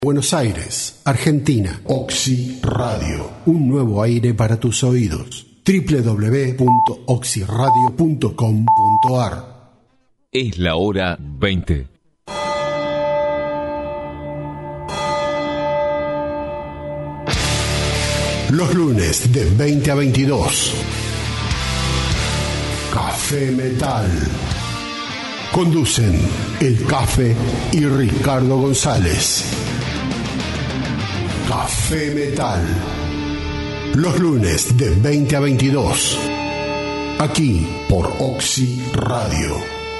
Buenos Aires, Argentina. Oxy Radio, un nuevo aire para tus oídos. www.oxyradio.com.ar. Es la hora 20. Los lunes de 20 a 22. Café Metal. Conducen El Café y Ricardo González. Café Metal. Los lunes de 20 a 22. Aquí por Oxy Radio.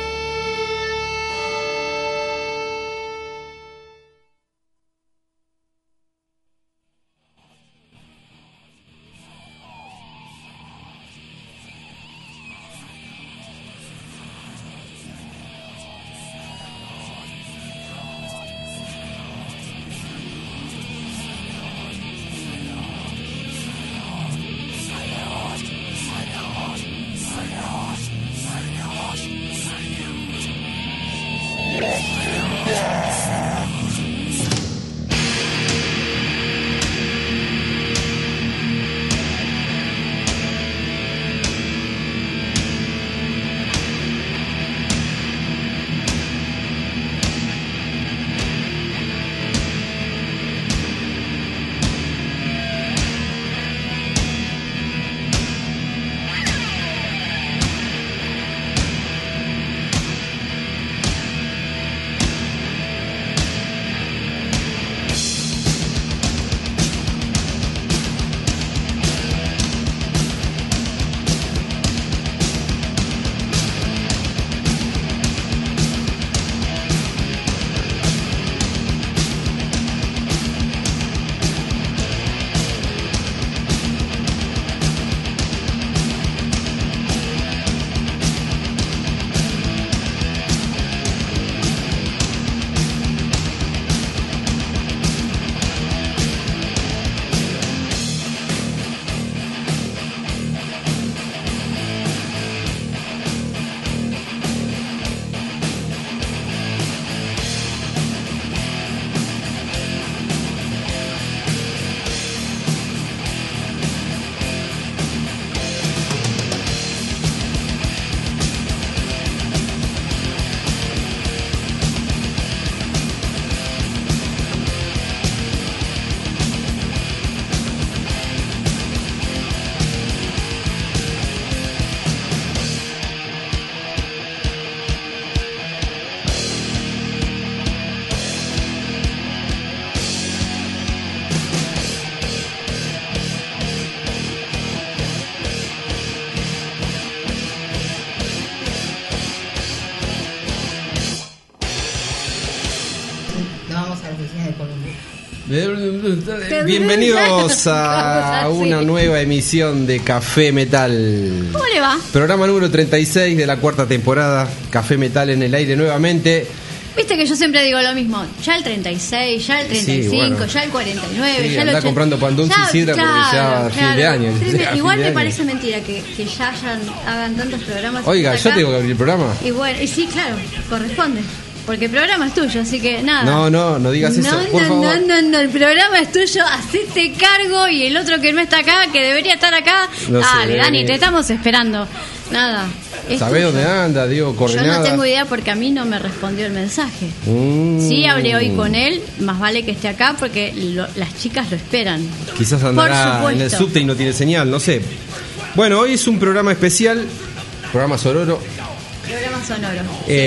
Bienvenidos a una nueva emisión de Café Metal. ¿Cómo le va? Programa número 36 de la cuarta temporada. Café Metal en el aire nuevamente. Viste que yo siempre digo lo mismo. Ya el 36, ya el 35, Sí, bueno. ya el 49, Sí, ya el andá 80. comprando pan dulce y sidra porque ya fin de año. Ya Igual fin de me año. parece mentira que ya hagan tantos programas. Oiga, hasta yo acá. tengo que abrir el programa. Y bueno, y sí, claro, corresponde. Porque el programa es tuyo, así que nada. No digas eso, por favor. No, el programa es tuyo, hacete cargo y el otro que no está acá, que debería estar acá, No sé, dale, Dani, te estamos esperando. Nada. es ¿Sabés tuyo. dónde anda? Digo, Yo coordenadas. no tengo idea porque a mí no me respondió el mensaje. Sí, hablé hoy con él, más vale que esté acá porque las chicas lo esperan. Quizás Por andará supuesto. en el subte y no tiene señal, no sé. Bueno, hoy es un programa especial, programa Sororo. Programa sonoro.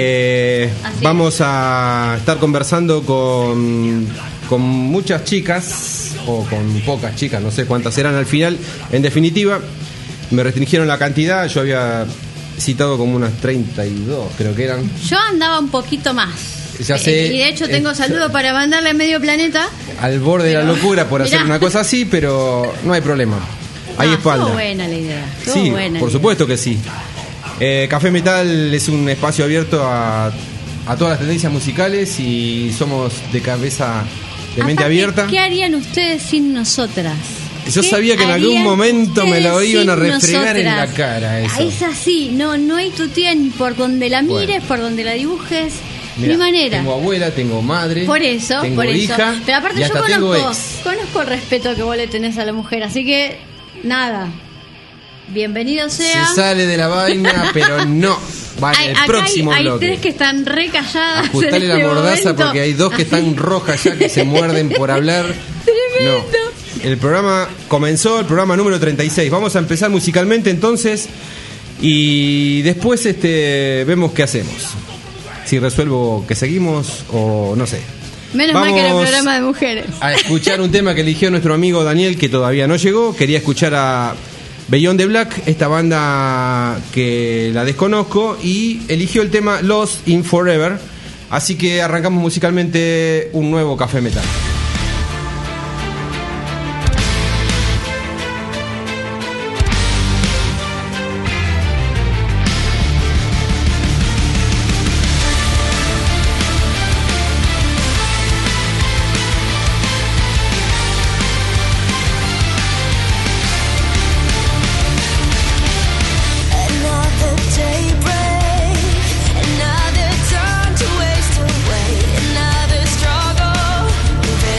Así Vamos a estar conversando con muchas chicas, o con pocas chicas, no sé cuántas serán al final. En definitiva, me restringieron la cantidad, yo había citado como unas 32, creo que eran. Yo andaba un poquito más. Ya sé, Y de hecho tengo saludos para mandarle a medio planeta. Al borde de la locura por hacer Mirá. una cosa así, pero no hay problema. Hay espalda. Estuvo buena la idea. Estuvo Sí, buena por la supuesto que sí. Café Metal es un espacio abierto a todas las tendencias musicales y somos de cabeza, de mente Aparte, abierta. ¿qué harían ustedes sin nosotras? Yo ¿Qué sabía que en algún harían momento me lo ustedes iban a sin restregar en la nosotras? cara eso. Es así, no hay tutía ni por donde la mires, Bueno. por donde la dibujes. Mirá, mi manera. Tengo abuela, tengo madre. Por eso, tengo por eso. hija, Pero aparte y yo hasta tengo ex. conozco el respeto que vos le tenés a la mujer, así que nada. Bienvenido sea. Se sale de la vaina, pero no. Vale, el próximo hay bloque. tres que están re calladas. Ajustale en la este mordaza momento. porque hay dos que están rojas ya que se muerden por hablar. Tremendo. No. El programa comenzó, el programa número 36. Vamos a empezar musicalmente entonces y después vemos qué hacemos. Si resuelvo que seguimos o no sé. Menos mal que era el programa de mujeres. A escuchar un tema que eligió nuestro amigo Daniel, que todavía no llegó. Quería escuchar a Beyond the Black, esta banda que la desconozco, y eligió el tema Lost in Forever. Así que arrancamos musicalmente un nuevo Café Metal. Another daybreak, another turn to waste away, another struggle.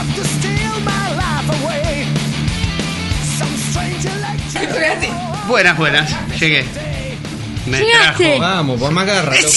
Buenas, llegué. Me Llegaste. trajo. Vamos, pues más garra. ¡Es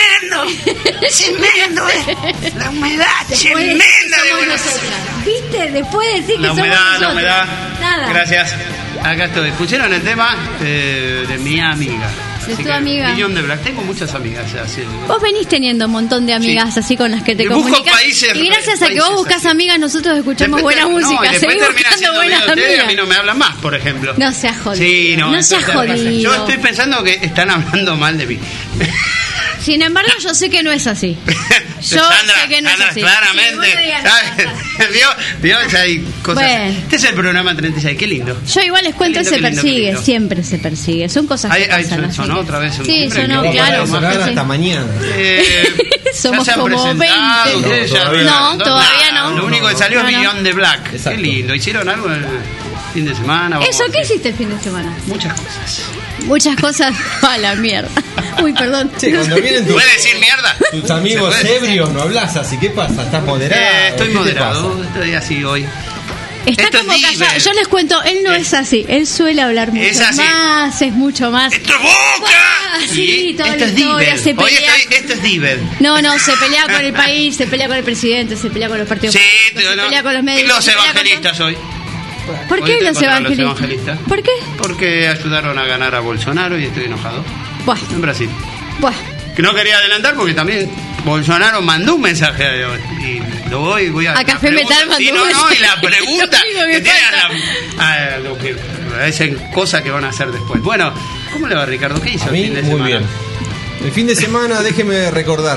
tremendo! La humedad tremenda de Somos Buenos nosotras. Aires. ¿Viste? Después de decir que La somos humedad, nosotras. la humedad. Nada. Gracias. Acá estoy. ¿Escucharon el tema de mi amiga? De Así tu que, amiga. Beyond the Black. Tengo muchas amigas así. Vos venís teniendo un montón de amigas Sí. así con las que te Y busco comunicas. países- Y gracias a que vos países buscas así. amigas, nosotros escuchamos Después buena no, música. y después Seguimos termina buscando siendo buenas amigo de ustedes, a mí amigas. no me hablan más, por ejemplo. No seas jodido. Sí, no seas eso es terrible. jodido. Yo estoy pensando que están hablando mal de mí. Sin embargo, yo sé que no es así. Yo Sandra, sé que no Sandra, es así. claramente. Sí, vos no digas nada. ¿Sabes? ¿Vio? Ya hay cosas. Bueno. Este es el programa 36, qué lindo. Yo igual les cuento, Qué lindo, se qué lindo, persigue, qué lindo. siempre se persigue. Son cosas que Ahí pasan. así sonó que- otra vez un Sí, timbre sonó, que va a claro. sonar sí. hasta mañana. Somos ya se han como presentado, 20. ustedes ya- No, todavía no. Lo único que salió es No, no. Beyond the Black. Exacto. Qué lindo. ¿Hicieron algo el fin de semana? Vamos ¿Eso a qué hacer hiciste el fin de semana? Muchas cosas. Muchas cosas. A la mierda. Uy, perdón. Che, cuando vienen tus, ¿Puedes decir mierda? tus amigos ¿Se puede? ebrios no hablas así, ¿qué pasa? ¿Estás moderado? Estoy ¿Qué te moderado. pasa? Estoy así hoy. Está Esto es como callado. Diver. Yo les cuento, él no es así. Él suele hablar mucho Es así. más, es mucho más. ¡Esto es Boca! Ah, sí, Y toda esto la es historia, Diver. se Hoy pelea. esto es Diver. No, se pelea con el país, se pelea con el presidente, se pelea con los partidos Sí, políticos, se no. pelea con los Y medios. los se pelea con evangelistas hoy. todo. ¿Por Hoy qué estoy los contra evangelistas? ¿Por qué? Porque ayudaron a ganar a Bolsonaro y estoy enojado. Buah, En Brasil. buah. Que no quería adelantar porque también Bolsonaro mandó un mensaje y lo voy a... A Café la pregunta- Metal mandó Sí, un no, mensaje. y la pregunta Lo único que que tiene falta. lo que es cosa que van a hacer después. Bueno, ¿cómo le va Ricardo? ¿Qué hizo A el mí, fin de muy semana? bien. El fin de semana, déjeme recordar.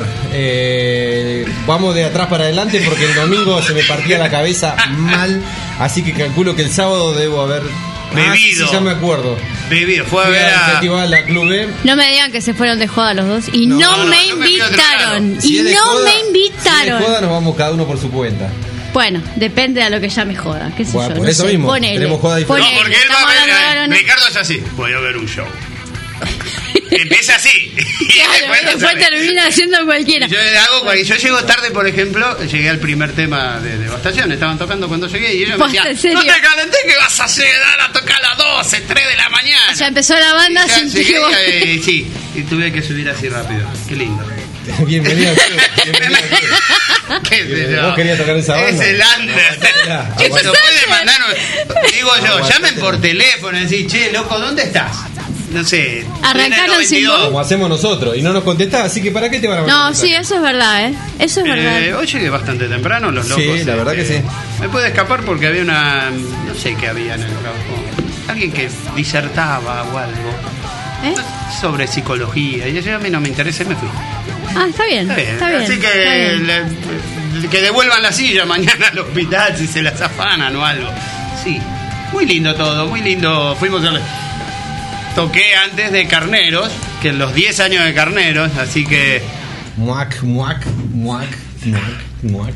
Vamos de atrás para adelante porque el domingo se me partía la cabeza mal. Así que calculo que el sábado debo haber. Bebido. Sí, ya me acuerdo. Vivido, fue a Fui ver al a... festival, a Club B. No me digan que se fueron de joda los dos. Y No, no, no, me no me fui a otro invitaron. lado. Si Y es de no joda- me Si es de invitaron. joda, nos vamos cada uno por su cuenta. Bueno, depende de a lo que llame joda. ¿Qué sé Bueno, yo? por no eso sé. mismo, Ponele. tenemos joda diferente. No, porque él va Estamos a ver... hablando ahora, ¿no? Ricardo es así. Voy a ver un show. Empieza así. Y Claro, no después sabe. termina haciendo cualquiera. Yo llego tarde, por ejemplo, llegué al primer tema de Devastación, estaban tocando cuando llegué y ellos me Posta, decían, ¿en serio? no te calenté que vas a llegar a tocar a las 12, 3 de la mañana. Ya empezó la banda Y ya sin llegué, que vos- sí, y tuve que subir así rápido. Qué lindo. Bienvenido al club. Bienvenido al club. ¿Qué sé yo? Vos querías tocar esa banda. Es el under. No, Che, aguanta. ¿no puede mandar? Digo yo, llamen por teléfono y decir, che, loco, ¿dónde estás? No sé. Arrancaron sin vos. Como hacemos nosotros. Y no nos contestás, así que ¿para qué te van a No, contestar? sí, eso es verdad, ¿eh? Eso es verdad. Hoy llegué bastante temprano, los locos. Sí, la verdad que sí. Me pude escapar porque había una. No sé qué había en el trabajo. Alguien que disertaba o algo. ¿Eh? Sobre psicología. Y eso a mí no me interesa y me fui. Ah, está bien. Está bien. Está bien. Así está que. bien. Que devuelvan la silla mañana al hospital si se la zafanan o algo. Sí. Muy lindo todo, muy lindo. Fuimos a. Toqué antes de Carneros, que en los 10 años de Carneros, así que. Muac, muac, muac, muac, muac.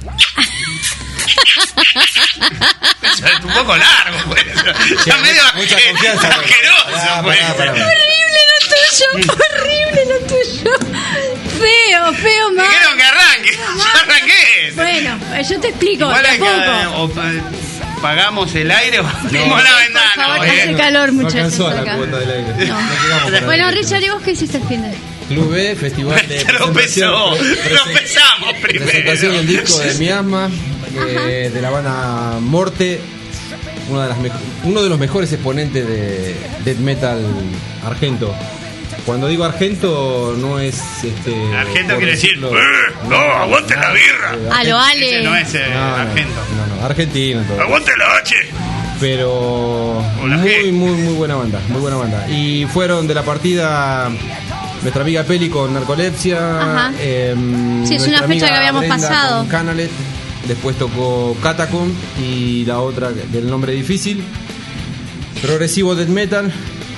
Eso es un poco largo, pues. Ya medio mucha confianza, pues. asqueroso, pues. Pará. Horrible lo tuyo, horrible lo tuyo. Feo, mal. Dijeron que arranque, ya arranqué. Bueno, yo te explico, Igual hay que, tampoco. pagamos el aire o abrimos la Por ventana. favor, porque- hace calor, No muchachos. alcanzó la acá. cuota del aire. No. No llegamos para Bueno, el aire. Richard, ¿y vos qué hiciste el fin de? Club B, festival de Lo pesó, lo pesamos presentación del disco de primero. Miasma, de la banda Morte, uno de los mejores exponentes de death metal argento. Cuando digo argento no es Argento por quiere decir, decirlo, no, aguante la birra. A lo Ese Ale. no es argento. No, argentino todo. Aguante la H. Pero Hola, G. muy buena banda. Y fueron de la partida nuestra amiga Peli con Narcolepsia. Ajá. Sí, es nuestra una fecha amiga que habíamos Brenda pasado. con Canalet. Después tocó Catacomb y la otra del nombre difícil. Progresivo death metal.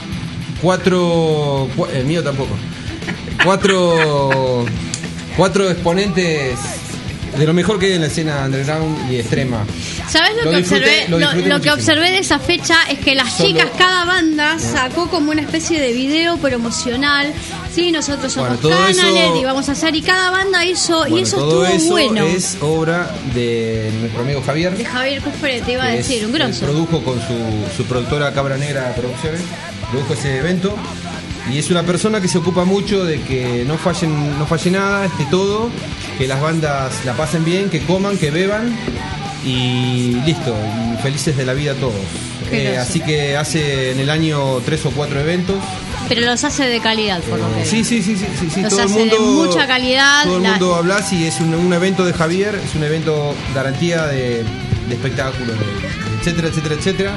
El mío tampoco. Cuatro exponentes de lo mejor que hay en la escena underground y extrema. ¿Sabes lo Lo que disfruté, observé? lo disfruté Lo que muchísimo. observé de esa fecha es que las Solo- chicas, cada banda sacó como una especie de video promocional. Sí, nosotros somos Bueno, todo Canalet eso- y vamos a hacer, y cada banda hizo, y Bueno, eso todo estuvo eso bueno. es obra de nuestro amigo Javier. De Javier Cufre, te iba a que decir, es- un él grosso. produjo con su productora Cabra Negra Producciones, produjo ese evento y es una persona que se ocupa mucho de que no falle nada, esté todo, que las bandas la pasen bien, que coman, que beban y listo, y felices de la vida todos. Qué grosso. Así que hace en el año 3 o 4 eventos. Pero los hace de calidad, por lo que Sí, Los todo el hace de mundo, mucha calidad, todo el la- mundo habla y es un evento de Javier, es un evento garantía de espectáculos, etcétera, etcétera, etcétera.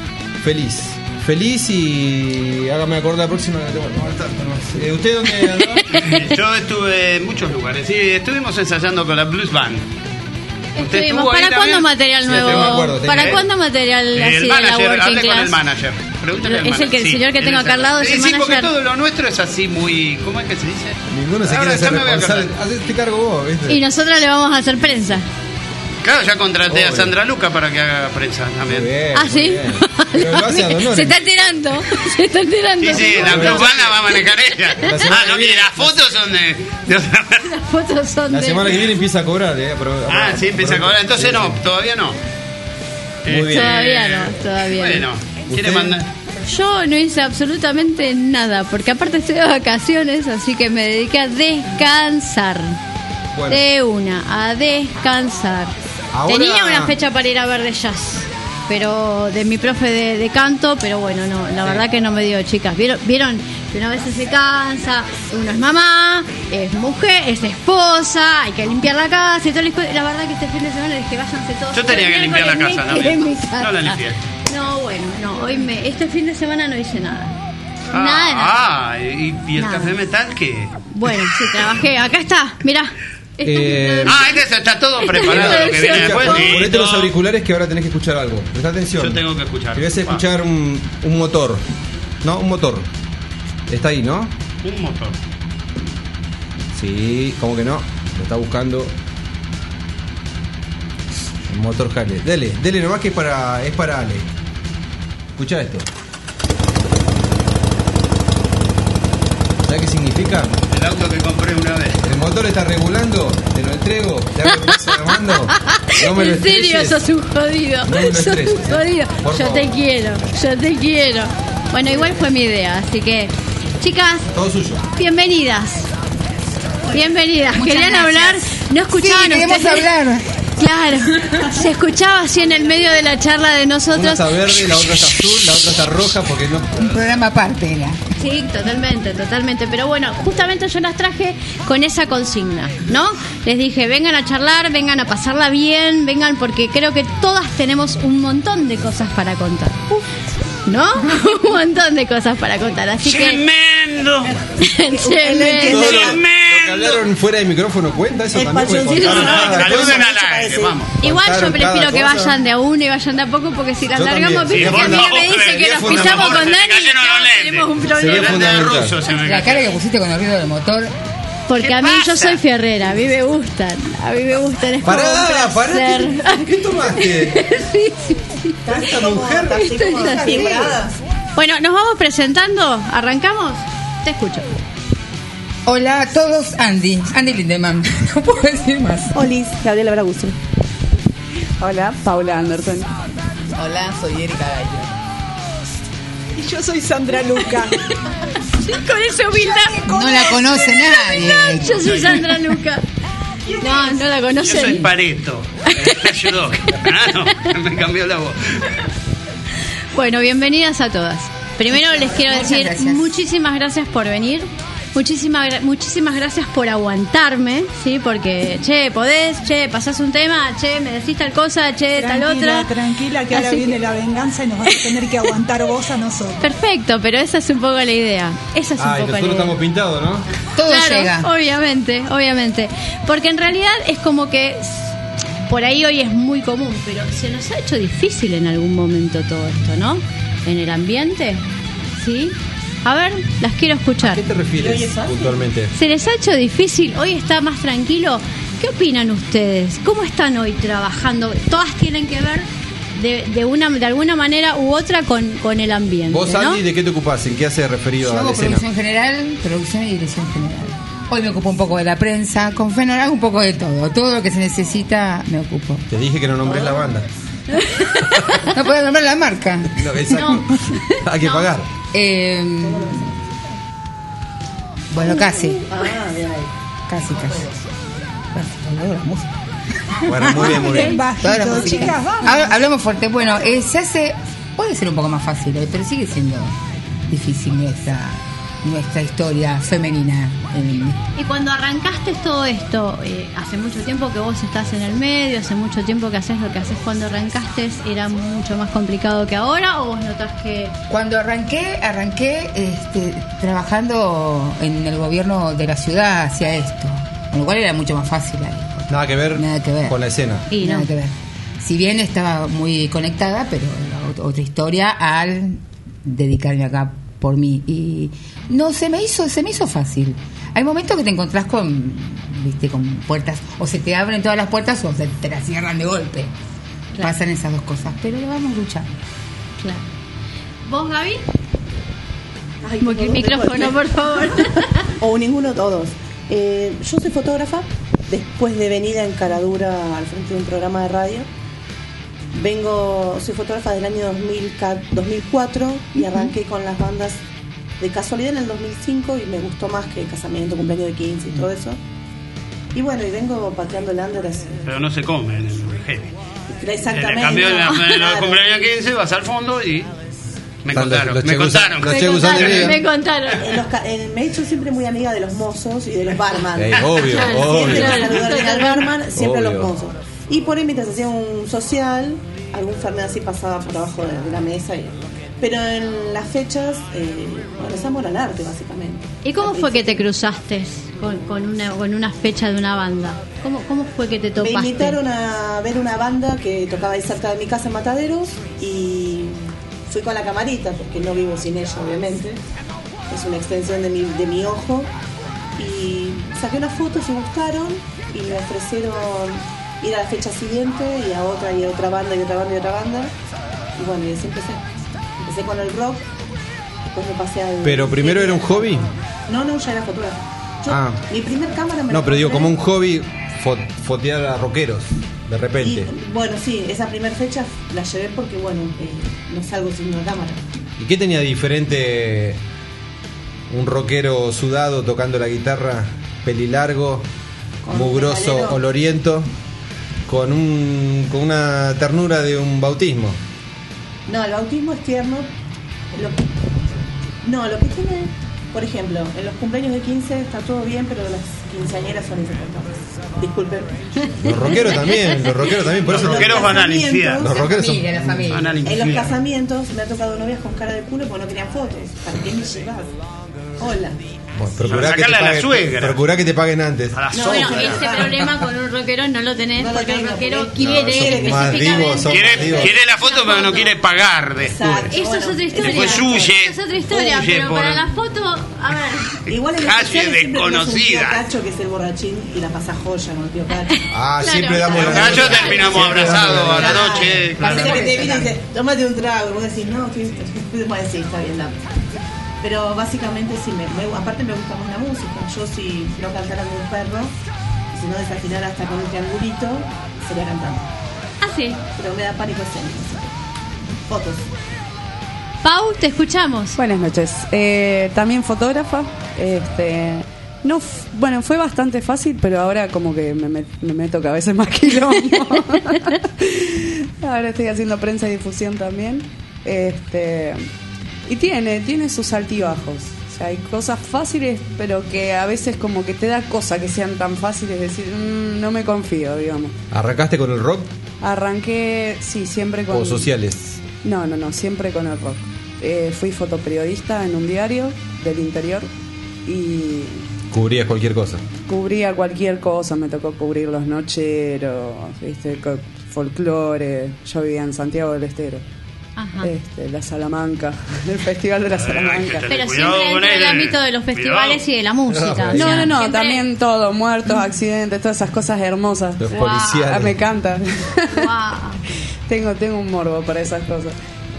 Feliz y hágame acordar la próxima. ¿Usted dónde andaba? Yo estuve en muchos lugares. Sí, estuvimos ensayando con la Blues Band. ¿Usted Estuvimos. estuvo ahí ¿Para cuándo también? material Sí, nuevo? me acuerdo, ¿Para tenía- cuándo material así El de la manager, Working hablé con Class? el manager. Pregúntale al Es el que- el manager. señor que él tengo acá al lado es el Sí, porque manager. todo lo nuestro es así muy... ¿Cómo es que se dice? Ninguno se Ahora quiere ya hacer me voy a responsable. acordar. Hacete cargo vos, ¿viste? Y nosotros le vamos a hacer prensa. Claro, ya contraté a Obvio. Sandra Luca para que haga prensa Muy también. bien, ¿Ah, muy sí? bien. Pero lo hace a Dolores. Se está tirando. Se está tirando. Sí, sí, la Blues Band la va a manejar ella. La semana Ah, no, que y viene- las fotos son de otra. Las fotos son La de... semana que viene empieza a cobrar, Ah, sí, empieza a cobrar. Entonces no, todavía no. Muy bien. Todavía no, todavía no. Bueno, ¿quiere ¿Usted? mandar? Yo no hice absolutamente nada, porque aparte estoy de vacaciones, así que me dediqué a descansar. Bueno. De una, a descansar. Ahora- Tenía una fecha para ir a ver de jazz, pero de mi profe de canto, pero bueno, no, la verdad que no me dio, chicas. ¿Vieron que una vez se cansa? Uno es mamá, es mujer, es esposa, hay que limpiar la casa y todo. La verdad que este fin de semana dije, váyanse todos. Yo tenía que limpiar la Miércoles casa me quedé en también. mi casa. No la limpié. No, bueno, no, este fin de semana no hice nada. Nada de nada. ¿Y el Nada. café metal qué? Bueno, sí, trabajé. Acá está, mirá. Está todo preparado lo que viene después. Ponete listo. los auriculares que ahora tenés que escuchar algo. Presta atención. Yo tengo que escuchar. Te vas a escuchar un motor. ¿No? Un motor. Está ahí, ¿no? Un motor. Sí, ¿cómo que no? Lo está buscando. El motor Harley. Dele nomás que es para Ale. Escucha esto. ¿Sabes qué significa? El auto que compré una vez. El motor está regulando, te lo entrego, te hago el paso de mando. No me lo En serio, estreses. sos un jodido. No me lo Sos estreses, un jodido. por Yo favor. te quiero. Bueno, igual fue mi idea, así que, chicas, Todo suyo. bienvenidas. Bienvenidas. Muchas ¿Querían gracias. hablar? No escuchaban Sí, queremos ustedes. hablar. Claro, se escuchaba así en el medio de la charla de Una nosotros. está verde, la otra está azul, la otra está roja porque no. Un programa aparte era. Sí, totalmente. Pero bueno, justamente yo las traje con esa consigna, ¿no? Les dije, vengan a charlar, vengan a pasarla bien, vengan porque creo que todas tenemos un montón de cosas para contar. ¿No? Un montón de cosas para contar. Así que... ¡Tremendo! Tremendo. Todo lo que hablaron fuera de micrófono cuenta, eso también puede contar. no, cada Saluden cosa. al aire, vamos. Igual yo Contaron prefiero cada que cosa. vayan de a uno y vayan de a poco porque si las Yo largamos, también, viste sí, que a mí vos no, me dice hombre, que sería nos pisamos fundamental. con Se me Dani y cayeron ya los lentes. tenemos un Sería problema. fundamental. Ruso se me La cara que pusiste con el ruido del motor. Porque ¿Qué a mí yo pasa? soy fierrera, a mí me gustan, es como un Pará, placer. ¿qué tomaste? Sí. Esta mujer. Estoy así. Bueno, nos vamos presentando, ¿arrancamos? Te escucho. Hola a todos, Andy Lindemann. No puedo decir más. Olis, Gabriela Braguso. Hola, Paula Anderson. Hola, soy Erika Gallo. Y yo soy Sandra Luca. Con esa humildad. No la conoce nadie. Yo soy Sandra Luca. No la Yo soy conocen. Pareto. Me ayudó. Me cambió la voz. Bueno, bienvenidas a todas. Primero les quiero Muchas decir gracias. muchísimas gracias por venir. Muchísimas gracias por aguantarme, ¿sí? Porque, podés, pasás un tema, me decís tal cosa, tal otra. Tranquila, que ahora Así viene la venganza y nos vas a tener que aguantar vos a nosotros. Perfecto, pero esa es un poco la idea. Esa es un Ah, y poco la nosotros idea. estamos pintados, ¿no? Todo Claro, llega. obviamente. Porque en realidad es como que por ahí hoy es muy común, pero se nos ha hecho difícil en algún momento todo esto, ¿no? En el ambiente, ¿sí? A ver, las quiero ¿A escuchar. qué te refieres puntualmente? ¿Se les ha hecho difícil? ¿Hoy está más tranquilo? ¿qué opinan ustedes? ¿Cómo están hoy trabajando? Todas tienen que ver de alguna manera u otra con el ambiente. ¿Vos, ¿no? Andy, de qué te ocupás? ¿En qué haces referido Yo a la hago escena? producción general, producción y dirección general. Hoy me ocupo un poco de la prensa, con Fenor hago un poco de todo. Todo lo que se necesita me ocupo. Te dije que no nombres la banda. No puedo nombrar la marca. No, exacto. No. Hay que No. pagar. Bueno, casi. Ah, bien ahí. Casi. Bueno, la música. Bueno, muy bien, muy bien. Toda la música. chicas, vamos. Hablamos fuerte. Bueno, se hace. Puede ser un poco más fácil hoy, pero sigue siendo difícil nuestra historia femenina. Y cuando arrancaste todo esto, hace mucho tiempo que vos estás en el medio, hace mucho tiempo que haces lo que haces cuando arrancaste, ¿era mucho más complicado que ahora o vos notás que...? Cuando arranqué trabajando en el gobierno de la ciudad hacia esto, con lo cual era mucho más fácil ahí. Nada que ver con la escena. Y Nada no. que ver. Si bien estaba muy conectada, pero era otra historia al dedicarme acá por mí. Y no, se me hizo fácil. Hay momentos que te encontrás con puertas, o se te abren todas las puertas o se te las cierran de golpe. Claro. Pasan esas dos cosas, pero lo vamos luchando. Claro. ¿Vos, Gaby? Ay, Micrófono, por favor. O ninguno, todos. Yo soy fotógrafa, después de venir a Encaradura al frente de un programa de radio. Soy fotógrafa del año 2004 y arranqué con las bandas de casualidad en el 2005 y me gustó más que casamiento, cumpleaños de 15 y todo eso. Y bueno, y vengo pateando el under así. Pero no se come en el heavy. Exactamente. En cambio, en los Claro. cumpleaños 15 vas al fondo y me Están contaron. los Me chegos- contaron. los chegos Andrea. Me contaron. Me he hecho siempre muy amiga de los mozos y de los barman. Obvio, Claro, obvio. Siempre saludar al barman, siempre a los Obvio. mozos. Y por ahí mientras hacía un social, algún fernet así pasaba por abajo de la mesa. Pero en las fechas, es amor al arte, básicamente. ¿Y cómo fue que te cruzaste con una fecha de una banda? ¿Cómo fue que te Me topaste? invitaron a ver una banda que tocaba ahí cerca de mi casa en Mataderos y fui con la camarita, porque no vivo sin ella, obviamente. Es una extensión de mi ojo. Y saqué unas fotos y gustaron y me ofrecieron ir a la fecha siguiente y a otra y a otra banda y otra banda y otra banda. Y bueno, y así empecé. Empecé con el rock, después me pasé al... Pero primero era un hobby. No, ya era fotógrafo. Mi primer cámara me la No, pero digo, compré. como un hobby, fotear a rockeros, de repente. Y, bueno, sí, esa primera fecha la llevé porque, bueno, no salgo sin una cámara. ¿Y qué tenía diferente un rockero sudado tocando la guitarra, pelilargo, Con mugroso, metalero. oloriento, con una ternura de un bautismo? No, el bautismo es tierno. Lo que tiene, por ejemplo, en los cumpleaños de 15 está todo bien, pero las quinceañeras son insoportables. Disculpen. Los rockeros también, por Los eso rockeros van al infierno. los rockeros son... La familia. Van al En los infierno. casamientos me ha tocado novias con cara de culo porque no querían fotos. ¿Para qué me llevas? Hola. Bueno, procurá que te Sacarle a la paguen, suegra. procurá que te paguen antes. A la No, bueno, sombra. ese problema con un rockero no lo tenés No lo porque el tengo, rockero porque- quiere son más divos, son específicamente. Digo. Quiere la foto, pero no quiere pagar después. Exacto. Eso es otra historia. Después huye. Eso es otra historia, Huye pero por- para la foto, a ver. Igual en los Calle sociales siempre tenemos un tío desconocida. Cacho que es el borrachín y la pasa joya con el tío Cacho. Ah, Claro. siempre damos Los la gallos noche. terminamos Siempre abrazados damos a la la noche. claro. Parece que te viene y dice, tómate un trago. Y vos decís, no, ¿qué? Vos decís, está bien, dame. Pero básicamente sí, aparte me gusta más la música. Yo si no cantara como un perro, si no desafinara hasta con un triangulito, sería cantando. Ah, sí. Pero me da pánico escénico. así que, fotos. Pau, te escuchamos. Buenas noches. También fotógrafa. No, bueno, fue bastante fácil, pero ahora como que me meto cada vez más quilombo. Ahora estoy haciendo prensa y difusión también. Y tiene sus altibajos. O sea, hay cosas fáciles, pero que a veces como que te da cosa que sean tan fáciles, decir, no me confío, digamos. ¿Arrancaste con el rock Arranqué, sí, siempre con... o sociales? No, siempre con el rock. Fui fotoperiodista en un diario del interior y Cubrías cualquier cosa. cubría cualquier cosa. Me tocó cubrir los nocheros, folclore. Yo vivía en Santiago del Estero. Ajá. La Salamanca, el Festival de la Salamanca. Pero siempre dentro del ámbito de los festivales y de la música. o No, sea, no, siempre- también todo, muertos, accidentes, todas esas cosas hermosas. Los Wow. policiales. Me encanta. Wow. tengo un morbo para esas cosas.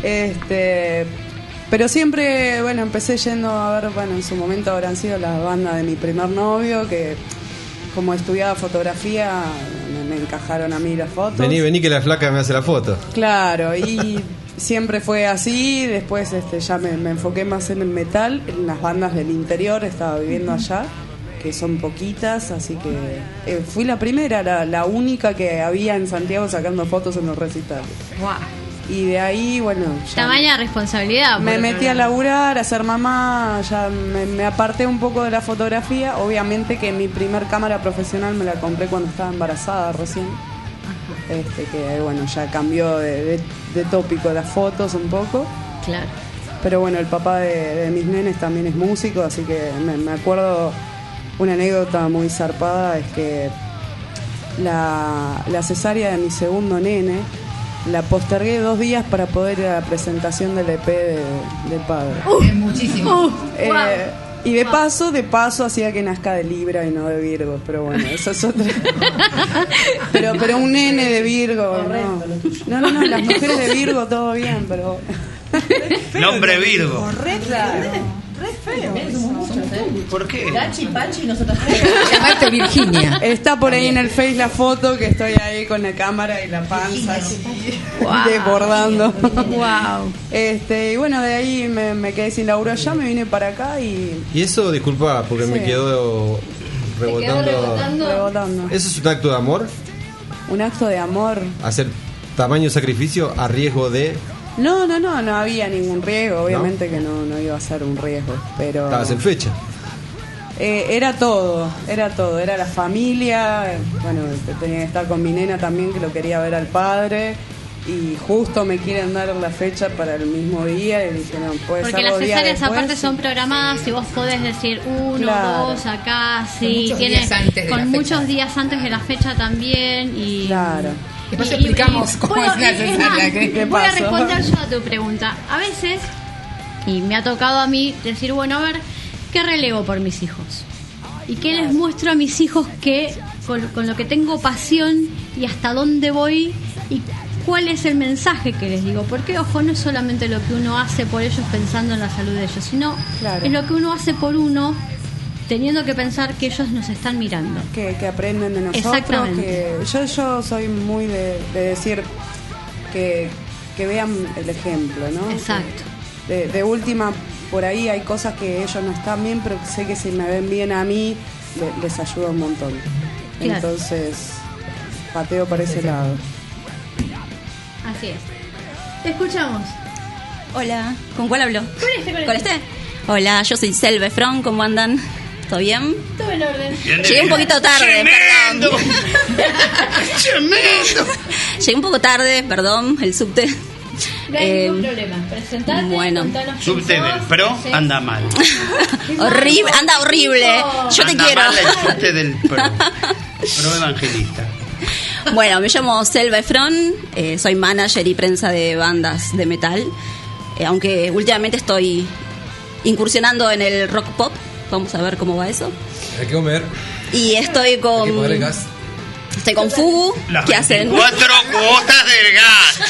Pero siempre, bueno, empecé yendo a ver, bueno, en su momento habrán sido las bandas de mi primer novio, que como estudiaba fotografía, me encajaron a mí las fotos. Vení que la flaca me hace la foto. Claro, y siempre fue así. Después ya me enfoqué más en el metal, en las bandas del interior. Estaba viviendo allá, que son poquitas, así que fui la primera, la única que había en Santiago sacando fotos en los recitales. Wow. Y de ahí, bueno, ya Tamaña responsabilidad. me por metí otro a lado. laburar, a ser mamá, ya me aparté un poco de la fotografía. Obviamente que mi primer cámara profesional me la compré cuando estaba embarazada recién. Que bueno, ya cambió de tópico las fotos un poco. Claro. Pero bueno, el papá de mis nenes también es músico, así que me acuerdo una anécdota muy zarpada, es que la cesárea de mi segundo nene la postergué 2 días para poder ir a la presentación del EP del padre. Es muchísimo. Y de paso hacía que nazca de Libra y no de Virgo, pero bueno, eso es otra. pero un nene de Virgo, no, las mujeres de Virgo todo bien, pero Nombre Virgo. Correcto. Re feo. ¿Por qué? Gachi, Pachi y nosotros. Llamate Virginia. está por ahí en el Face la foto que estoy ahí con la cámara y la panza así, desbordando. Wow. Y bueno, de ahí me quedé sin laburo allá, me vine para acá y Y eso, disculpa, porque me Sí. quedó rebotando. rebotando. ¿Eso es un acto de amor? Un acto de amor. ¿Hacer tamaño sacrificio a riesgo de...? No había ningún riesgo, obviamente que no iba a ser un riesgo, pero Estabas en fecha. era todo, era la familia, bueno, tenía que estar con mi nena también, que lo quería ver al padre, y justo me quieren dar la fecha para el mismo día, y dije, no, puede Porque ser las 2 días cesáreas después. aparte son programadas y vos podés decir 1, Claro. 2 acá, Con sí, muchos tiene días antes de con la muchos fecha. días antes de la fecha también y Claro. Después explicamos cómo es la cesárea, más, ¿qué voy a pasó? responder yo a tu pregunta. A veces, y me ha tocado a mí decir, bueno, a ver, ¿qué relevo por mis hijos? ¿Y qué les muestro a mis hijos que con lo que tengo pasión y hasta dónde voy y cuál es el mensaje que les digo? Porque, ojo, no es solamente lo que uno hace por ellos pensando en la salud de ellos, sino Claro. es lo que uno hace por uno teniendo que pensar que ellos nos están mirando. Que aprenden de nosotros. Exactamente. Que yo soy muy de decir que vean el ejemplo, ¿no? Exacto. De última, por ahí hay cosas que ellos no están bien, pero sé que si me ven bien a mí, les ayuda un montón. Claro. Entonces, pateo para ese lado. Así es. Te escuchamos. Hola, ¿con cuál hablo? Con este. Hola, yo soy Selva Efron, ¿cómo andan? ¿Todo bien? Todo en orden. Llegué un poquito tarde, ¡Tremendo! perdón. ¡Tremendo! Llegué un poco tarde, perdón, el subte. No hay ningún problema. Presentate, bueno. contanos quién Subte sos, del pro qué haces. anda mal. Horrible, anda horrible. Yo te Anda quiero. mal el subte del pro. Pro evangelista. Bueno, me llamo Selva Efron, soy manager y prensa de bandas de metal, aunque últimamente estoy incursionando en el rock pop, vamos a ver cómo va eso. Hay que comer. Y estoy Hay que ponerle con gas. estoy con Fugu, Las que hacen 24 cuotas del gas.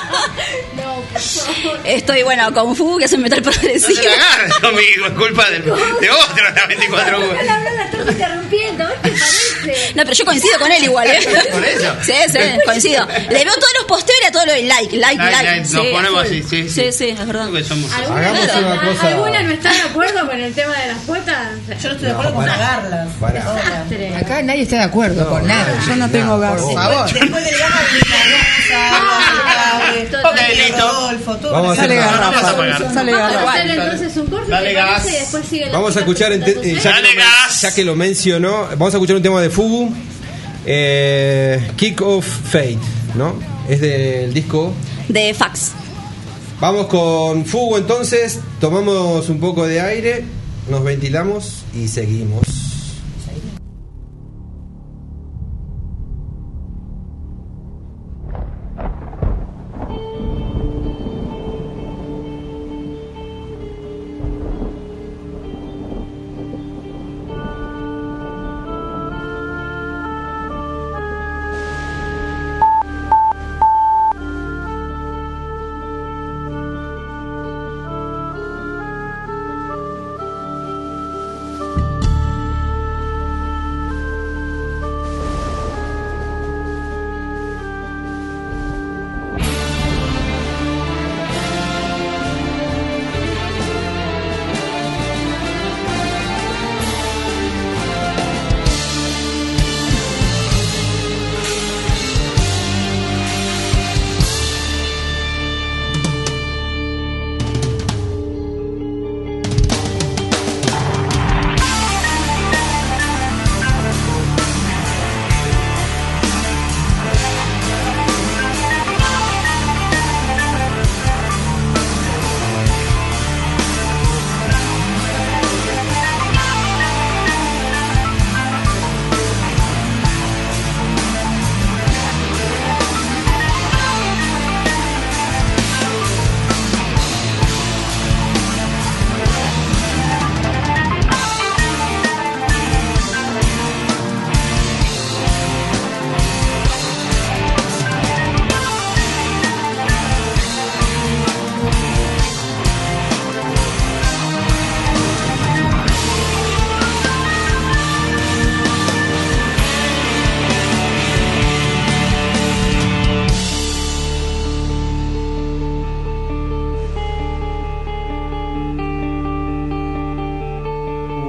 estoy bueno con Fugu, que hacen metal No progresivo. se la agarres conmigo, es culpa de otro las 24 cuotas. La estás interrumpiendo, ¿qué te parece? No, pero yo coincido con él igual, ¿eh? ¿Por eso? Sí, coincido. Le veo todos los posteos y a todo lo de like. Nos Sí, ponemos a full. así, sí. Sí, es verdad. Creo que somos así. Hagamos una cosa. ¿Alguna no está de acuerdo con el tema de las cuotas? Yo no estoy de acuerdo con pagarlas. Pará. Desastre. Acá nadie está de acuerdo con nada. Yo no tengo gas. Por favor. Después del gas, Ok, listo. Vamos a hacer Sale una- garrafa. Vamos a pagar. Sale Vamos a garrafa. hacer entonces un corte, Dale ¿te gas. parece? Y después sigue la Vamos a otra escuchar, presentación. Dale gas. ya que lo mencionó, vamos a escuchar un tema de Fugu, Kick of Fate, ¿no? Es del disco. De fax. Vamos con Fugu entonces, tomamos un poco de aire, nos ventilamos y seguimos.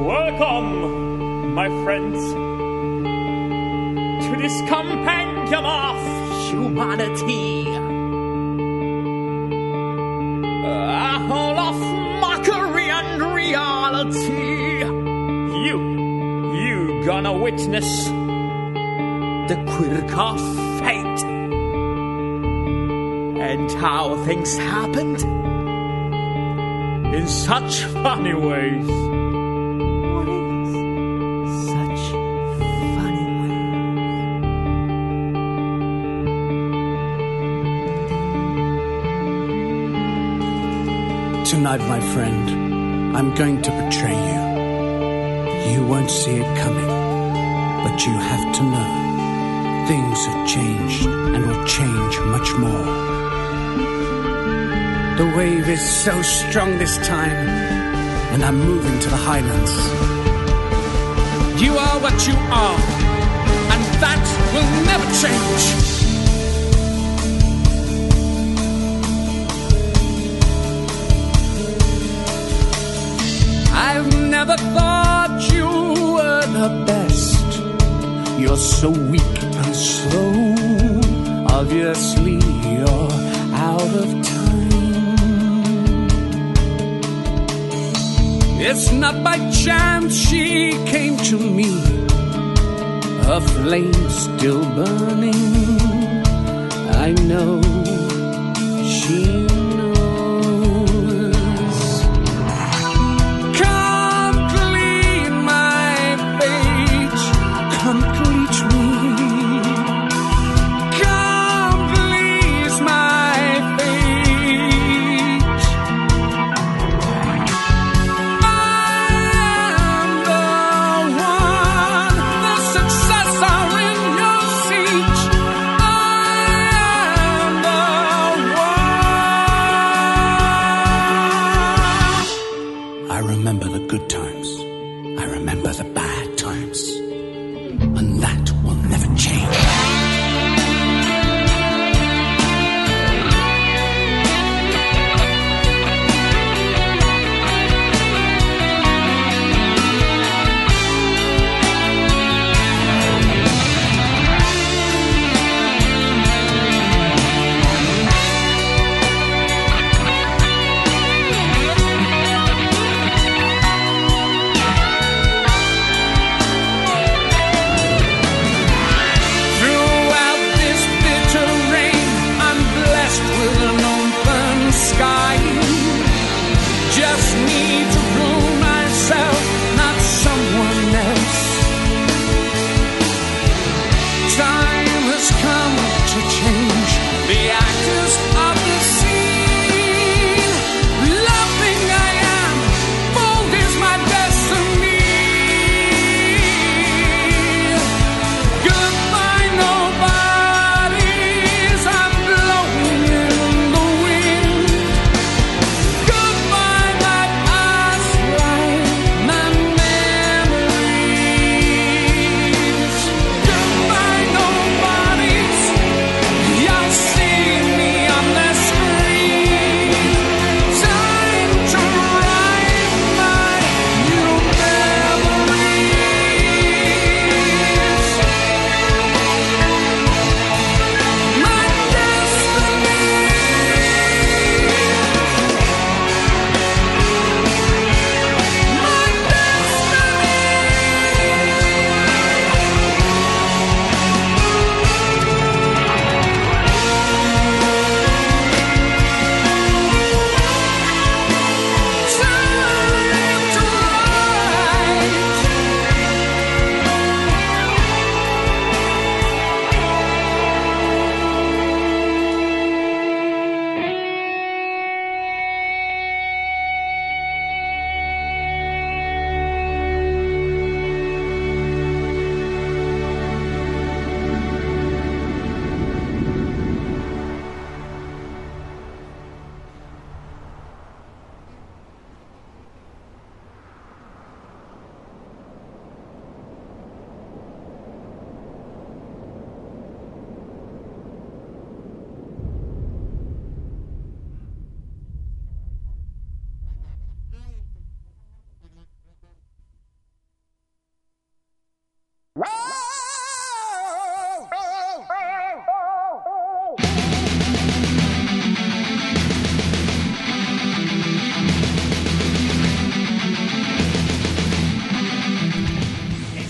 Welcome, my friends, to this compendium of humanity. A whole of mockery and reality. You gonna witness the quirk of fate and how things happened in such funny ways. Tonight, my friend, I'm going to betray you. You won't see it coming, but you have to know things have changed and will change much more. The wave is so strong this time, and I'm moving to the highlands. You are what you are, and that will never change. I've never thought you were the best. You're so weak and slow. Obviously, you're out of time. It's not by chance she came to me, her flame still burning. I know she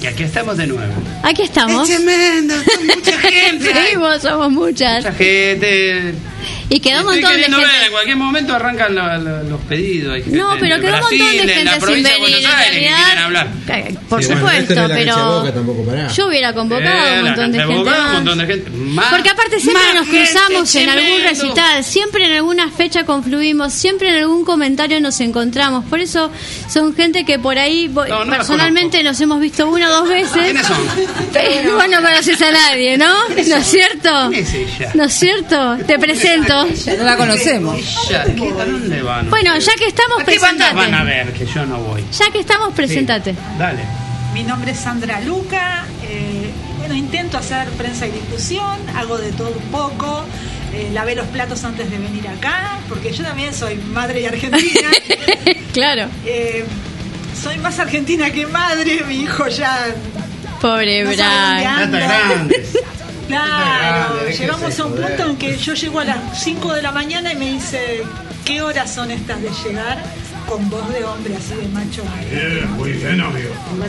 Que aquí estamos de nuevo. Aquí estamos. Es tremendo, son mucha gente. Sí, somos muchas. Mucha gente. Y quedó un montón de gente. En cualquier momento arrancan los pedidos. Hay gente No, pero quedó un montón de gente en la sin provincia de venir. Buenos Aires que quieren hablar. Por Sí, bueno, supuesto, esto no es la pero cancha de Boca, tampoco pará. yo hubiera convocado un montón de gente. Un más. montón de gente. Porque aparte siempre más nos cruzamos gente, en algún tremendo. recital, siempre en alguna fecha confluimos, siempre en algún comentario nos encontramos. Por eso son gente que por ahí No los personalmente nos hemos visto una o dos veces. ¿Quiénes son? Vos no conoces a nadie, ¿no? ¿No es cierto? ¿Quién es ella? ¿No es cierto? Te presento. Ya no la conocemos. ¿A dónde van? Bueno, ya que estamos, ¿A qué bandas presentate. van a ver que yo no voy? Ya que estamos, presentate. Sí, dale. Mi nombre es Sandra Luca. Bueno, intento hacer prensa y difusión, hago de todo un poco. Lavé los platos antes de venir acá, porque yo también soy madre y argentina. Claro. Soy más argentina que madre, mi hijo ya. Pobre no sabe Brian. dónde Está anda. grande. Claro, déjese llegamos a un joder. punto en que yo llego a las 5 de la mañana y me dice, ¿qué horas son estas de llegar? Con voz de hombre, así de macho. Muy bien, amigo.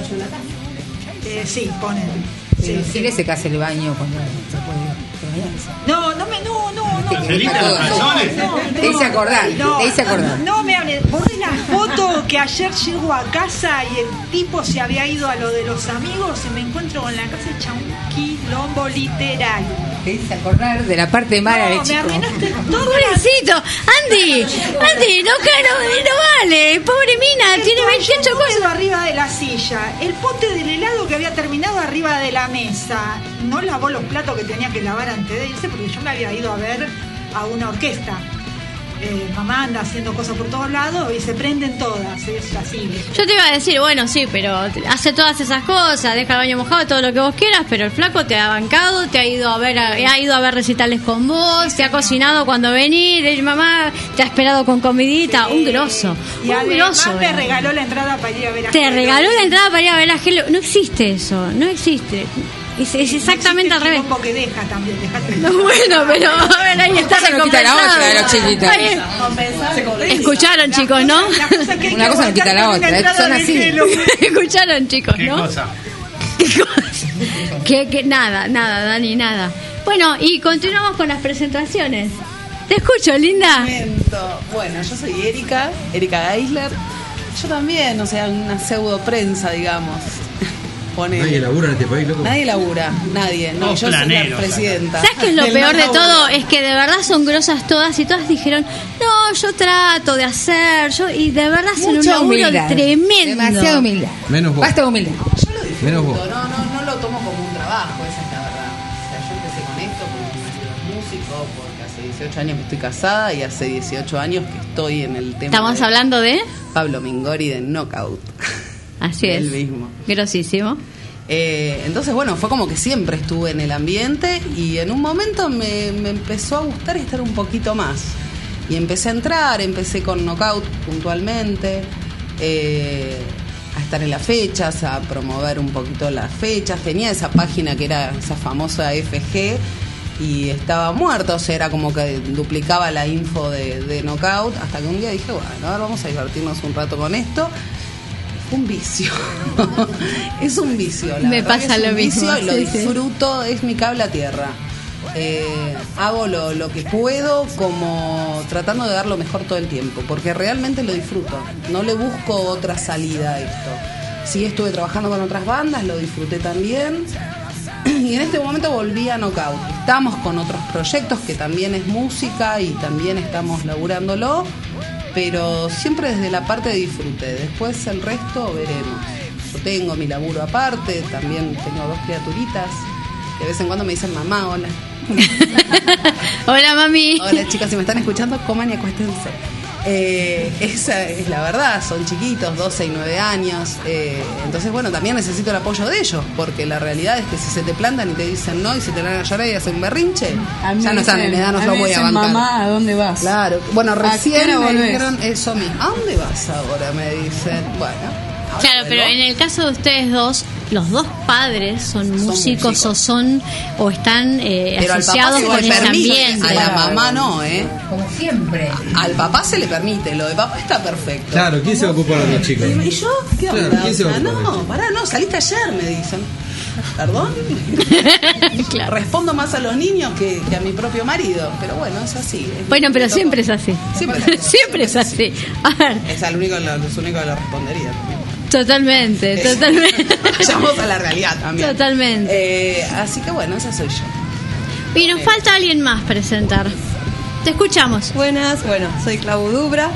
Sí, ponen. Sí, sí. Quiere se case el baño cuando se puede bañarse. No. ¿Se limpian los calzones? Te hice acordar. No me hables. Borré la foto que ayer llego a casa y el tipo se había ido a lo de los amigos y me encuentro con la casa hecha un quilombo literal. Te hice acordar de la parte mala del Me chico. arruinaste todo. Pobrecito, Andy, no vale, pobre mina, tiene 28 cosas. Arriba de la silla, el pote del helado que había terminado arriba de la mesa, no lavó los platos que tenía que lavar antes de irse porque yo me había ido a ver a una orquesta. Mamá anda haciendo cosas por todos lados y se prenden todas, es así. Yo te iba a decir, bueno, sí, pero hace todas esas cosas, deja el baño mojado, todo lo que vos quieras, pero el flaco te ha bancado, te ha ido a ver recitales con vos, te ha cocinado cuando venís, mamá te ha esperado con comidita, un grosso, Y un además grosso. me regaló la entrada para ir a ver a Te Gelo. regaló la entrada para ir a ver a Gelo. No existe eso, no existe. Es exactamente al revés. Un poco que deja también, dejate. No, bueno, pero a ver, ahí está Una cosa no quita la recompensado. otra, los chiquitos. Ahí- Escucharon, chicos, ¿no? Una cosa no quita la otra, son así. Escucharon, chicos, ¿Qué ¿no? cosa? Que nada, Dani, nada. Bueno, y continuamos con las presentaciones. Te escucho, linda. Bueno, yo soy Erika Geisler. Yo también, o sea, una pseudo prensa, digamos. Nadie labura en este país, loco. Nadie labura, nadie. No, Todos yo soy planeros, la presidenta. ¿Sabes qué es lo del peor de laburo. todo? Es que de verdad son grosas todas y todas dijeron, no, yo trato de hacer, y de verdad hacen un Mucha laburo humildad. tremendo. Demasiada humildad. Menos vos. Basta de humildad. Yo lo disfruto, Menos vos. no lo tomo como un trabajo, esa es la verdad. O sea, yo empecé con esto porque mi marido es músico, porque hace 18 años que estoy casada y hace 18 años que estoy en el tema. Estamos de hablando de... Pablo Mingori de Knockout. Así es. Él mismo. Grosísimo. Entonces, bueno, fue como que siempre estuve en el ambiente y en un momento me empezó a gustar estar un poquito más. Y empecé a entrar, empecé con Knockout puntualmente, a estar en las fechas, a promover un poquito las fechas. Tenía esa página que era esa famosa FG y estaba muerta, o sea, era como que duplicaba la info de Knockout, hasta que un día dije, bueno, a ver, vamos a divertirnos un rato con esto. Un vicio. Es un vicio. La Me verdad pasa que es lo un mismo, vicio, lo sí, sí. disfruto, es mi cable a tierra. Hago lo que puedo, como tratando de dar lo mejor todo el tiempo, porque realmente lo disfruto. No le busco otra salida a esto. Sí, estuve trabajando con otras bandas, lo disfruté también. Y en este momento volví a Knockout. Estamos con otros proyectos que también es música y también estamos laburándolo, pero siempre desde la parte de disfrute. Después el resto veremos. Yo tengo mi laburo aparte, también tengo 2 criaturitas que de vez en cuando me dicen mamá, hola. Hola, mami. Hola chicas, si me están escuchando, coman y acuéstense. Esa es la verdad, son chiquitos, 12 y 9 años. Entonces, bueno, también necesito el apoyo de ellos, porque la realidad es que si se te plantan y te dicen no y se te van a llorar y hacen berrinche, ya no están en edad, no lo voy a bancar. Mamá, ¿a dónde vas? Claro, bueno, ¿A recién qué hora me volvés? dijeron eso mismo. ¿A dónde vas ahora? Me dicen. Bueno. ahora Claro, pero vuelvo. en el caso de ustedes dos, los dos padres son músicos o están Pero al asociados papá con se le ese permite, ambiente. a la mamá no, Como siempre. Al papá se le permite, lo de papá está perfecto. Claro, ¿quién se va a ocupar de los chicos? ¿Y yo? ¿Qué Claro, onda? ¿quién se va a ocupar de No, pará, no, saliste ayer, me dicen. ¿Perdón? Respondo más a los niños que a mi propio marido. Pero bueno, es así. Bueno, pero siempre es así. Siempre es así. A ver. Es el único que lo respondería. Totalmente. Vayamos a la realidad también. Totalmente. Así que bueno, esa soy yo. Y nos falta alguien más presentar. Te escuchamos. Buenas, bueno, soy Clau Dubra.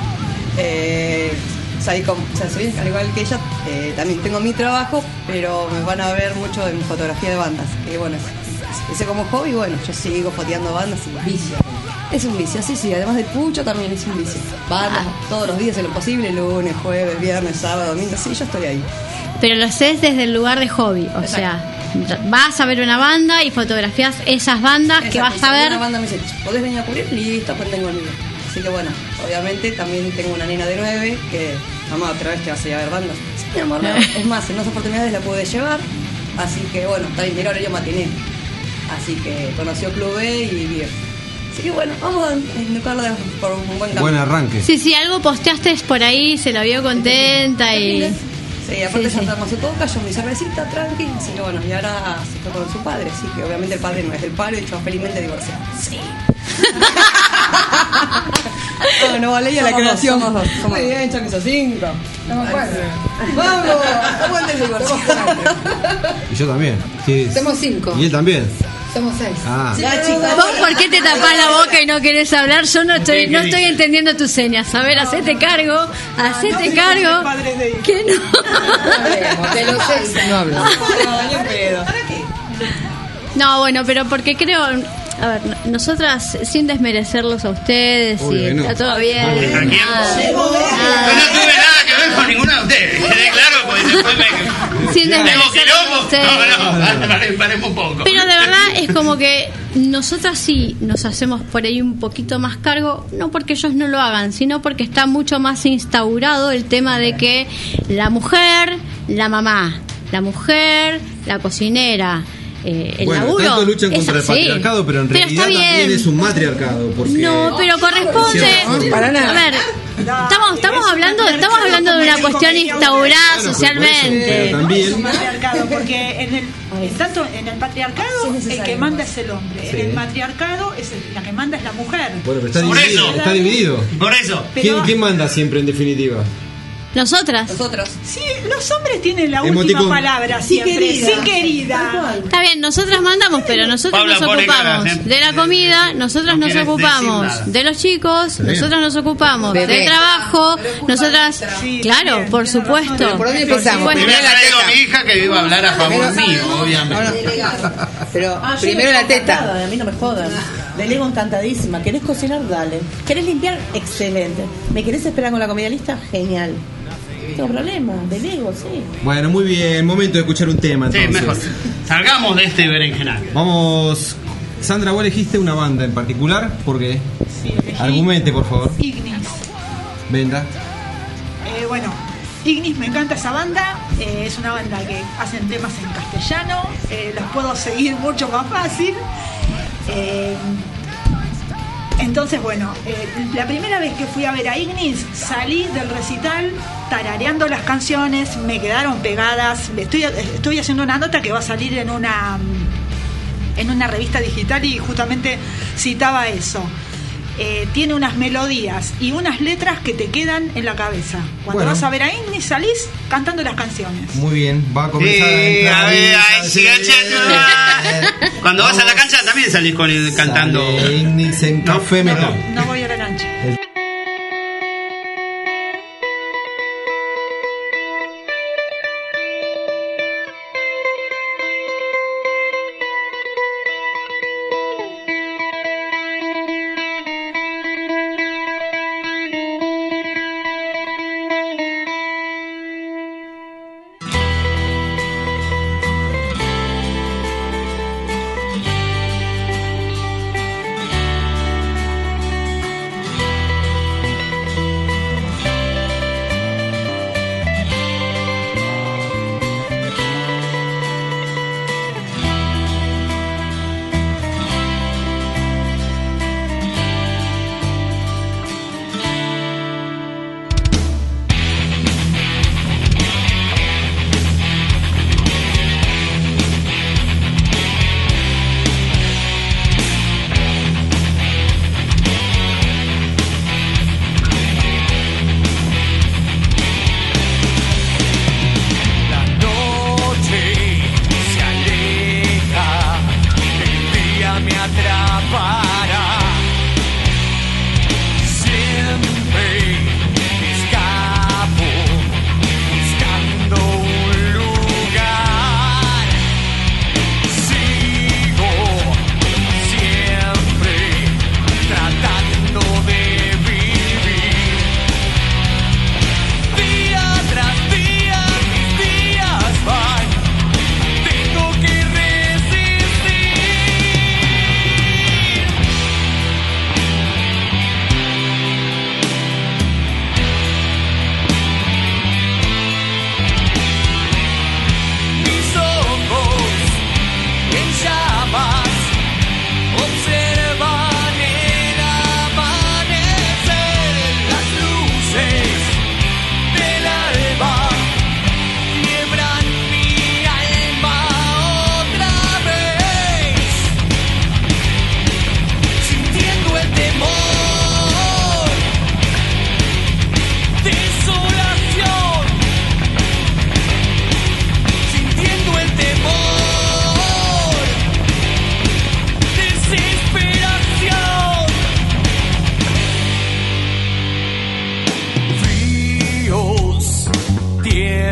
Soy al igual que ella, también tengo mi trabajo, pero me van a ver mucho en fotografía de bandas. Que bueno, hice como hobby, bueno, yo sigo foteando bandas y vicio. Es un vicio, sí, además del pucho también es un vicio. Bandas todos los días en lo posible, lunes, jueves, viernes, sábado, domingo, sí, yo estoy ahí. Pero lo haces desde el lugar de hobby, o sea, vas a ver una banda y fotografías esas bandas que vas a ver. Una banda me dice, ¿podés venir a cubrir? Listo, pues tengo el mío. Así que bueno, obviamente también tengo una nena de 9 que, mamá, otra vez te vas a ir a ver bandas. Sí, mi amor, no. Es más, en unas oportunidades la pude llevar, así que bueno, también tiene horario matiné. Así que conoció Club B y bien. Así que bueno, vamos a educarlo por un buen camino. Buen arranque. Sí, algo posteaste por ahí, se la vio contenta y... Sí, aparte ya estamos en todo callo, mi cervecita, tranqui. Así que bueno, y ahora se fue con su padre, así que obviamente el padre no es del palo y yo felizmente divorciado. Sí. No vale ya la creación. Somos dos. Muy bien, Chucky, sos 5. Vamos, aguante el divorcio. Y yo también. Sí. Somos 5. Y él también. Somos 6. Ah. ¿Vos por qué te tapás la boca y no querés hablar? Yo no estoy entendiendo tus señas. A ver, hacete cargo. Que no. De los 6 no hablo. No, bueno, pero porque creo... A ver, nosotras, sin desmerecerlos a ustedes, y está todo bien. ¿A quién? Yo no tuve nada que ver con ninguna de ustedes. Quedé claro, porque después me... Sin desmerecerlos a ustedes. No, paremos un poco. Pero de verdad es como que nosotras sí nos hacemos por ahí un poquito más cargo, no porque ellos no lo hagan, sino porque está mucho más instaurado el tema de que la mujer, la mamá, la mujer, la cocinera, el laburo. Tanto luchan contra el así. patriarcado, pero en realidad también es un matriarcado. Porque... No, pero corresponde. Para nada. A ver, estamos hablando de una cuestión instaurada socialmente. Es un matriarcado, porque tanto en el patriarcado el que manda es el hombre, en el matriarcado la que manda es la mujer. Bueno, pero está dividido. Por eso. ¿Quién manda siempre en definitiva? Nosotras. Sí, los hombres tienen la última palabra siempre. Sí, querida. Está bien, nosotras mandamos, pero nosotros nos ocupamos de la comida, nosotras nos ocupamos de los chicos, nosotras nos ocupamos del trabajo, nosotras, claro, por supuesto. ¿Por dónde empezamos? Primero traigo a mi hija que iba a hablar a favor mío, obviamente. Pero primero la teta. A mí no me jodan. Delego encantadísima. ¿Querés cocinar? Dale. ¿Querés limpiar? Excelente. ¿Me querés esperar con la comida lista? Genial. No tengo problema. Delego, sí. Bueno, muy bien. Momento de escuchar un tema, entonces. Sí, mejor. Salgamos de este berenjenal. Vamos. Sandra, vos elegiste una banda en particular. ¿Por qué? Sí, Argumente, por favor. Ignis. Venda. Bueno, Ignis, me encanta esa banda. Es una banda que hacen temas en castellano. Los puedo seguir mucho más fácil. Entonces, bueno, la primera vez que fui a ver a Ignis, salí del recital tarareando las canciones, me quedaron pegadas. Estoy haciendo una nota que va a salir en una revista digital y justamente citaba eso. Tiene unas melodías y unas letras que te quedan en la cabeza. Cuando vas a ver a Ignis, salís cantando las canciones. Muy bien, va a comenzar a entrar. Cuando vas a la cancha también salís cantando. Ignis en Café Metal. No voy a la cancha.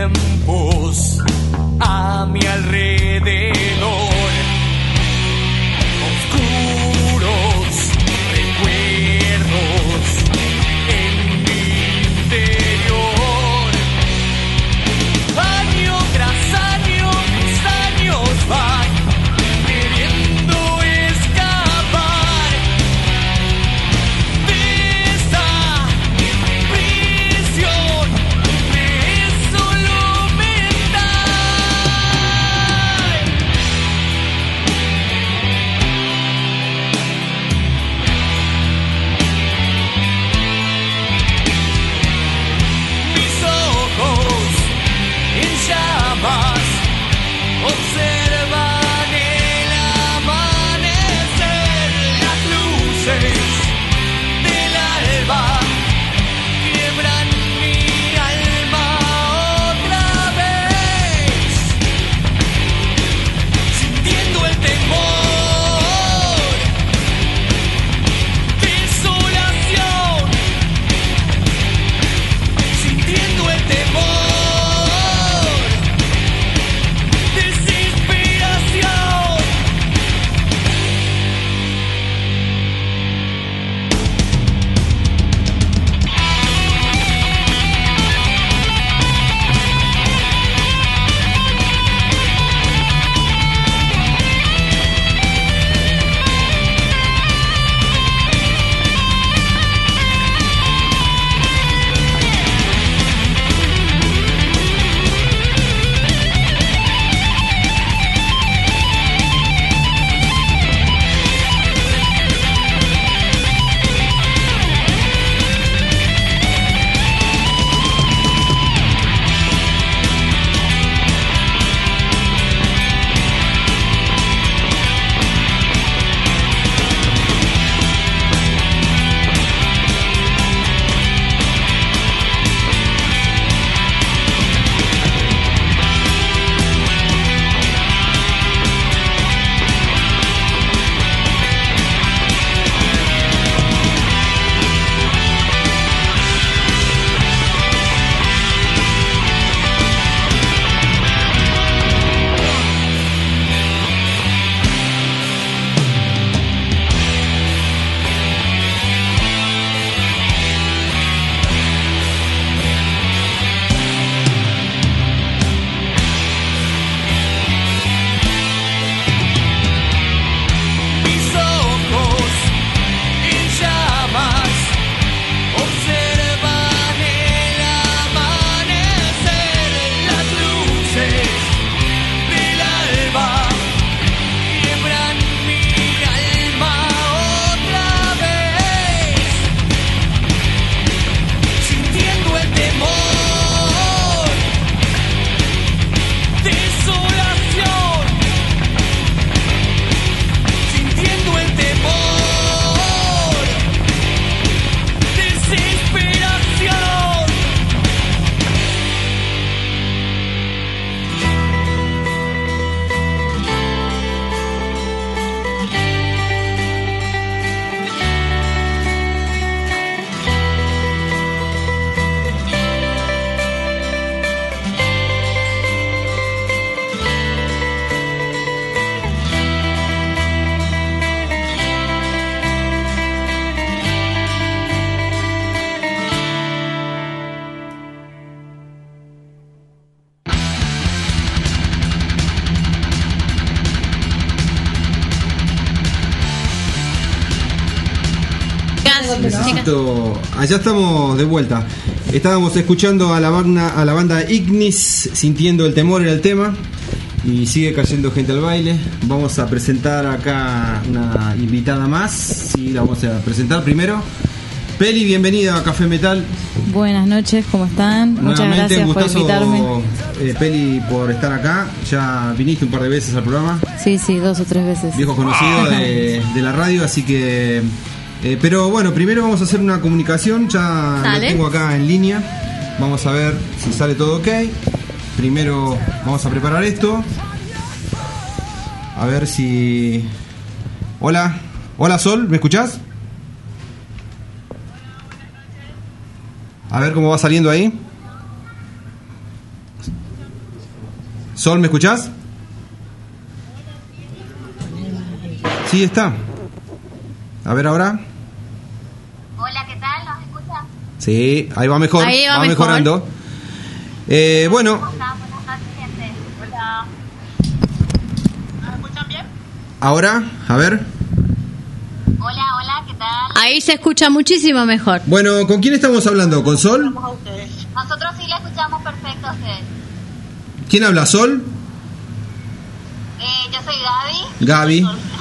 tiempos a mi alrededor. Oscuros recuerdos en mi interior. Año tras año, mis años van queriendo escapar de esa prisión que es solo mental. Mis ojos en llamas observan el amanecer, las luces del alba quiebran mi alma otra vez, sintiendo el temor, desolación, sintiendo el temor, desesperación. Mis ojos en llamas observan el amanecer, las luces del alba quiebran mi alma otra vez, sintiendo el temor, desolación, sintiendo el temor, desesperación. Allá estamos de vuelta. Estábamos escuchando a la banda Ignis, sintiendo el temor era el tema. Y sigue cayendo gente al baile. Vamos a presentar acá una invitada más. Sí, la vamos a presentar primero. Peli, bienvenida a Café Metal. Buenas noches, ¿cómo están? Muchas Nuevamente, gracias un por gustazo, invitarme. Peli, por estar acá. Ya viniste un par de veces al programa. Sí, 2 o 3 veces. Viejo conocido de la radio, así que... pero bueno, primero vamos a hacer una comunicación. Ya lo tengo acá en línea. Vamos a ver si sale todo ok. Primero vamos a preparar esto. A ver si... Hola. Hola, Sol, ¿me escuchás? A ver cómo va saliendo ahí. Sol, ¿me escuchás? Sí, está. A ver ahora. Hola, ¿qué tal? ¿Nos escucha? Sí, ahí va mejor. Ahí va mejor. Mejorando. Bueno. Buenas noches, gente. Hola. ¿Nos escuchan bien? Ahora, a ver. Hola, hola, ¿qué tal? Ahí se escucha muchísimo mejor. Bueno, ¿con quién estamos hablando? ¿Con Sol? Nosotros sí la escuchamos perfecto a ustedes. ¿Quién habla? ¿Sol? Yo soy Gaby. Gaby.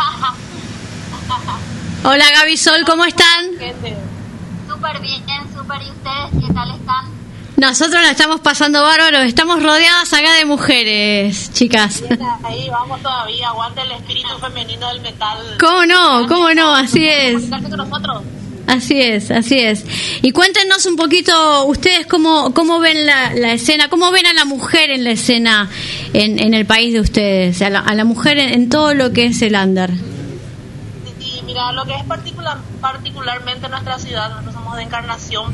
Hola Gaby, Sol, ¿cómo están? Súper bien, súper. ¿Y ustedes qué tal están? Nosotros la estamos pasando bárbaro, estamos rodeadas acá de mujeres, chicas. Ahí vamos todavía, aguante el espíritu femenino del metal. ¿Cómo no? Así es. Comunicarse con nosotros. Así es. Y cuéntenos un poquito, ustedes cómo ven la escena, cómo ven a la mujer en la escena en el país de ustedes, a la mujer en todo lo que es el under. Sí, mira, lo que es particularmente nuestra ciudad, nosotros somos de Encarnación,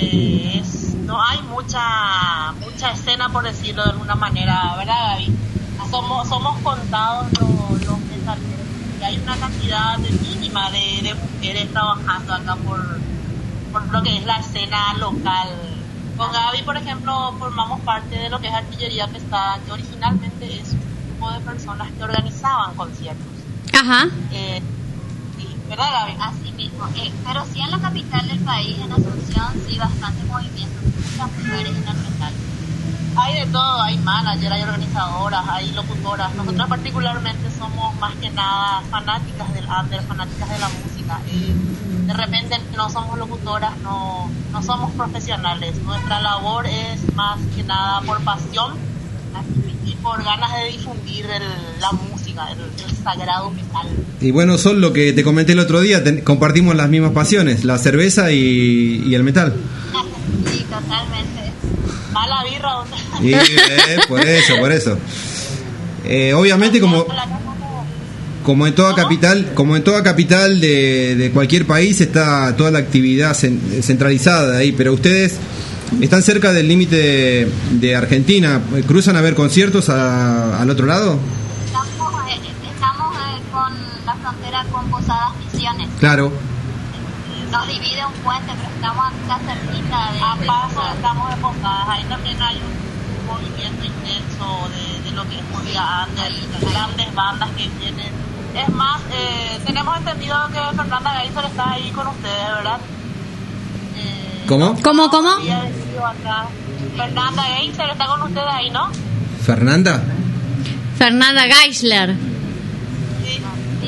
no hay mucha escena, por decirlo de alguna manera, ¿verdad, Gaby? Somos contados los metaleros. Hay una cantidad mínima de mujeres trabajando acá por lo que es la escena local. Con Gaby, por ejemplo, formamos parte de lo que es Artillería Pesada, que originalmente es un grupo de personas que organizaban conciertos. Ajá. Sí, ¿verdad, Gaby? Así mismo. Pero sí en la capital del país, en Asunción, sí bastante movimiento, muchas mujeres en el metal. Hay de todo, hay managers, hay organizadoras, hay locutoras. Nosotros particularmente somos más que nada fanáticas del under, fanáticas de la música. De repente no somos locutoras, no somos profesionales. Nuestra labor es más que nada por pasión y por ganas de difundir la música, el sagrado metal. Y bueno, Sol, lo que te comenté el otro día, compartimos las mismas pasiones, la cerveza y el metal. Sí, totalmente. Mala birra. Y, por eso. Obviamente como en toda capital de cualquier país está toda la actividad centralizada ahí, pero ustedes están cerca del límite de Argentina, ¿cruzan a ver conciertos al otro lado? Estamos con la frontera con Posadas Misiones. Claro. Nos divide un puente, pero estamos acá cerquita de... A paso estamos de Posadas, ahí también hay un movimiento intenso de lo que es música under, grandes bandas que vienen. Es más, tenemos entendido que Fernanda Geiser está ahí con ustedes, ¿verdad? ¿Cómo? ¿Cómo? Fernanda Geiser está con ustedes ahí, ¿no? ¿Fernanda? Fernanda Geisler. Sí.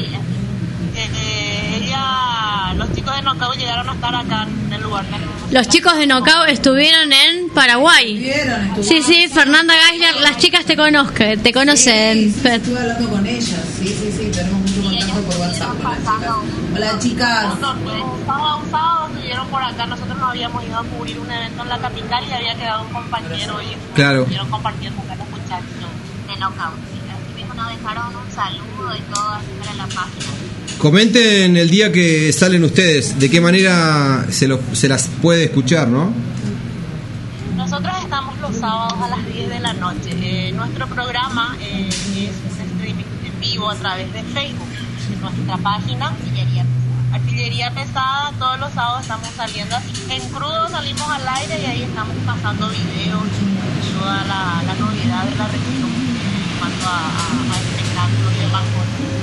Los chicos de Knockout llegaron a estar acá en el lugar. Los chicos de Knockout estuvieron en Paraguay. Sí, Fernanda Geisler, las chicas te conocen. Sí, estuve hablando con ellas. Sí, tenemos mucho contacto por WhatsApp con las chicas. Hola, chicas. Sábado estuvieron por acá. Nosotros nos habíamos ido a cubrir un evento en la capital y había quedado un compañero y estuvieron compartiendo con los muchachos de Knockout. Así mismo nos dejaron un saludo y todo así para la página. Comenten el día que salen ustedes, de qué manera se las puede escuchar, ¿no? Nosotros estamos los sábados a las 10 de la noche. Nuestro programa es un streaming en vivo a través de Facebook, en nuestra página Artillería Pesada. Todos los sábados estamos saliendo así. En crudo salimos al aire y ahí estamos pasando videos y toda la novedad de la región en cuanto a espectáculos y demás cosas.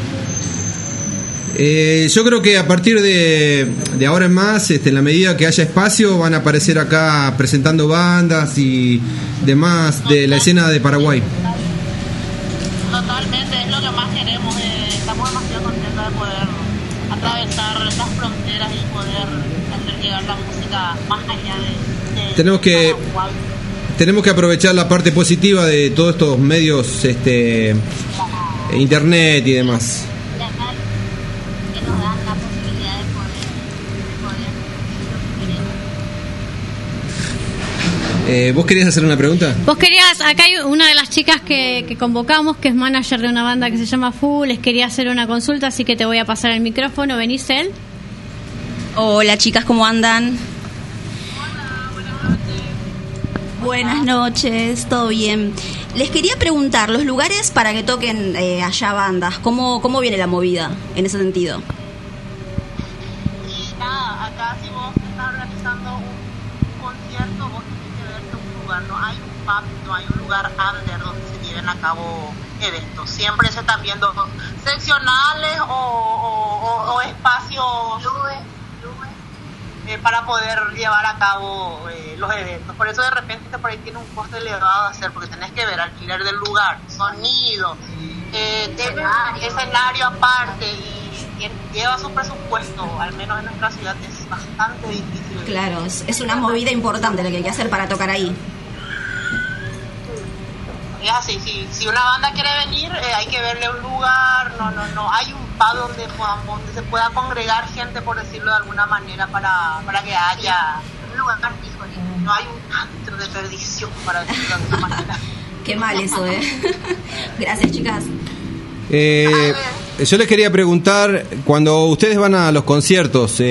Yo creo que a partir de ahora en más, en la medida que haya espacio, van a aparecer acá presentando bandas y demás de la escena de Paraguay. Totalmente, es lo que más queremos. Estamos demasiado contentos de poder atravesar las fronteras y poder hacer llegar la música más allá de tenemos que aprovechar la parte positiva de todos estos medios, internet y demás. ¿Vos querías hacer una pregunta? Vos querías, acá hay una de las chicas que convocamos, que es manager de una banda que se llama Full, les quería hacer una consulta, así que te voy a pasar el micrófono. ¿Venís, él? Hola chicas, ¿cómo andan? Hola, buenas noches. Buenas noches, ¿todo bien? Les quería preguntar, los lugares para que toquen allá bandas, ¿cómo viene la movida en ese sentido? Y nada, acá si vos estás organizando un concierto, vos tenés que verte un lugar, no hay un pub, no hay un lugar under donde se lleven a cabo eventos. Siempre se están viendo seccionales o espacios para poder llevar a cabo los eventos. Por eso de repente por ahí tiene un coste elevado de hacer, porque tenés que ver alquiler del lugar, sonido, escenario aparte, y lleva su presupuesto, al menos en nuestra ciudad es bastante difícil. Claro, es una movida importante la que hay que hacer para tocar ahí. Es así, si una banda quiere venir, hay que verle un lugar, no hay un pub donde se pueda congregar gente, por decirlo de alguna manera, para que haya un lugar fijo. No hay un antro de perdición, para decirlo de alguna manera. Qué mal eso, Gracias, chicas. Yo les quería preguntar, cuando ustedes van a los conciertos,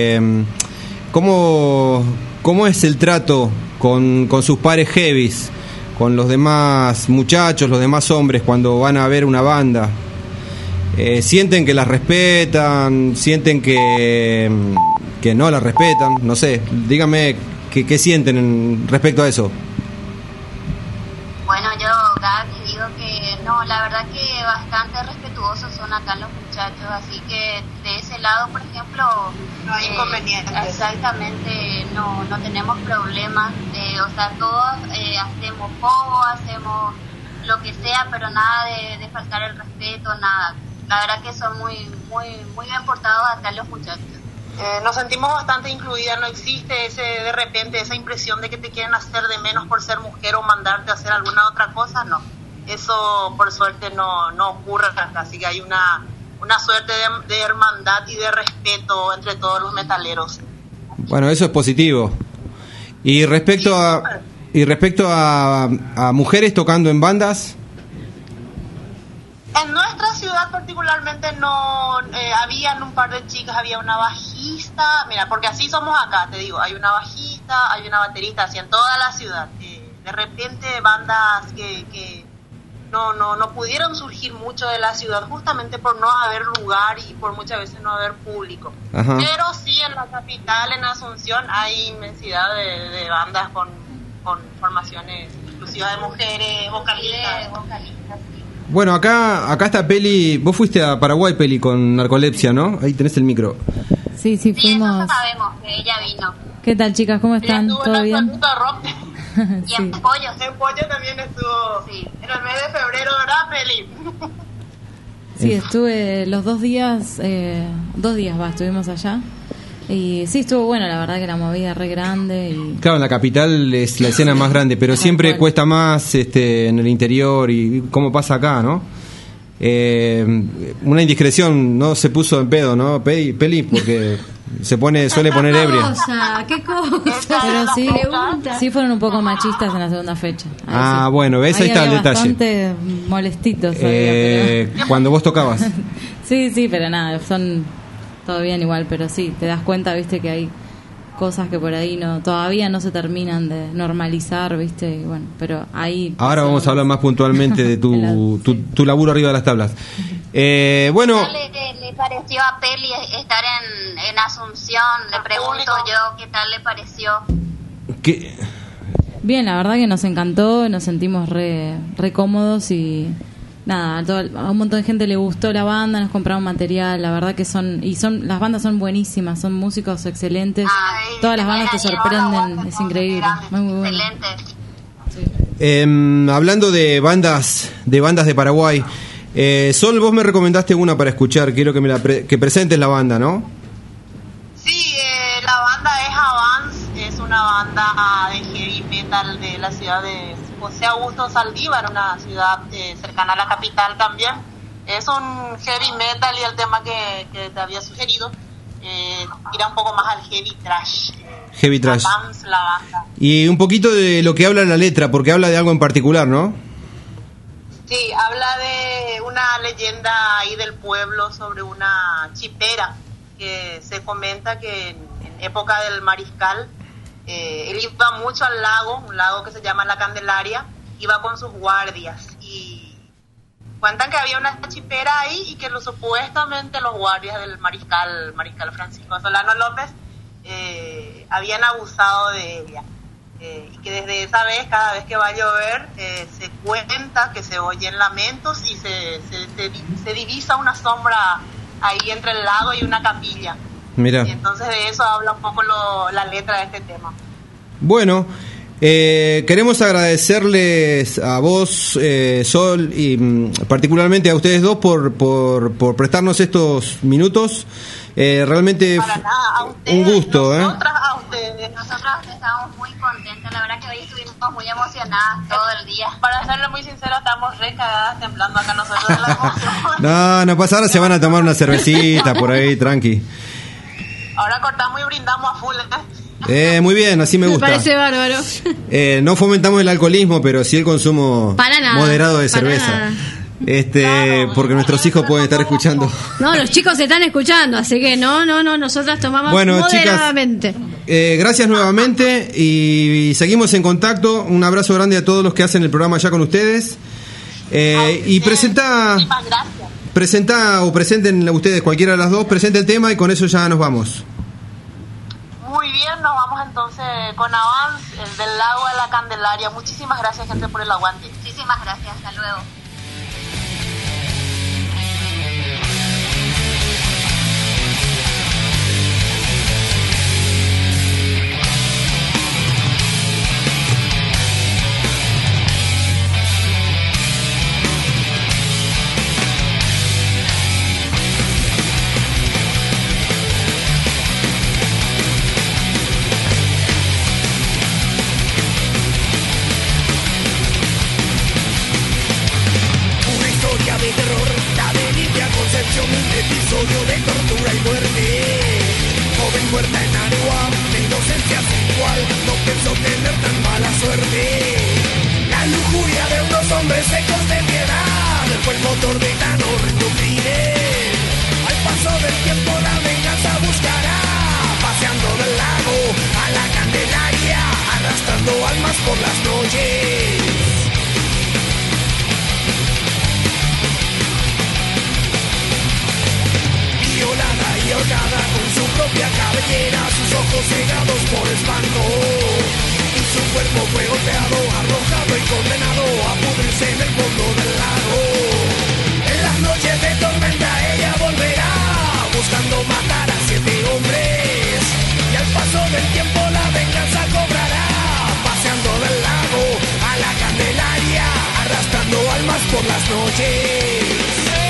¿cómo es el trato con sus pares heavies, con los demás muchachos, los demás hombres, cuando van a ver una banda? ¿Sienten que las respetan? ¿Sienten que no las respetan? No sé, díganme qué sienten respecto a eso. Bueno, yo, Gaby, digo que no, la verdad que bastante respetuosos son acá los muchachos, así que de ese lado, por ejemplo, no hay inconvenientes. Exactamente, no tenemos problemas, o sea, todos hacemos poco, hacemos lo que sea, pero nada de faltar el respeto, nada. La verdad que son muy bien portados acá los muchachos. Nos sentimos bastante incluidas, no existe de repente esa impresión de que te quieren hacer de menos por ser mujer o mandarte a hacer alguna otra cosa, no. Eso por suerte no ocurre acá, así que hay una suerte de hermandad y de respeto entre todos los metaleros. Bueno, eso es positivo. Y respecto a mujeres tocando en bandas, en nuestra ciudad particularmente no, habían un par de chicas, había una bajista, mira, porque así somos acá, te digo, hay una bajista, hay una baterista, así en toda la ciudad. De repente bandas que no pudieron surgir mucho de la ciudad justamente por no haber lugar y por muchas veces no haber público. Ajá. Pero sí en la capital, en Asunción, hay inmensidad de bandas con formaciones exclusivas de mujeres, vocalistas. Bueno, acá está Peli. Vos fuiste a Paraguay, Peli, con narcolepsia, ¿no? Ahí tenés el micro. Sí, fuimos. Eso sabemos, que ella vino. ¿Qué tal, chicas? ¿Cómo están? ¿Todo bien? Y en Pollo también estuvo. Sí. En el mes de febrero, ¿verdad, Peli? Sí, estuve los 2 días. 2 días estuvimos allá. Y sí, estuvo bueno, la verdad que la movida re grande. Y... Claro, en la capital es la escena más grande, pero siempre cuesta más en el interior, y como pasa acá, ¿no? Una indiscreción, no se puso en pedo, ¿no, Peli? Porque suele poner ebria. ¿Qué cosa? Pero sí fueron un poco machistas en la segunda fecha. Ahí bueno, ves, ahí está el detalle. Bastante molestitos. Cuando vos tocabas. Sí, pero nada, son... Todo bien igual, pero sí, te das cuenta, viste, que hay cosas que por ahí todavía no se terminan de normalizar, viste, y bueno, pero ahí... Ahora vamos a hablar más puntualmente de tu laburo arriba de las tablas. Bueno... ¿Qué tal le pareció a Peli estar en Asunción? Le pregunto yo, ¿qué tal le pareció? Bien, la verdad que nos encantó, nos sentimos re cómodos y... Nada, a un montón de gente le gustó la banda, nos compraron material, la verdad que las bandas son buenísimas, son músicos excelentes, todas las bandas te sorprenden, es increíble, muy bueno. Excelente. Hablando de bandas de Paraguay, Sol, vos me recomendaste una para escuchar, quiero que presentes la banda, ¿no? Sí, la banda es Avance, es una banda de heavy metal de la ciudad de José Augusto Saldívar, una ciudad cercana a la capital también. Es un heavy metal y el tema que te había sugerido tira un poco más al heavy trash. Heavy trash. Avance, la banda. Y un poquito de lo que habla la letra, porque habla de algo en particular, ¿no? Sí, habla de una leyenda ahí del pueblo sobre una chipera que se comenta que en época del mariscal él iba mucho al lago, un lago que se llama La Candelaria, iba con sus guardias y cuentan que había una chipera ahí y que supuestamente los guardias del mariscal Francisco Solano López habían abusado de ella. Y que desde esa vez, cada vez que va a llover, se cuenta que se oyen lamentos y se divisa una sombra ahí entre el lago y una capilla. Mira. Y entonces de eso habla un poco la letra de este tema. Bueno, queremos agradecerles a vos, Sol, y particularmente a ustedes dos por prestarnos estos minutos. Realmente para nada, a ustedes, un gusto. Nosotras a ustedes. Nosotras estamos muy contentas, la verdad que hoy estuvimos muy emocionadas todo el día. Para serle muy sincera, estamos re cagadas temblando acá nosotros de la emoción. No pasa, ahora se van a tomar una cervecita por ahí, tranqui. Ahora cortamos y brindamos a full. Muy bien, así me gusta. Me parece bárbaro. No fomentamos el alcoholismo, pero sí el consumo moderado de cerveza. Porque nuestros hijos pueden estar escuchando. No, los chicos se están escuchando, así que no, nosotras tomamos moderadamente. Chicas, gracias nuevamente y seguimos en contacto. Un abrazo grande a todos los que hacen el programa allá con ustedes. Y presenten ustedes, cualquiera de las dos, presente el tema y con eso ya nos vamos. Muy bien, nos vamos entonces con Avance, el del lago de la Candelaria. Muchísimas gracias, gente, por el aguante. Muchísimas gracias, hasta luego. Un episodio de tortura y muerte. Joven muerta en agua, de inocencia sin igual. No pensó tener tan mala suerte. La lujuria de unos hombres secos de piedad fue el motor de tan horrendo crimen. Al paso del tiempo la venganza buscará, paseando del lago a la Candelaria, arrastrando almas por las noches. Y ahogada con su propia cabellera, sus ojos cegados por espanto, y su cuerpo fue golpeado, arrojado y condenado a pudrirse en el fondo del lago. En las noches de tormenta ella volverá, buscando matar a 7 hombres, y al paso del tiempo la venganza cobrará, paseando del lago a la Candelaria, arrastrando almas por las noches.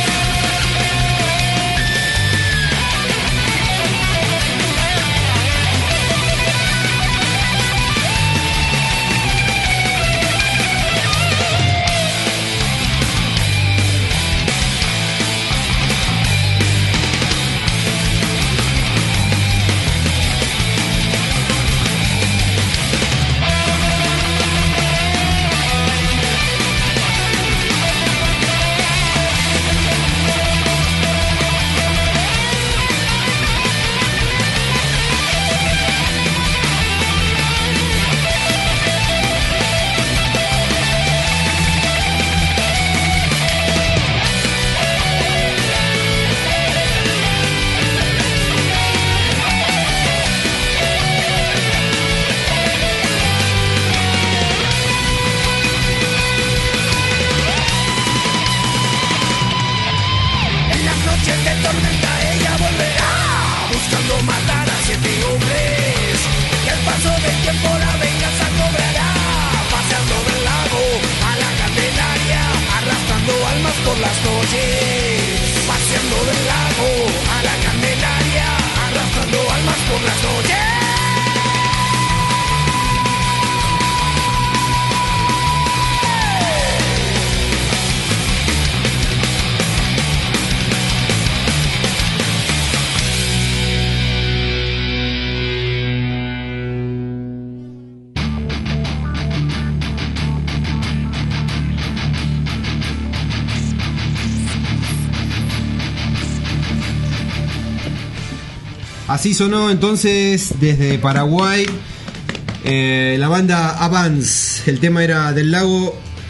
Así sonó entonces desde Paraguay la banda Avance. El tema era del lago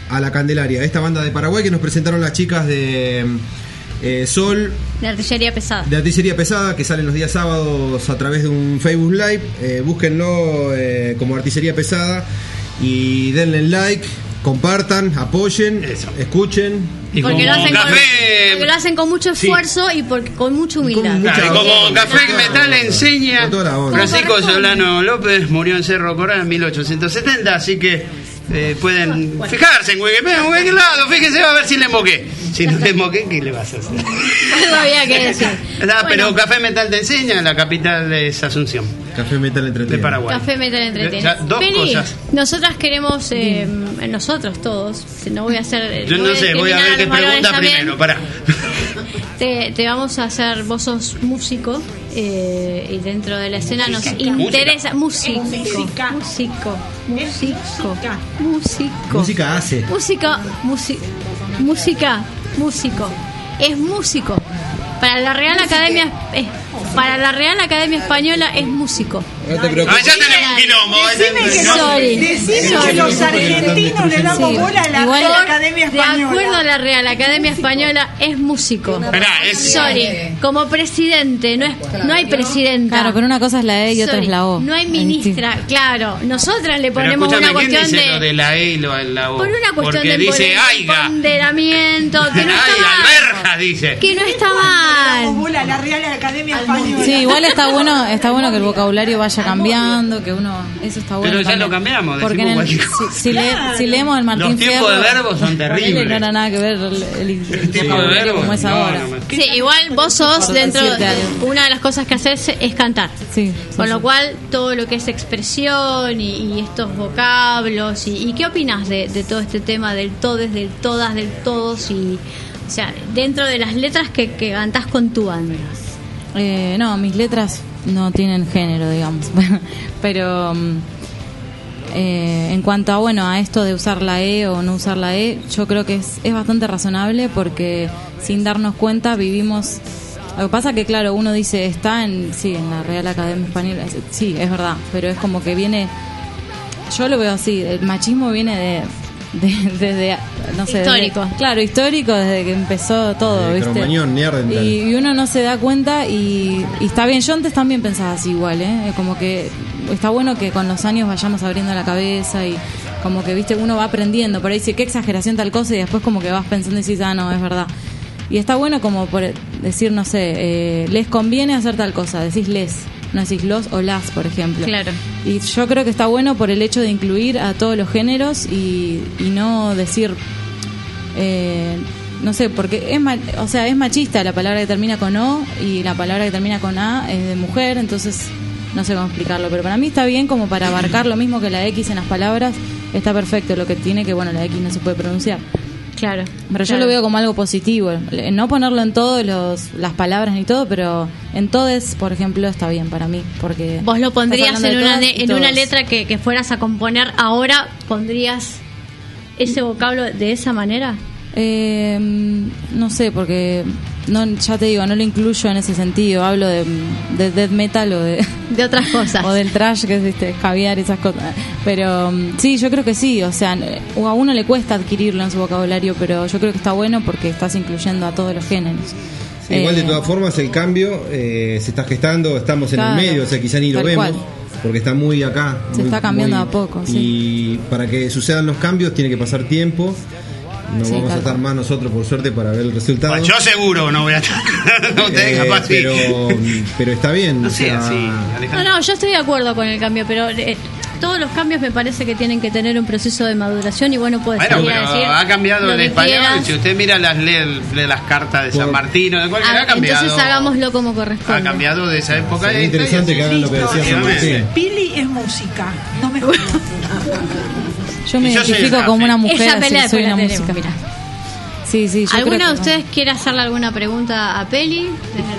a la Candelaria, esta banda de Paraguay que nos presentaron las chicas de Sol. De Artillería Pesada. De Artillería Pesada, que salen los días sábados a través de un Facebook Live. Búsquenlo como Artillería Pesada y denle like, compartan, apoyen, escuchen. Y porque como lo hacen con mucho esfuerzo y con mucha humildad. Claro, como Café Metal enseña, Francisco Solano López murió en Cerro Corona en 1870, así que pueden fijarse en Wikipedia, en cualquier lado, fíjense a ver si le emboqué. Si no le emboqué, ¿qué le vas a hacer? No había que decir. Pero Café Metal te enseña, la capital es Asunción. Café Metal entretiene. De Paraguay. Café Metal entretiene. O sea, dos cosas. Nosotras queremos, nosotros todos, no voy a hacer... Yo no sé, voy a ver qué pregunta primero, pará. Te vamos a hacer, vos sos músico y dentro de la escena nos interesa música. Música hace. Músico. Es músico. Para la Real Academia Española es músico. No te preocupes. Ya tenemos un quilombo. Decime que los argentinos le damos bola a la Real Academia Española. De acuerdo a la Real Academia Española es músico. Como presidente, no hay presidenta. Claro, pero una cosa es la E y otra es la O. No hay ministra, claro. Nosotras le ponemos una cuestión de lo de la E y la O. Por una cuestión porque de dice empoderamiento, que no está mal. Alberja, dice. Que no está mal. Bola a la Real Academia Española. Sí, igual está bueno que el vocabulario vaya cambiando, que uno, eso está bueno. Pero ya también. lo cambiamos, porque si leemos el Martín los tiempos Fierro, de verbos son terribles. No era nada que ver el tipo de verbos como es ahora. Sí, igual vos sos dentro de una de las cosas que haces es cantar. Sí, con lo cual todo lo que es expresión y estos vocablos y ¿qué opinas de todo este tema del todes, del todas, del todos y o sea, dentro de las letras que cantás con tu banda? No, mis letras no tienen género, digamos. Pero en cuanto a esto de usar la E o no usar la E, yo creo que es bastante razonable porque sin darnos cuenta vivimos. Lo que pasa que, claro, uno dice, está en la Real Academia Española. Sí, es verdad, pero es como que viene. Yo lo veo así, el machismo viene desde no sé, histórico. Claro, histórico desde que empezó todo, ¿viste? Cromañón, y uno no se da cuenta y está bien. Yo antes también pensaba así igual, como que está bueno que con los años vayamos abriendo la cabeza y como que, viste, uno va aprendiendo. Por ahí dice, qué exageración tal cosa y después como que vas pensando y dices, no, es verdad. Y está bueno como por decir, no sé, les conviene hacer tal cosa, decís les, no decís los o las, por ejemplo. Claro. Y yo creo que está bueno por el hecho de incluir a todos los géneros y no decir, no sé, porque es machista la palabra que termina con O y la palabra que termina con A es de mujer, entonces no sé cómo explicarlo, pero para mí está bien como para abarcar lo mismo que la X en las palabras, está perfecto. Lo que tiene que, la X no se puede pronunciar. Claro. Pero yo lo veo como algo positivo. No ponerlo en todas las palabras ni todo, pero en todes, por ejemplo, está bien para mí. Porque ¿vos lo pondrías en una letra que fueras a componer ahora? ¿Pondrías ese vocablo de esa manera? No sé, porque ya te digo, no lo incluyo en ese sentido. Hablo de death metal o de otras cosas. O del trash, que es caviar y esas cosas. Pero sí, yo creo que sí. O sea, a uno le cuesta adquirirlo en su vocabulario, pero yo creo que está bueno porque estás incluyendo a todos los géneros. Sí, igual de todas formas el cambio se está gestando, estamos en el medio, o sea, quizá ni lo vemos. Porque está muy acá. Se está cambiando a poco, sí. Y para que sucedan los cambios tiene que pasar tiempo. No vamos a estar más nosotros, por suerte, para ver el resultado. Pues yo seguro no voy a estar. No te capaz, pero está bien. No sé, así, no, yo estoy de acuerdo con el cambio, pero todos los cambios me parece que tienen que tener un proceso de maduración y puede salir a decir. Ha cambiado el español. Quieras. Si usted mira lee las cartas de San Martín o de cualquier, ha cambiado. Entonces hagámoslo como corresponde. Ha cambiado de esa época. Es interesante que hagan lo que decía San Martín. Pili es música, no me jodas. Yo me identifico como una mujer, así soy una música. Mira. Sí, ¿Alguna de ustedes quiere hacerle alguna pregunta a Peli?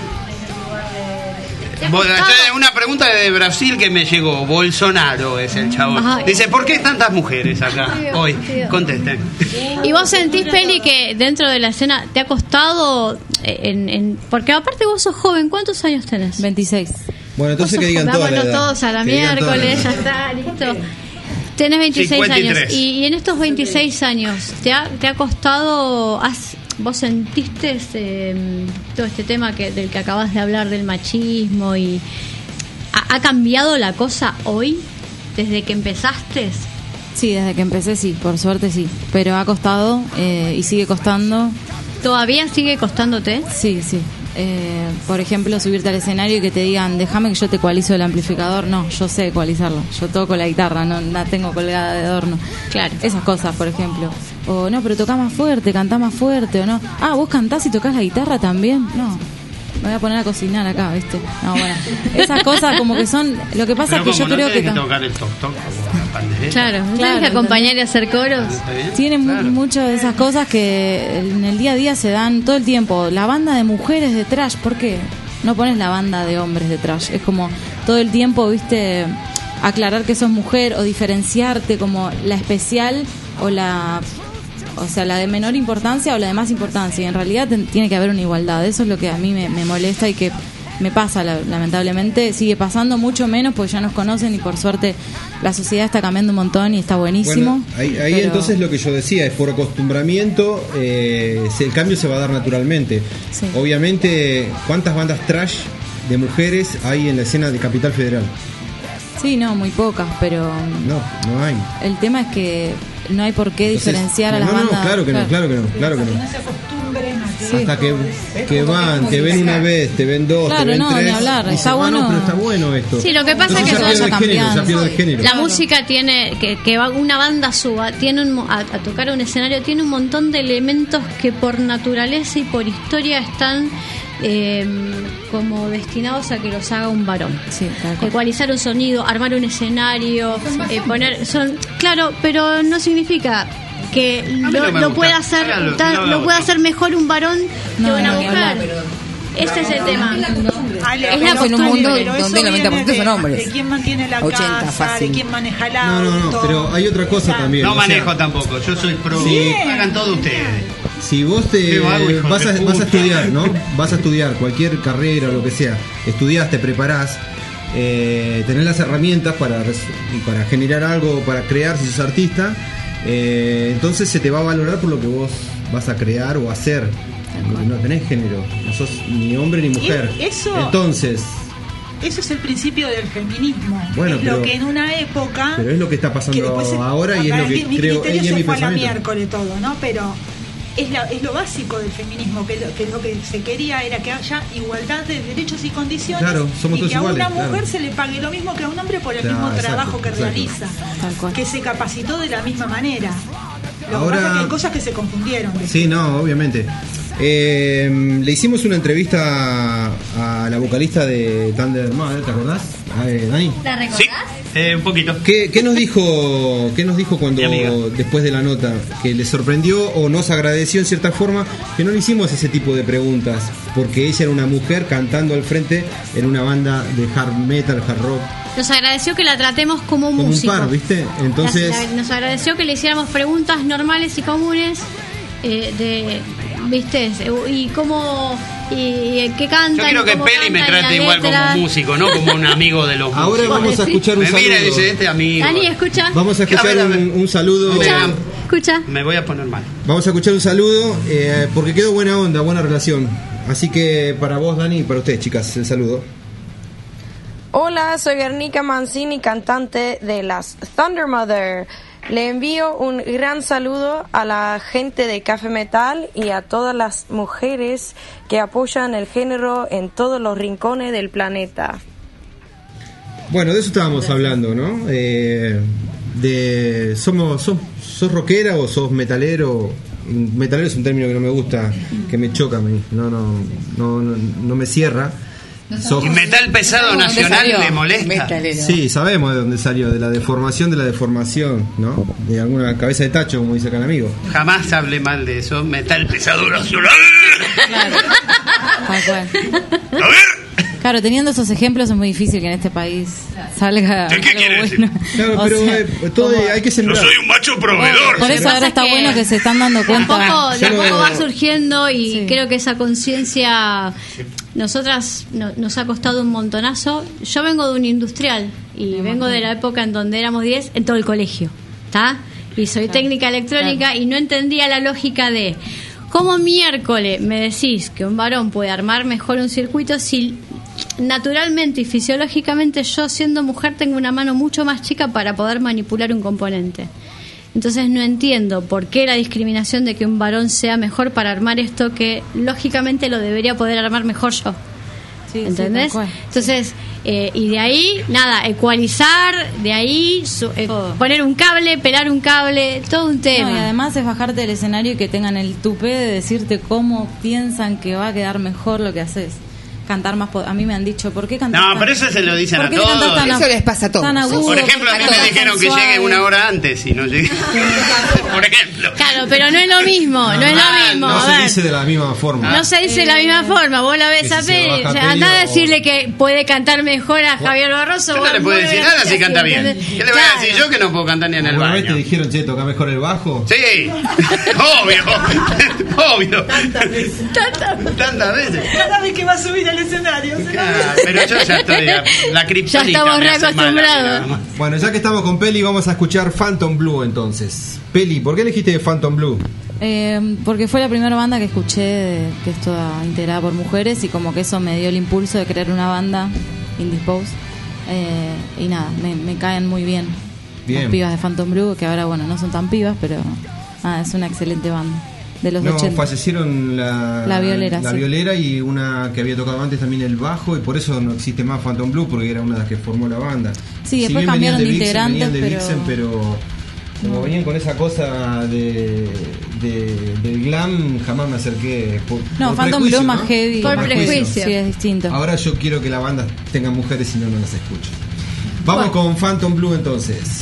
Una pregunta de Brasil que me llegó. Bolsonaro es el chavo. Dice, ¿por qué tantas mujeres acá hoy? Contesten. ¿Y vos sentís, Peli, que dentro de la escena te ha costado porque aparte vos sos joven, ¿cuántos años tenés? 26. Bueno, entonces que digan vámonos toda la edad. todos a la miércoles, ya está, listo. Tenés 26 53. años. Y en estos 26 años, ¿te ha costado, vos sentiste todo este tema del que acabas de hablar, del machismo? Y ¿ha cambiado la cosa hoy, desde que empezaste? Sí, desde que empecé sí, por suerte sí. Pero ha costado y sigue costando. ¿Todavía sigue costándote? Sí, sí. Por ejemplo, subirte al escenario y que te digan, déjame que yo te ecualizo el amplificador. No, yo sé ecualizarlo. Yo toco la guitarra, no la tengo colgada de adorno. Claro. Esas cosas, por ejemplo. O no, pero tocá más fuerte, cantá más fuerte. O no, vos cantás y tocás la guitarra también. No, me voy a poner a cocinar acá, ¿viste? No, bueno. Esas cosas como que son... Lo que pasa Pero es que yo creo que... tocar el toc-toc como la pandereta. Claro, tienes que acompañar y hacer coros. Tienen muchas de esas cosas que en el día a día se dan todo el tiempo. La banda de mujeres de trash, ¿por qué no pones la banda de hombres de trash? Es como todo el tiempo, ¿viste? Aclarar que sos mujer o diferenciarte como la especial o la... O sea, la de menor importancia o la de más importancia. Y en realidad tiene que haber una igualdad. Eso es lo que a mí me molesta y que me pasa, lamentablemente. Sigue pasando mucho menos porque ya nos conocen y por suerte la sociedad está cambiando un montón y está buenísimo. Bueno, ahí entonces lo que yo decía es por acostumbramiento, el cambio se va a dar naturalmente. Sí. Obviamente, ¿cuántas bandas trash de mujeres hay en la escena de Capital Federal? Sí, no, muy pocas, pero... No hay. El tema es que no hay por qué diferenciar a las bandas. No, claro que no. Que no se acostumbren a que... Hasta que van, te ven una vez, te ven dos, claro, te ven tres. Ni hablar. Está bueno. Pero está bueno esto. Sí, lo que pasa entonces es que ya pierde el género. La música tiene, que va una banda suba, tiene a tocar un escenario, tiene un montón de elementos que por naturaleza y por historia están... como destinados a que los haga un varón. Sí, ecualizar un sonido, armar un escenario, claro, pero no significa que lo pueda hacer lo pueda hacer mejor un varón que una mujer. Ese es el tema. Es la en un mundo donde el 90% son hombres. De quién mantiene la 80 casa, fácil. de quién maneja el auto. No, pero hay otra cosa también. No manejo tampoco, yo soy pro. Sí. Hagan todo ustedes. Si vos vas a estudiar, ¿no? Vas a estudiar cualquier carrera o lo que sea, estudiás, te preparás, tenés las herramientas para generar algo, para crear si sos artista, entonces se te va a valorar por lo que vos vas a crear o hacer. No tenés género, no sos ni hombre ni mujer. Entonces... Eso es el principio del feminismo. Bueno, lo que en una época... Pero es lo que está pasando ahora y es lo que creo que es mi fue a la pensamiento. miércoles todo, ¿no? Pero es lo básico del feminismo, que lo que se quería era que haya igualdad de derechos y condiciones. Claro, somos y todos que a una iguales, mujer claro. se le pague lo mismo que a un hombre por el mismo trabajo que realiza. Que se capacitó de la misma manera. Lo que pasa es que hay cosas que se confundieron. Sí, no, obviamente. Le hicimos una entrevista a la vocalista de Thunder Mother, ¿te acordás? Dani. ¿La recordás? Sí, un poquito. ¿Qué nos dijo cuando después de la nota? Que le sorprendió o nos agradeció en cierta forma que no le hicimos ese tipo de preguntas, porque ella era una mujer cantando al frente en una banda de hard metal, hard rock. Nos agradeció que la tratemos como un músico. Un par, ¿viste? Entonces... Nos agradeció que le hiciéramos preguntas normales y comunes ¿viste? Y cómo... y qué canta. Yo quiero que Peli me trate igual como músico, no como un amigo de los músicos. Ahora vamos a escuchar un saludo. Me mira y dice, este amigo. Dani, escucha. Vamos a escuchar un saludo. Escucha. Me voy a poner mal. Vamos a escuchar un saludo porque quedó buena onda, buena relación. Así que para vos, Dani, y para ustedes, chicas, el saludo. Hola, soy Guernica Mancini, cantante de las Thunder Mother. Le envío un gran saludo a la gente de Café Metal y a todas las mujeres que apoyan el género en todos los rincones del planeta. Bueno, de eso estábamos hablando, ¿no? ¿Sos rockera o sos metalero? Metalero es un término que no me gusta, que me choca a mí, no me cierra. Y metal pesado nacional le molesta. Metalero. Sí, sabemos de dónde salió, de la deformación, ¿no? De alguna cabeza de tacho, como dice acá el amigo. Jamás hablé mal de eso, metal pesado nacional. Claro. A ver. Claro, teniendo esos ejemplos es muy difícil que en este país salga. ¿Qué quiere decir? Claro, pero hay que sembrar. Yo soy un macho proveedor. Por eso ahora está bueno que se están dando cuenta. De a poco va surgiendo y creo que esa conciencia nosotras nos ha costado un montonazo. Yo vengo de un industrial y vengo de la época en donde éramos 10 en todo el colegio, ¿está? Y soy técnica electrónica y no entendía la lógica de cómo miércoles me decís que un varón puede armar mejor un circuito si naturalmente y fisiológicamente yo siendo mujer tengo una mano mucho más chica para poder manipular un componente. Entonces no entiendo por qué la discriminación de que un varón sea mejor para armar esto que lógicamente lo debería poder armar mejor yo. Sí, ¿entendés? Sí, entonces, y de ahí, nada, ecualizar, de ahí poner un cable, pelar un cable, todo un tema. No, y además es bajarte del escenario y que tengan el tupé de decirte cómo piensan que va a quedar mejor lo que haces. Cantar más, a mí me han dicho, ¿por qué cantar? No, pero eso se lo dicen a todos. Eso les pasa a todos. Por ejemplo, a mí me dijeron que llegue una hora antes y no llegué. Por ejemplo. Claro, pero no es lo mismo, no es lo mismo. No se dice de la misma forma. No se dice de la misma forma. Vos la ves a Peli, o sea, andá a decirle que puede cantar mejor a Javier Barroso. Yo no le puedo decir nada si canta bien. ¿Qué le voy a decir yo que no puedo cantar ni en el baño? ¿Alguna vez te dijeron, che, toca mejor el bajo? Sí, obvio. Tantas veces. Cada vez que va a subir al escenario. Pero yo ya estoy la kriptonita. Ya estamos reacostumbrados. Bueno, ya que estamos con Peli, vamos a escuchar Phantom Blue entonces. Peli, ¿por qué elegiste Phantom Blue? Porque fue la primera banda que escuché que es toda integrada por mujeres y como que eso me dio el impulso de crear una banda Indispose. Y nada, me caen muy bien las pibas de Phantom Blue, que ahora bueno no son tan pibas, pero nada, es una excelente banda. De los 80. Fallecieron la Violera y una que había tocado antes también el bajo, y por eso no existe más Phantom Blue, porque era una de las que formó la banda. Sí, después cambiaron de integrantes, pero como venían con esa cosa del glam, jamás me acerqué. Por Phantom Blue más heavy. Por prejuicio. Sí, es distinto. Ahora yo quiero que la banda tenga mujeres y no las escucho. Vamos con Phantom Blue entonces.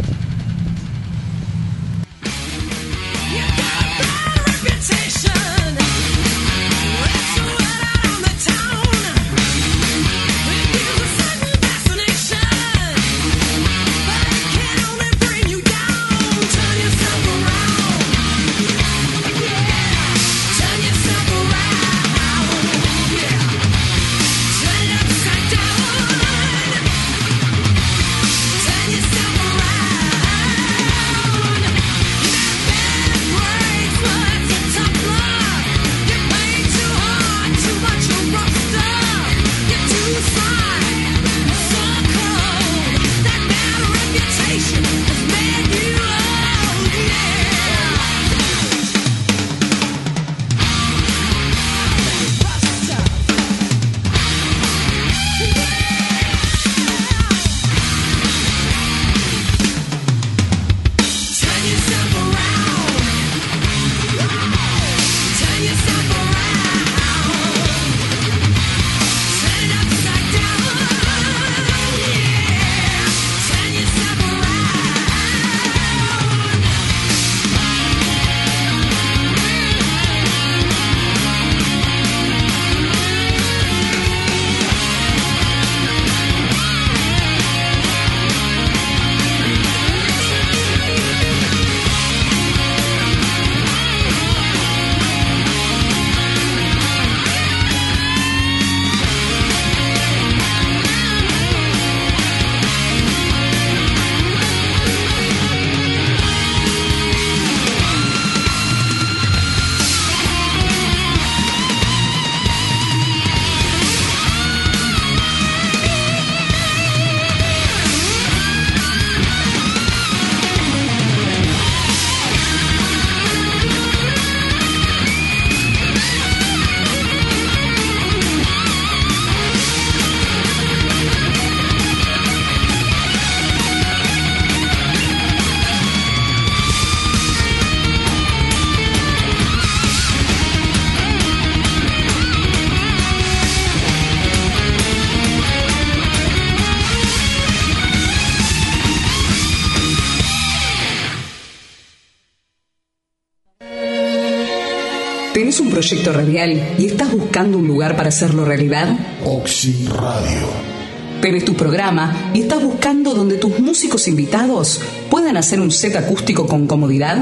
¿Tenés un proyecto radial y estás buscando un lugar para hacerlo realidad? Oxy Radio. ¿Tenés tu programa y estás buscando donde tus músicos invitados puedan hacer un set acústico con comodidad?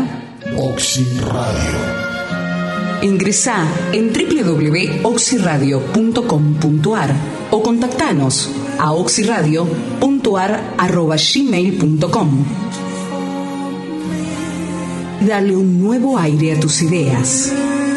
Oxy Radio. Ingresá en www.oxyradio.com.ar o contactanos a oxiradio.ar@gmail.com. Dale un nuevo aire a tus ideas.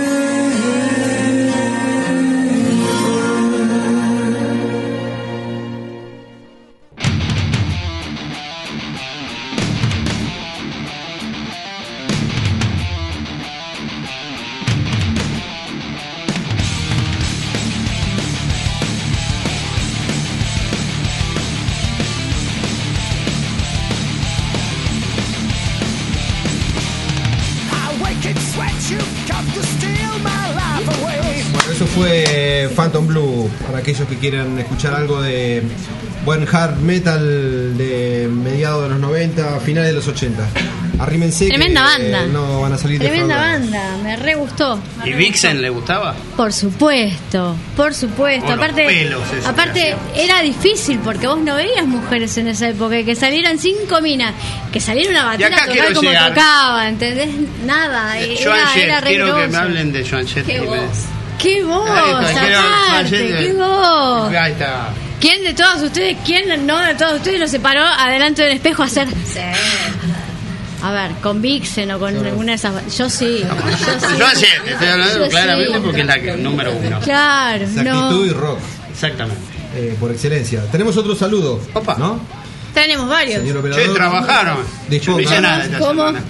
Fue Phantom Blue, para aquellos que quieran escuchar algo de buen hard metal de mediados de los 90, finales de los 80. Arrímense. Tremenda banda. No van a salir Tremenda defraudados. banda, me re gustó. ¿Y Vixen le gustaba? Por supuesto, por supuesto. Con los Aparte, pelos esos que aparte hacían. era difícil porque vos no veías mujeres en esa época, que salieran 5 minas, que saliera una Y batera acá total quiero como llegar. tocaba, ¿entendés? Nada, Joan Jett, era re quiero que me grosso. hablen de Joan Jett. Qué que me- voz. ¡Qué voz! Ahí está, quiero Aparte, Joan Jett. ¡qué voz! Ahí está. ¿Quién de todos ustedes, quién no de todos ustedes no se paró adelante del espejo a hacer? A ver, con Vixen o con alguna de esas. Yo sí. Joan Jett, estoy hablando Yo claramente sí. porque es la número uno. Claro, Esa no. actitud y rock. Exactamente. Por excelencia. Tenemos otro saludo. ¿No? Tenemos varios. Señor operador. Che, trabajaron. Yo no hice nada esta ¿Cómo? semana.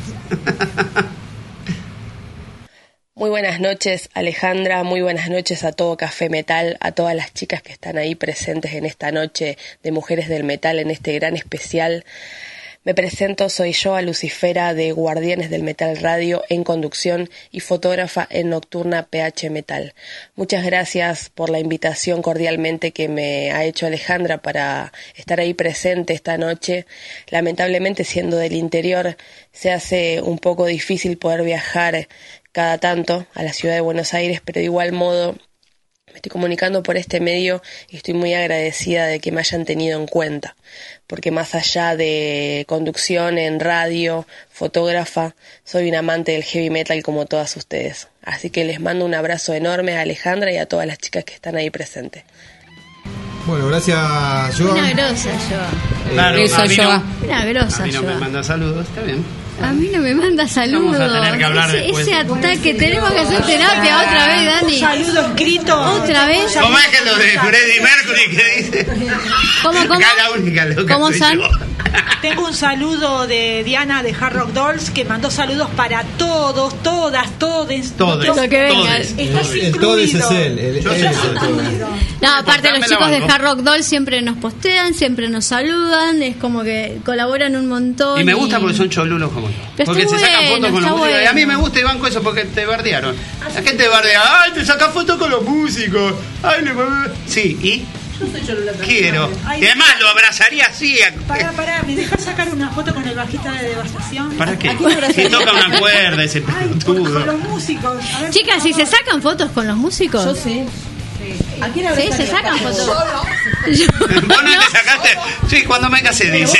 Muy buenas noches, Alejandra, muy buenas noches a todo Café Metal, a todas las chicas que están ahí presentes en esta noche de Mujeres del Metal, en este gran especial. Me presento, soy yo, a Lucifera de Guardianes del Metal Radio en conducción y fotógrafa en Nocturna PH Metal. Muchas gracias por la invitación cordialmente que me ha hecho Alejandra para estar ahí presente esta noche. Lamentablemente, siendo del interior, se hace un poco difícil poder viajar cada tanto a la ciudad de Buenos Aires, pero de igual modo me estoy comunicando por este medio y estoy muy agradecida de que me hayan tenido en cuenta, porque más allá de conducción en radio, fotógrafa, soy un amante del heavy metal como todas ustedes. Así que les mando un abrazo enorme a Alejandra y a todas las chicas que están ahí presentes. Bueno, gracias, Joan. Una grosa, yo. Claro, Eso, a mí no- yo. Una grosa, A mí no yo. me manda saludos, está bien. A mí no me manda saludos. Vamos a tener que hablar después. Ese ataque, tenemos que hacer terapia otra vez, Dani. Un saludo escrito. Otra vez. ¿Cómo es que lo de Freddie Mercury que dice? ¿Cómo? Acá la única loca ¿Cómo soy son? yo. Tengo un saludo de Diana de Hard Rock Dolls que mandó saludos para todos, todas, todes. Todes, No te- Lo que venga. Estás El todo es incluido. él. El Yo él soy es el todo. No, aparte Dame los la chicos de banco. Hard Rock Doll siempre nos postean, siempre nos saludan, es como que colaboran un montón. Y me gusta porque son cholulos como yo. Pero Porque está se sacan bueno, fotos con los está músicos. Y a mí bueno. me gusta y banco eso porque te bardearon. La gente bardea, ay, te sacas fotos con los músicos. Ay, sí, ¿y? Yo soy Cholula también. Quiero. Ay, Y además lo abrazaría así. Pará, ¿me dejas sacar una foto con el bajista de Devastación? ¿Para qué? ¿A quién abrazaría? Si toca una cuerda ese Con pelotudo. los músicos. A ver, Chicas, ¿si se sacan fotos con los músicos? Yo sí. ¿A quién Sí, se sacan fotos. ¿Vos no te sacaste? Sí, cuando me casé, dice.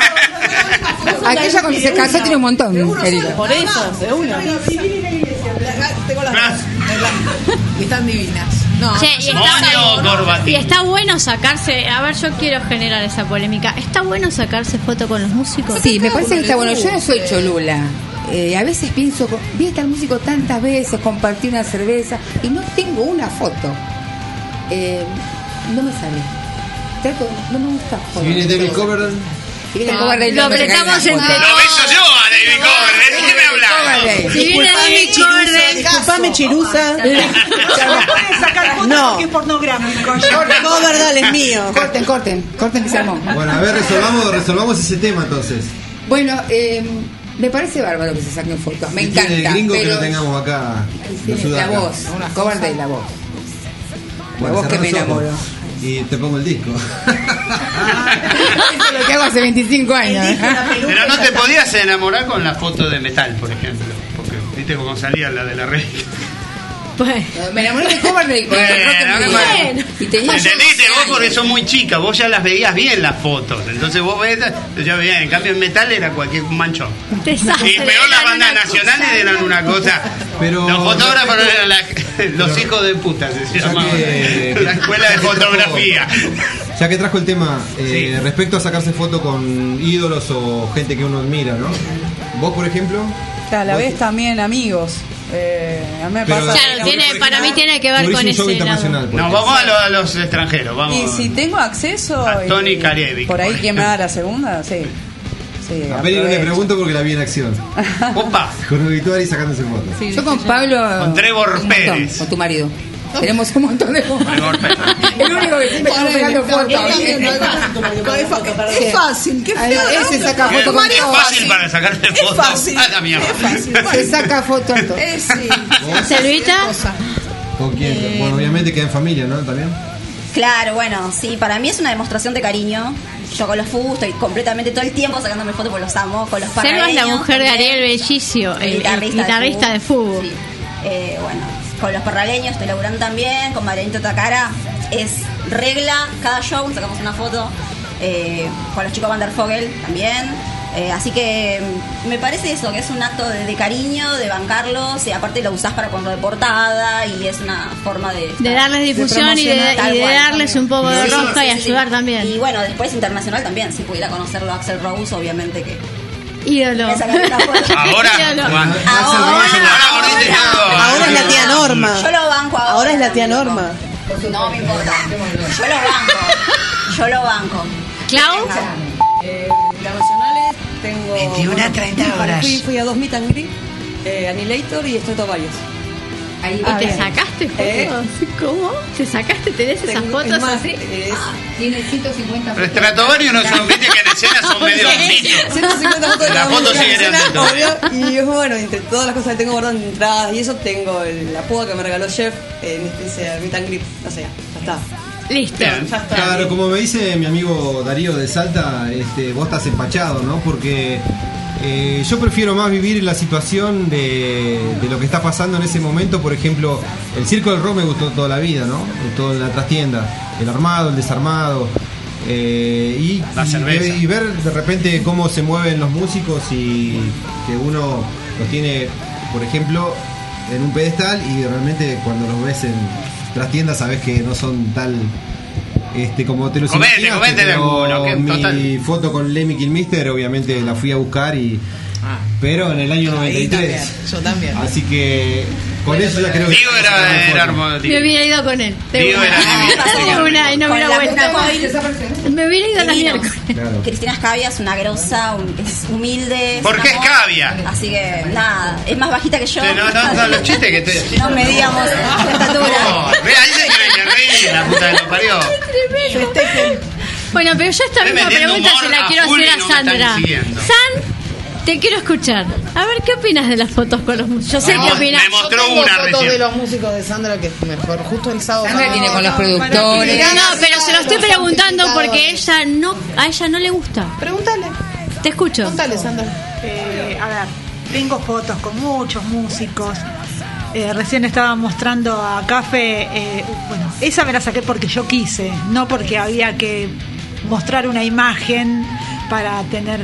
Aquella cuando se casó tiene un montón, querido. Por eso, de una. Tengo las dos. Y están divinas. No. Che, y Moño corbatín. y está bueno sacarse, a ver, yo quiero generar esa polémica. ¿Está bueno sacarse foto con los músicos? Sí, me parece que está bueno. Yo no soy cholula. A veces pienso, vi a tal músico tantas veces, compartí una cerveza y no tengo una foto. No me sale. Trato, no me gusta. Si viene David Coverdale. Si viene Coverdale, Lo no me apretamos sacan una entre foto. Lo beso yo a David Coverdale. ¿De qué me hablas? Si viene David Coverdale, Disculpame, Chirusa. no puedes sacar fotos No. porque es pornográfico. Coverdale es mío. Corten que se armó. Bueno, a ver, resolvamos ese tema entonces. Bueno, me parece bárbaro que se saquen fotos. Me ¿Qué tiene encanta. el gringo que pero lo tengamos acá? Lo la sudaca. voz, una Coverdale la voz. Bueno, La voz que cerrá me los ojos enamoró. Y te pongo el disco. Eso es lo que hago hace 25 años. Pero no te podías enamorar con la foto de metal, por ejemplo. Porque viste cómo salía la de la revista. Me enamoré de Coverley. Y tenía ¿entendiste? Vos porque sos muy chica, vos ya las veías bien las fotos. Entonces vos ves, ya veías, en cambio en metal era cualquier manchón. Y peor las bandas nacionales eran una cosa. Pero los fotógrafos eran los hijos de puta, se llamaban. La escuela de fotografía. Ya que trajo el tema, respecto a sacarse fotos con ídolos o gente que uno admira, ¿no? Vos, por ejemplo. A la vez también amigos. A mí me pasa. Claro, para mí tiene que ver con ese lado. Nos vamos a los extranjeros. Vamos. Y si tengo acceso. A Tony Karevic. Por ahí, ¿quién me da la segunda? Sí. A Peri no le pregunto porque la vi en acción. Opa. Con Obituary sacándose fotos. Sí, yo con Pablo. Con Trevor Pérez. Con tu marido. Tenemos un montón de fotos. El único que siempre está sacando fotos. Es fácil, qué feo. Ese saca fotos con Es fácil para sacarte fotos. Es fácil. A la mierda. Se saca fotos. Sí. ¿Selvita? ¿Con quién? Bueno, obviamente queda en familia, ¿no? También. Claro, bueno, sí, para mí es una demostración de cariño. Yo con los Fubu estoy completamente todo el tiempo sacándome fotos porque los amo. Con los Selva es la mujer de Ariel Bellicio, el guitarrista de Fubu. Sí. Bueno, con los parraleños estoy laburando también, con Marianito Takara. Es regla, cada show sacamos una foto. Con los chicos Van der Vogel también. Así que me parece eso, que es un acto de cariño, de bancarlos, y aparte lo usás para ponerlo de portada, y es una forma de darles difusión y de darles un poco de rosca y ayudar también. Y bueno, después internacional también, si pudiera conocerlo a Axl Rose, obviamente que... ídolo. Ahora es la tía Norma. Yo lo banco ahora es la tía Norma. No me importa. Yo lo banco. ¿Clau? Internacionales tengo 21 a 30 horas. Fui a 2 meet and greet, Annihilator y Stratovarius. ¿Y te sacaste fotos? ¿Cómo? ¿Te sacaste? ¿Tenés esas fotos así? Tiene 150 fotos. Stratovarius no son, viste que en escena son medio bichos. 150 fotos de la foto sigue en y bueno, entre todas las cosas que tengo guardadas en entradas y eso, tengo la púa que me regaló Jeff en ese meet and greet. O sea, ya está. Listo. Ya está. Claro, como me dice mi amigo Darío de Salta, vos estás empachado, ¿no? Porque yo prefiero más vivir la situación de lo que está pasando en ese momento. Por ejemplo, el circo del rock me gustó toda la vida, ¿no? Todo en la trastienda, el armado, el desarmado, y ver de repente cómo se mueven los músicos y que uno los tiene, por ejemplo, en un pedestal, y realmente cuando los ves en trastienda sabes que no son tal como te lo imaginaste. Coméntele alguno, que mi total. foto con Lemmy Kilmister obviamente la fui a buscar pero en el año 93. Yo también. Así que con eso ya creo que Diego era hermoso. Me hubiera ido con él. Diego era y no me hubiera vuelto. Me hubiera ido a las miércoles. Claro. Cristina Escabia es una grosa, es humilde. ¿Por qué Escabia? Así que nada, es más bajita que yo. No, los chistes que te... No medíamos la estatura. Ve, ahí se quiere que reír, la puta que lo parió. Bueno, pero yo esta misma pregunta se la quiero hacer a Sandra. San, te quiero escuchar. A ver, ¿qué opinas de las fotos con los músicos? Yo sé qué opinas. Me mostró Yo tengo una fotos recién. de los músicos de Sandra que es mejor. Justo el sábado. Sandra tiene con los productores. No, pero se lo estoy preguntando porque a ella no le gusta. Pregúntale. Te escucho. Pregúntale, Sandra. A ver, tengo fotos con muchos músicos. Recién estaba mostrando a Café. Bueno, esa me la saqué porque yo quise, no porque había que mostrar una imagen para tener.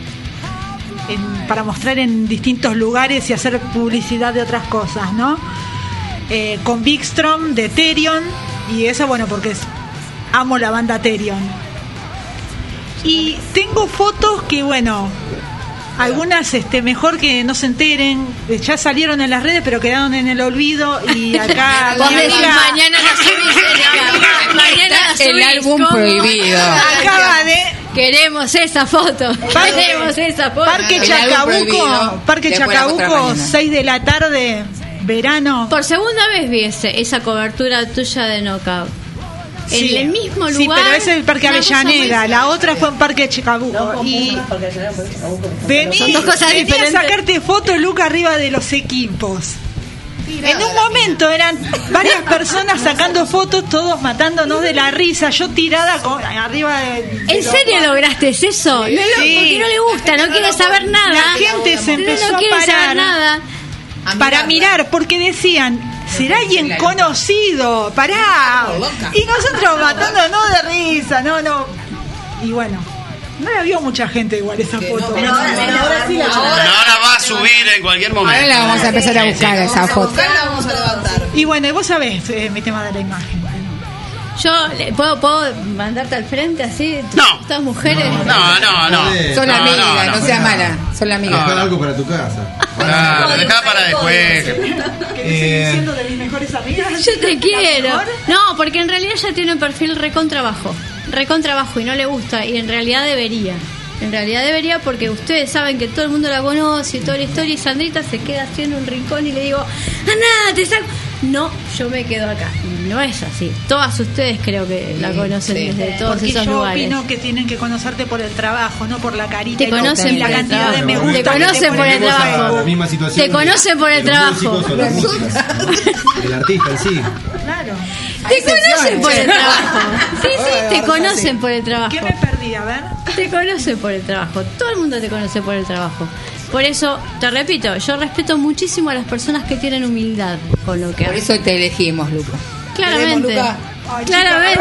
Para mostrar en distintos lugares y hacer publicidad de otras cosas, ¿no? Con Bigstrom de Therion, y eso, bueno, porque amo la banda Therion. Y tengo fotos que, bueno, algunas mejor que no se enteren, ya salieron en las redes pero quedaron en el olvido, y acá mañana la subís, mañana la subís, el álbum ¿cómo? Prohibido. Acaba de... Queremos esa foto. Queremos esa foto. Parque Chacabuco, 6 de la tarde, verano. Por segunda vez vi esa cobertura tuya de Knockout. Sí, en el mismo lugar. Sí, pero ese es el Parque Avellaneda. La otra fue en Parque Chacabuco. Y son dos cosas diferentes. A sacarte fotos, Luca, arriba de los equipos. En un momento eran varias personas sacando fotos, todos matándonos de la risa. Yo tirada arriba de... ¿En serio lograste eso? Sí. Porque no le gusta, no quiere saber nada. La gente se empezó no quiere a parar saber nada. Para mirar, porque decían, será alguien conocido, pará. Y nosotros matándonos de risa, no. Y bueno, no la vio mucha gente igual esa foto. Ahora va a subir en cualquier momento. Ahora la vamos a empezar a buscar esa foto. La vamos a levantar. Y bueno, vos sabés mi tema de la imagen. Yo, ¿puedo mandarte al frente así? No. Estas mujeres. No. Son amigas, no seas mala. Son amigas. Dejar algo para tu casa. Claro, dejá para después. ¿Qué estoy diciendo de mis mejores amigas? Yo te quiero. No, porque en realidad ella tiene un perfil recontrabajo y no le gusta, y en realidad debería. Porque ustedes saben que todo el mundo la conoce y toda la historia, y Sandrita se queda así en un rincón y le digo, ¡Ana, te saco! No, yo me quedo acá. Y no es así. Todas ustedes creo que la conocen desde todos porque esos yo lugares. opino que tienen que conocerte por el trabajo, no por la carita. Te conocen la por el cantidad trabajo. de me gusta. Te conocen por el trabajo. La misma situación Te conocen por el trabajo. El artista en sí. Claro. Te conocen por el trabajo. Sí, te conocen por el trabajo. ¿Qué me perdí? A ver. Te conocen por el trabajo. Todo el mundo te conoce por el trabajo. Por eso, te repito, yo respeto muchísimo a las personas que tienen humildad con lo que Por eso te elegimos, Luca. Claramente. Luca. Claramente.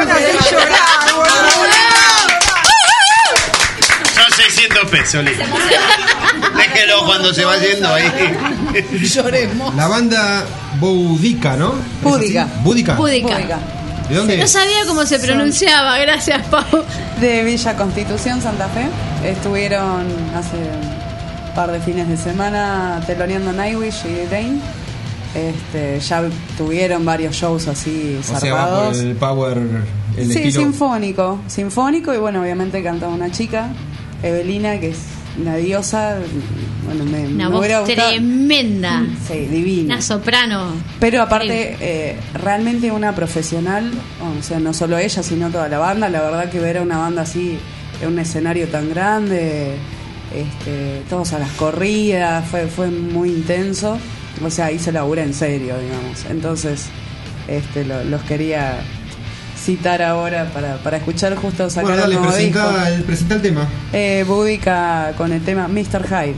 Son 600 pesos, Lili. Déjelo cuando se va yendo ahí. Lloremos. La banda Boudica, ¿no? Boudica. Boudica. ¿De dónde No es? sabía cómo se pronunciaba, gracias Pau. De Villa Constitución, Santa Fe. Estuvieron hace un par de fines de semana teloneando Nightwish y Dane. Ya tuvieron varios shows así O sea, va por zarpados. el power, el Sí, estilo. sinfónico y bueno, obviamente cantaba una chica, Evelina, que es una diosa. Bueno, Una me voz hubiera gustado. tremenda. Sí, divina. Una soprano. Pero aparte, realmente una profesional, o sea, no solo ella, sino toda la banda. La verdad que ver a una banda así en un escenario tan grande, todos a las corridas, fue muy intenso. O sea, ahí se labura en serio, digamos. Entonces, los quería citar ahora para escuchar justo sacar Bueno, dale, un nuevo disco. presenta el tema. Boudica con el tema Mr. Hyde.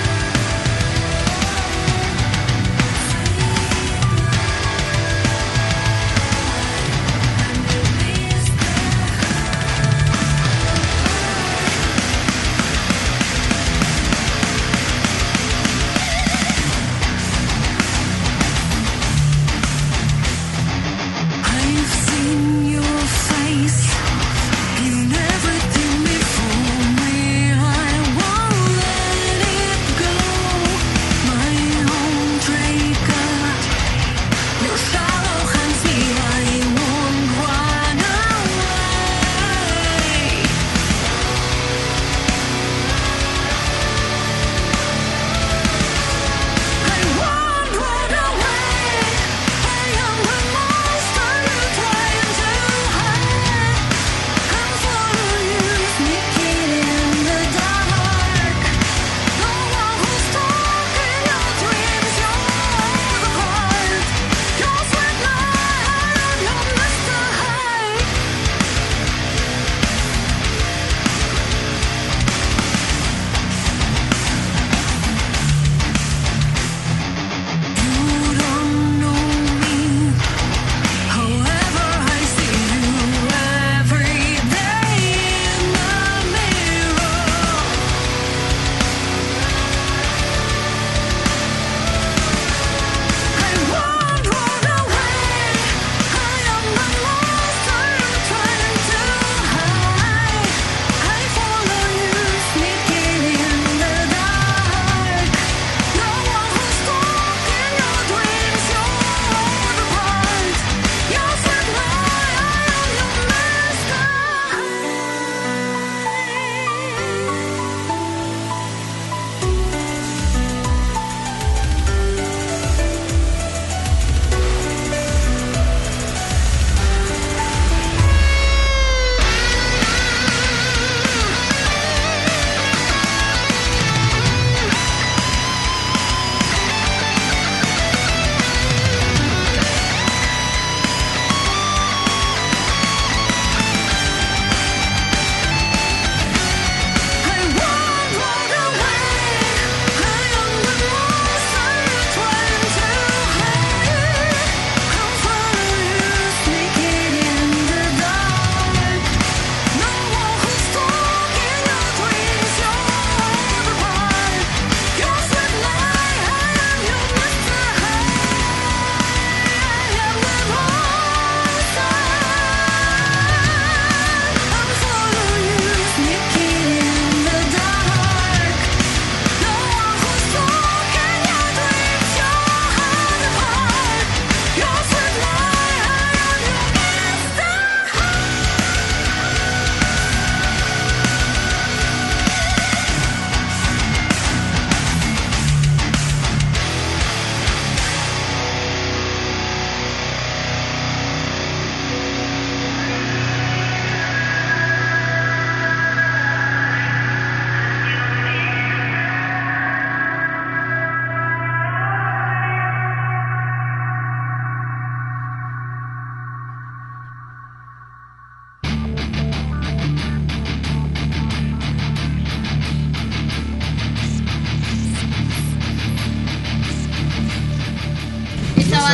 Mr.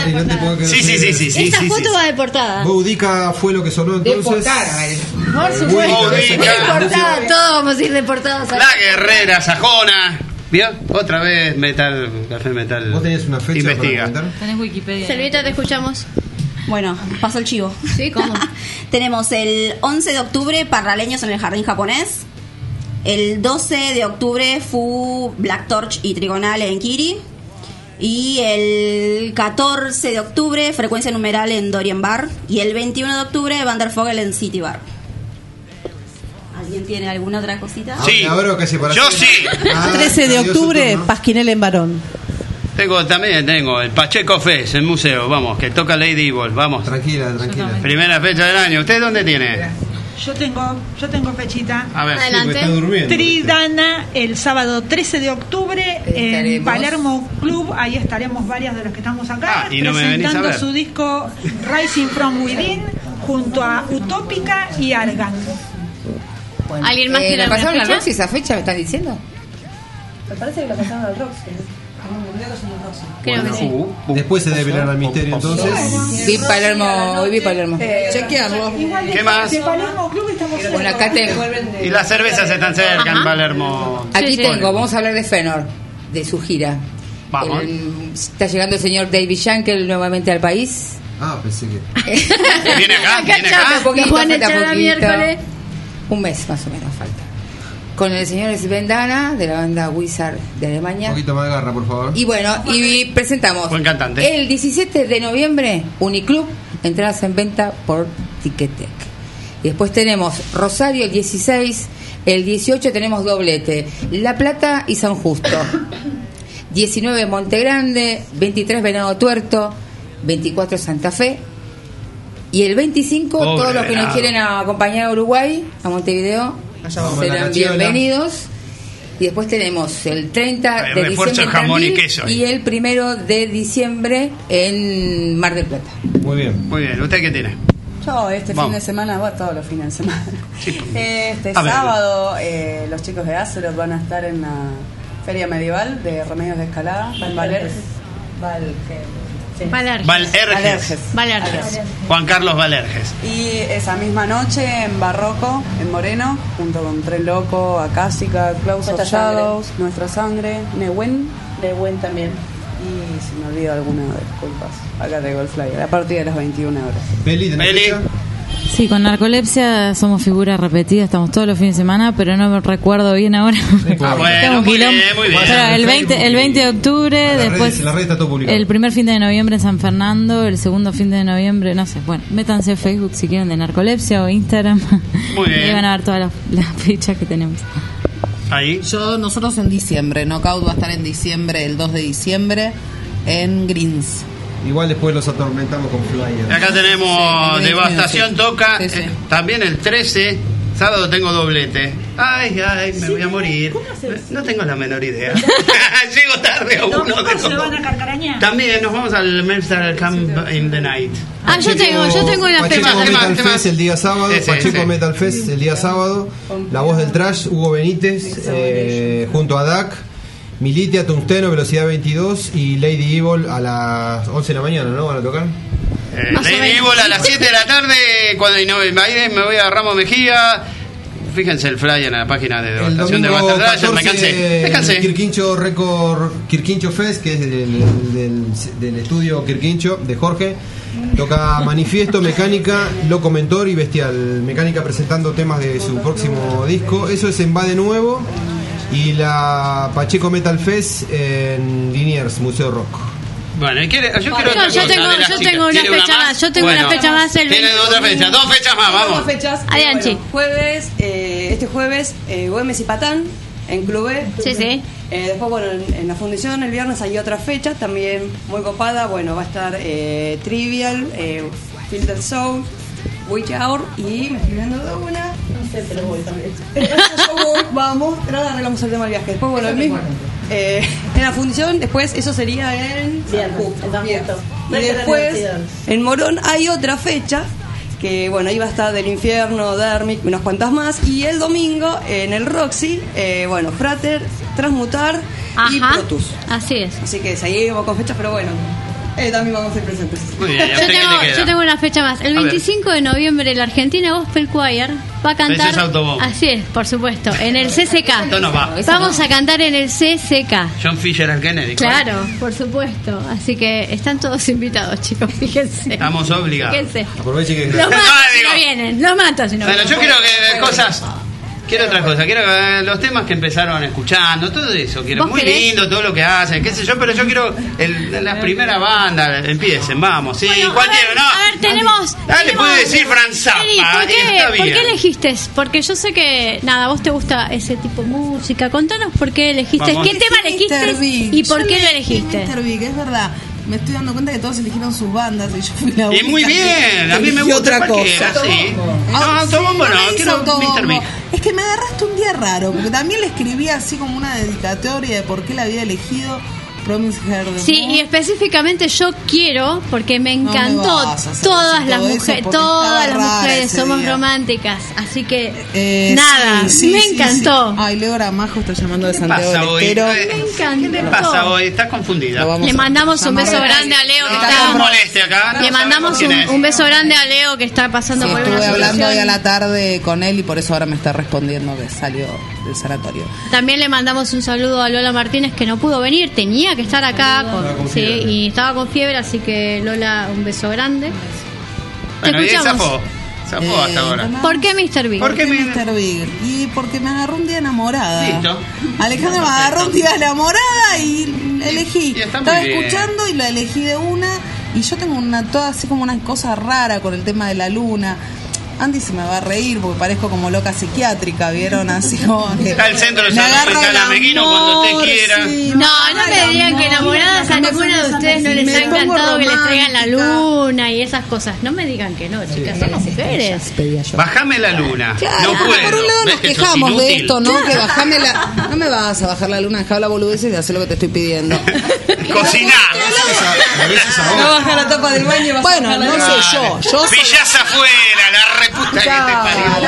Mari, no te puedo creer. Sí. Esa foto va de portada. Boudica fue lo que sonó entonces. Por supuesto. De portada, todos vamos a ir de portadas. La guerrera sajona. ¿Vio? Otra vez metal, café metal. ¿Vos tenías una fecha investiga. para comentar? Tenés Wikipedia. Selvita, te escuchamos. Bueno, paso el chivo. Sí, ¿cómo? Tenemos el 11 de octubre Parraleños en el Jardín Japonés. El 12 de octubre Fu Black Torch y Trigonal en Kiri. Y el 14 de octubre Frecuencia Numeral en Dorian Bar. Y el 21 de octubre Vanderfogel en City Bar. ¿Alguien tiene alguna otra cosita? Sí, yo sí. 13 de octubre Pasquinel en Barón. Tengo el Pacheco Fest, el museo, vamos, que toca Lady Evil, vamos. Tranquila. Primera fecha del año. ¿Usted dónde tiene? Yo tengo fechita. A ver, adelante. Está durmiendo. Tridana el sábado 13 de octubre en Estaremos. Palermo Club. Ahí estaremos varias de los que estamos acá y no me venís a presentando ver. su disco Rising from Within junto a Utópica y Argan. Bueno, ¿Alguien más tiene ¿la alguna pasaron al fecha? Roxy esa fecha, me están diciendo? Me parece que la pasaron al Roxy. Creo que sí. Después se develará el misterio entonces. Vi Palermo. Chequearlo. ¿Qué más? De Palermo Club estamos Bueno, acá tengo. Y las cervezas están cerca en Palermo. Aquí tengo, vamos a hablar de Fenor, de su gira. Vamos. Está llegando el señor David Shankel nuevamente al país. Ah, pensé que. Viene acá. Falta poquito, Juan falta Echada poquito. miércoles. Un mes más o menos falta. Con el señor Sven Dana de la banda Wizard de Un Alemania. poquito más de garra, por favor. Y bueno, y presentamos Buen cantante. el 17 de noviembre Uniclub, entradas en venta por Ticketek. Y después tenemos Rosario el 16, el 18 tenemos doblete, La Plata y San Justo. 19 Monte Grande, 23 Venado Tuerto, 24 Santa Fe. Y el 25 Pobre todos los que nos Venado. quieren acompañar a Uruguay, a Montevideo, vamos a la serán Cachiola. bienvenidos. Y después tenemos el 30 Hay de refuerzo diciembre de en jamón y Tandil queso ahí. y el 1 de diciembre en Mar del Plata. Muy bien. Muy bien, ¿usted qué tiene? Yo este Vamos. fin de semana, todos los fines de semana. Este A ver. sábado los chicos de Azeroth van a estar en la Feria Medieval de Remedios de Escalada en Valerges. Valerges. Juan Carlos Valerges. Y esa misma noche en Barroco, en Moreno, junto con Tren Loco, Acásica, Klaus of Nuestra Sangre. Shadows, Nuestra Sangre, Nehuen. Nehuen también. Y si me olvido alguna, disculpas. Acá tengo el flyer, a partir de las 21 horas. Beli, ¿tenés fecha? Sí, con narcolepsia somos figuras repetidas, estamos todos los fines de semana, pero no me recuerdo bien ahora. claro. Bueno, Tengo un muy quilombo. bien, muy bien. Pero el 20 de octubre, En las después redes- en las redes está todo publicado. el primer fin de noviembre en San Fernando, el segundo fin de noviembre, no sé, bueno, métanse a Facebook si quieren de narcolepsia o Instagram. Muy bien. Y ahí van a ver todas las fechas que tenemos. Ahí. Nosotros en diciembre, Knockout va a estar en diciembre, el 2 de diciembre, en Greens. Igual después los atormentamos con flyers. Acá tenemos Sí, Devastación sí. toca. Sí, sí. También el 13. Sábado tengo doblete. Ay, me voy a morir. No tengo la menor idea. Llego tarde a uno de ¿Domingo se los van a dos. Carcaraña? También nos vamos al Mercer Camp in the Night. Ah, yo tengo una Pacheco fecha. Metal Fest el día sábado. Ese, Pacheco ese. Metal Fest el día sábado. La voz del trash, Hugo Benítez, junto a DAC, Militia, Tungsteno, Velocidad 22 y Lady Evil a las 11 de la mañana, ¿no? ¿Van a tocar? Más o Lady menos. Evil a las 7 de la tarde. Cuando ahí me voy a Ramos Mejía. Fíjense el flyer en la página de El Devastación de domingo Basta Trash. 14, Me cansé. Kirquincho Record, Kirquincho Fest, que es del estudio Kirquincho de Jorge. Toca Manifiesto, Mecánica, Loco Mentor y Bestial. Mecánica presentando temas de su próximo disco. Eso es en Va de Nuevo. Y la Pacheco Metal Fest en Liniers, Museo Rock. Bueno, yo quiero Yo otra cosa de las tengo chicas. una ¿Tiene fecha más. Yo tengo una fecha más el Tiene otra fecha, 2 fechas más, vamos. Dos fechas. Adelante. Bueno, jueves, este jueves, Güemes y Patán en Club E. Sí, sí. Después, bueno, en la fundición el viernes hay otra fecha también muy copada. Bueno, va a estar Trivial, Filter Soul, Witch Hour y me estoy viendo de una. No sé, pero voy también. Vamos, pero ahora arreglamos el tema del viaje. Después, bueno, el mismo. En la fundición, después eso sería en Viernes, Viernes. Y Frente a la después universidad. en Morón hay otra fecha que bueno, ahí va a estar Del Infierno, Dermic, unas cuantas más. Y el domingo en el Roxy, bueno, Frater, Transmutar y Ajá. Protus. Así es. Así que seguimos con fechas, pero bueno, También vamos a ser presentes. Muy bien, ¿a usted qué le queda? Yo tengo una fecha más. El A ver. 25 de noviembre, la Argentina Gospel Choir va a cantar. Ese es Autobomb. Así es, por supuesto, en el CCK. Esto no va. Vamos a cantar en el CCK. John Fisher and Kennedy. Claro, por supuesto. Así que están todos invitados, chicos, fíjense. Estamos obligados. Fíjense. Aproveche que Los mato si digo. no vienen, los mato si no Bueno, vienen. yo quiero que cosas. Quiero otras cosas, quiero los temas que empezaron escuchando, todo eso, quiero ¿Vos muy querés? lindo todo lo que hacen, qué sé yo, pero yo quiero la primera banda, empiecen, vamos, sí, Bueno, cualquiera, a ver, tenemos. le puede decir Franz Zappa, Eddie, está ¿por qué bien. elegiste? Porque yo sé que, nada, vos te gusta ese tipo de música. Contanos por qué elegiste, Vamos. qué tema elegiste Mr. Big. y por Yo qué lo elegí elegiste. Mr. Big, es verdad. Me estoy dando cuenta que todos eligieron sus bandas y yo fui la única. Y muy bien, a mí me que gusta otra cualquiera, cosa. sí. No, Autobombo no, me hizo quiero Autobombo. Mr. Big. Es que me agarraste un día raro, porque también le escribí así como una dedicatoria de por qué la había elegido Promise Her the Sí, Moon. y específicamente yo quiero, porque me encantó, vas a hacer todas así las todo eso, mujeres, porque todas estaba las rara mujeres ese somos día. románticas, así que nada, sí, me sí, encantó. sí. Ay, Leo Gramajo está llamando de ¿Qué Santiago pasa del hoy? Estero. Me encantó. ¿Qué te pasa hoy? ¿Estás confundida? Le mandamos un beso grande a Leo que está. No moleste acá. Le no mandamos sabemos quién es. un beso grande a Leo que está pasando Sí, por una estuve hablando hoy a situación. la tarde con él y por eso ahora me está respondiendo que salió del sanatorio. También le mandamos un saludo a Lola Martínez que no pudo venir, tenía que estar acá sí, y estaba con fiebre, así que Lola, un beso grande. Bueno, y escuchamos. zafó hasta ahora. ¿Por qué Mr. Big? ¿Por qué Mr. Big? Y porque me agarró un día enamorada. Listo. Alejandra me agarró un día enamorada y elegí. Y está muy Estaba bien. escuchando y la elegí de una. Y yo tengo toda así como una cosa rara con el tema de la luna. Andy se me va a reír porque parezco como loca psiquiátrica, ¿vieron? Así como que Está el centro de me salud agarra mental el Ameguino cuando usted amor, quiera. sí, No me digan que enamoradas a ninguno de ustedes no les Me ha pongo encantado que les traigan la romántica. luna y esas cosas. No me digan que no, chicas, somos mujeres. Bajame la luna. Claro, No puedo. por un lado ¿Ves nos que sos quejamos de inútil? esto, ¿no? Que bajame la... No me vas a bajar la luna, dejá la boludez y hacer lo que te estoy pidiendo. Cociná. No baja la tapa del baño y vas Bueno, a bajar no la sé luna. yo soy... Villas afuera, la reputa que te parió.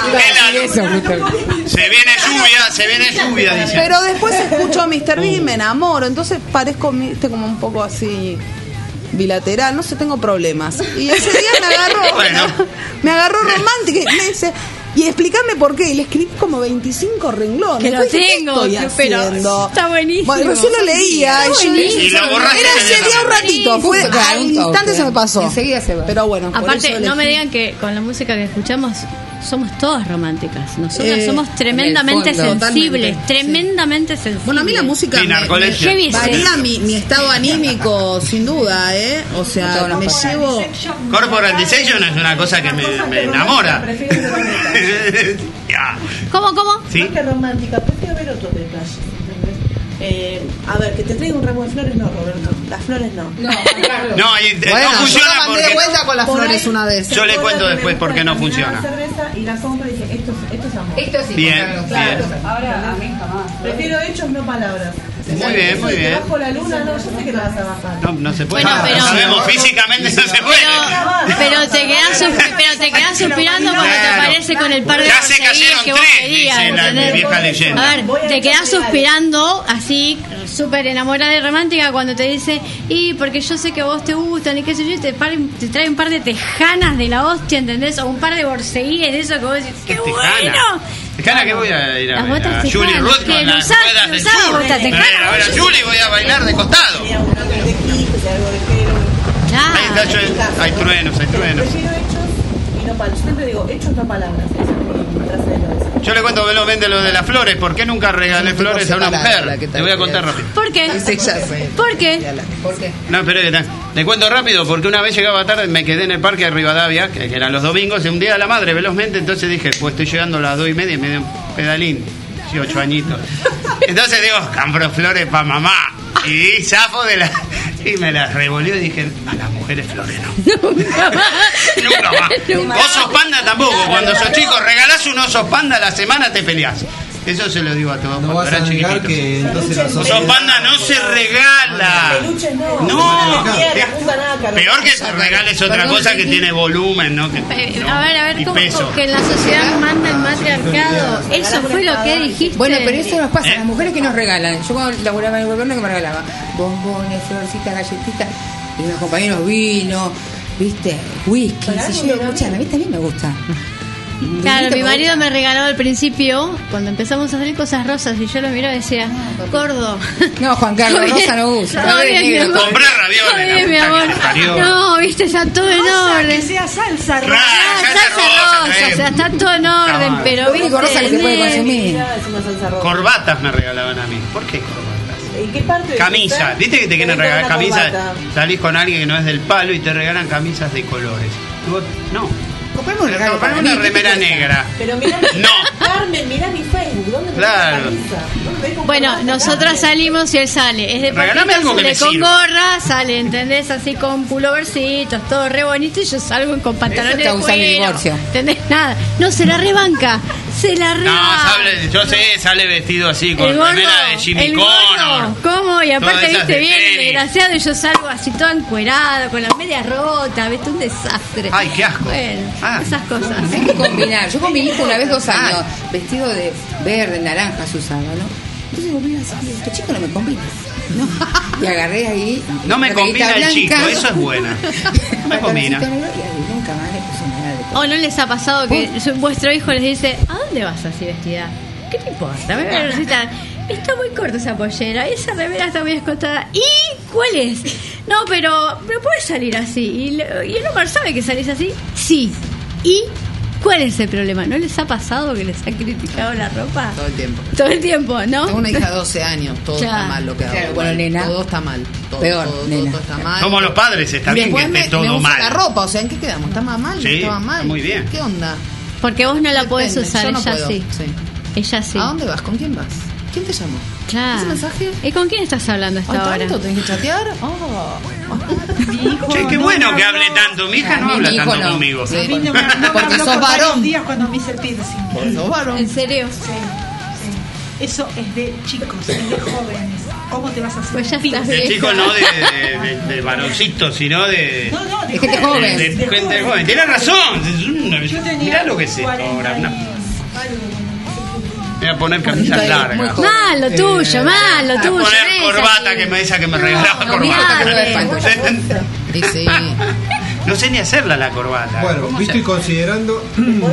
Se viene lluvia, dice. Pero después escucho a Mr. Big y me enamoro, entonces parezco como un poco así bilateral, no sé, tengo problemas. Y ese día me agarró, Bueno. me agarró romántica y me dice, y explicarme por qué, y le escribí como 25 renglones. Que lo Yo dije, tengo, ¿qué estoy pero haciendo? está buenísimo. Bueno, recién lo leía. Está y yo- buenísimo. Y lo borraste Era ese inmediatamente. día un ratito, fue al instante se me pasó. Enseguida se va. Pero bueno, por Aparte, eso no me elegí. digan que con la música que escuchamos somos todas románticas. Nosotros somos en tremendamente el fondo, sensibles, totalmente, tremendamente sensibles. Bueno, a mí la música Y narcolepsia. Heavy varía mi estado anímico, sin duda, ¿eh? O sea, me llevo... Corporatization es una cosa que me enamora. Ya. ¿Cómo? Sí. Más que romántica, prefiero ver otros detalles, ¿entendés? A ver, que te traiga un ramo de flores, no, Roberto. Las flores no. No, y Bueno, no yo funciona la mandé de porque vuelta con las Por flores ahí una vez. yo le cuento después por qué no funciona. cerveza y la compra y dije, esto es amor. Esto sí. Bien, Claro. bien. Ahora a mí jamás. Prefiero hechos, no palabras. Muy bien, muy Te bien. bajo la luna, no, yo sé que la vas a bajar. No se puede. Bueno, pero- Lo sabemos, físicamente no se puede. Pero te quedás suspirando cuando te Claro. aparece con el par de Ya se borseguíes cayeron que vos tres, querías, dice la ¿entendés? vieja leyenda. A ver, te quedás suspirando así, súper enamorada y romántica cuando te dice, y porque yo sé que a vos te gustan y qué sé yo, y te trae un par de tejanas de la hostia, ¿entendés? O un par de borseguíes de eso que vos decís, ¡qué bueno! Tejana que voy a ir a Las ver botas a tejanas, Julie Ruth que con lo las usás, ruedas lo del usás, sur. botas Me voy a ir a ver a Julie, voy a bailar de costado. Ahí está, hay truenos. Prefiero hechos y no palabras. Yo siempre digo, hechos no palabras. Esa es mi frase de la vez. Yo le cuento velozmente lo de las flores. ¿Por qué nunca regalé flores a una mujer? Te voy a contar rápido. ¿Por qué? ¿Por qué? ¿Por qué? No, pero le cuento rápido porque una vez llegaba tarde, me quedé en el parque de Rivadavia, que eran los domingos, y un día a la madre velozmente, entonces dije, pues estoy llegando a las 2:30 y me dio un pedalín, 8 añitos. Entonces digo, compro flores para mamá. Y zafo de la... Y me las revolvió y dije, a las mujeres flores no. Nunca más. Osos panda tampoco. Cuando sos chico, regalás un oso panda a la semana, te peleás. Eso se lo digo a todos cuando eran chiquititos. que entonces los Oso panda no se regala. Peluches no. No. Mierda, puta nada, Peor que te regales otra cosa que tiene volumen, ¿no? A ver, Y ¿cómo peso. que en la sociedad manda el matriarcado? Eso fue lo que dijiste. Bueno, pero eso nos pasa, las mujeres que nos regalan. Yo cuando laburaba en el gobierno que me regalaba bombones, florcitas, galletitas. y unos compañeros vino, viste, whisky, si yo escuchan, a mí también me gusta. Claro, mi marido me regaló al principio, cuando empezamos a salir cosas rosas, y yo lo miraba y decía, gordo. No, Juan Carlos, rosa no usa. No, bien, mi amor. Compré ravioles. Bien, mi amor. No, viste, está todo en orden. Que sea salsa rosa. Salsa rosa, o sea, está todo en orden, pero viste. Rosa que se puede consumir. Corbatas me regalaban a mí. ¿Por qué corbatas? ¿En qué parte? Camisa, viste que te quieren regalar camisas. Salís con alguien que no es del palo y te regalan camisas de colores. No. Compramos una remera negra. Pero mirá, no. Carmen, mirá mi Facebook. ¿Dónde me claro. Bueno, nosotras salimos y él sale. Es de regálame algo que sale me con sirva. Gorra, sale, ¿entendés? Así con puloversitos, todo re bonito. Y yo salgo con pantalones de cuero. ¿Entendés? Nada. No, se la rebanca. Se la rebanca. No, yo sé, sale vestido así con remera de Jimmy Connor. ¿Cómo? Y aparte, viste, bien tenis. desgraciado. Y yo salgo así todo encuerado, con las medias rotas, viste, un desastre. Ay, qué asco. Bueno, esas cosas. Hay que combinar. Yo con mi hijo una vez 2 años, vestido de verde, naranja se usaba, ¿no? Entonces volví así, este chico no me combina. ¿No? Y agarré ahí. No me combina el chico, eso es buena. No me combina. Y nunca más le puse nada de ¿O no les ha pasado que vuestro hijo les dice, ¿a dónde vas así vestida? ¿Qué te importa? Me voy a necesitar. Está muy corta esa pollera, esa remera está muy escotada. ¿Y cuál es? No, pero puedes salir así. ¿Y el Omar sabe que salís así? Sí. ¿Y cuál es el problema? ¿No les ha pasado que les ha criticado la ropa? Todo el tiempo. Todo el tiempo, ¿no? Tengo una hija de 12 años, todo está mal lo que hago. Claro, bueno, nena. Todo está mal. Peor, nena. Todo está mal. Como los padres, está bien que esté todo mal. La ropa, o sea, ¿en qué quedamos? ¿Está mal? Sí, ¿Estaba mal? muy bien. ¿Qué onda? Porque vos no la podés usar, yo no ella puedo. sí. Ella sí. ¿A dónde vas? ¿Con quién vas? ¿Quién te llamó? Claro. ¿Ese mensaje? ¿Y con quién estás hablando hasta ahora? ¿Tanto? ¿Tenés que chatear? Oh. Che, qué bueno que hable tanto. Mi hija no habla tanto conmigo. A mí no me Porque habló sos por varón. varios días cuando me hice el piercing. Porque sos varón. ¿En serio? Sí. Eso es de chicos, es de jóvenes. ¿Cómo te vas a hacer? Pues ya estás De chicos no de varoncitos, sino de de gente joven. De gente joven. Tienes razón. Mirá lo que es esto ahora. No. Voy a poner camisas largas. Mal lo tuyo, mal lo Voy a tuyo. poner Nessa, corbata sí. que me dice que me regalaba corbata. Sí. No sé ni hacerla la corbata. Bueno, visto y considerando.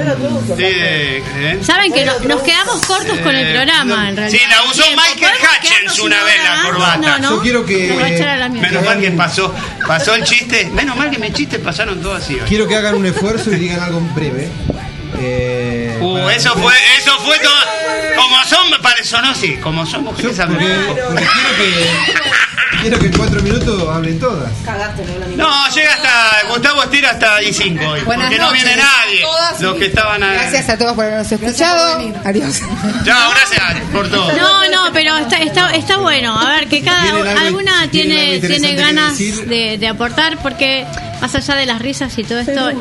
Saben que nos quedamos cortos con el programa, en realidad. Sí, la usó Michael Hutchins una vez la corbata. No. Yo quiero que. Me va a echar a la mierda. Menos mal que pasó el chiste. Menos mal que mis chistes pasaron todos así hoy. Quiero que hagan un esfuerzo y digan algo breve. Eso fue todo. Como son, para eso no, sí. Como son mujeres porque quiero que en 4 minutos hablen todas. Cagaste, no hablan ni No, llega hasta. Gustavo estira hasta I5 hoy. Buenas Porque no viene noches. nadie. Todas Los que estaban a. Gracias a todos por habernos escuchado. Adiós. Chao, gracias por todo. No, pero está bueno. A ver, que alguna tiene interesante que ganas decir. de aportar, porque más allá de las risas y todo esto.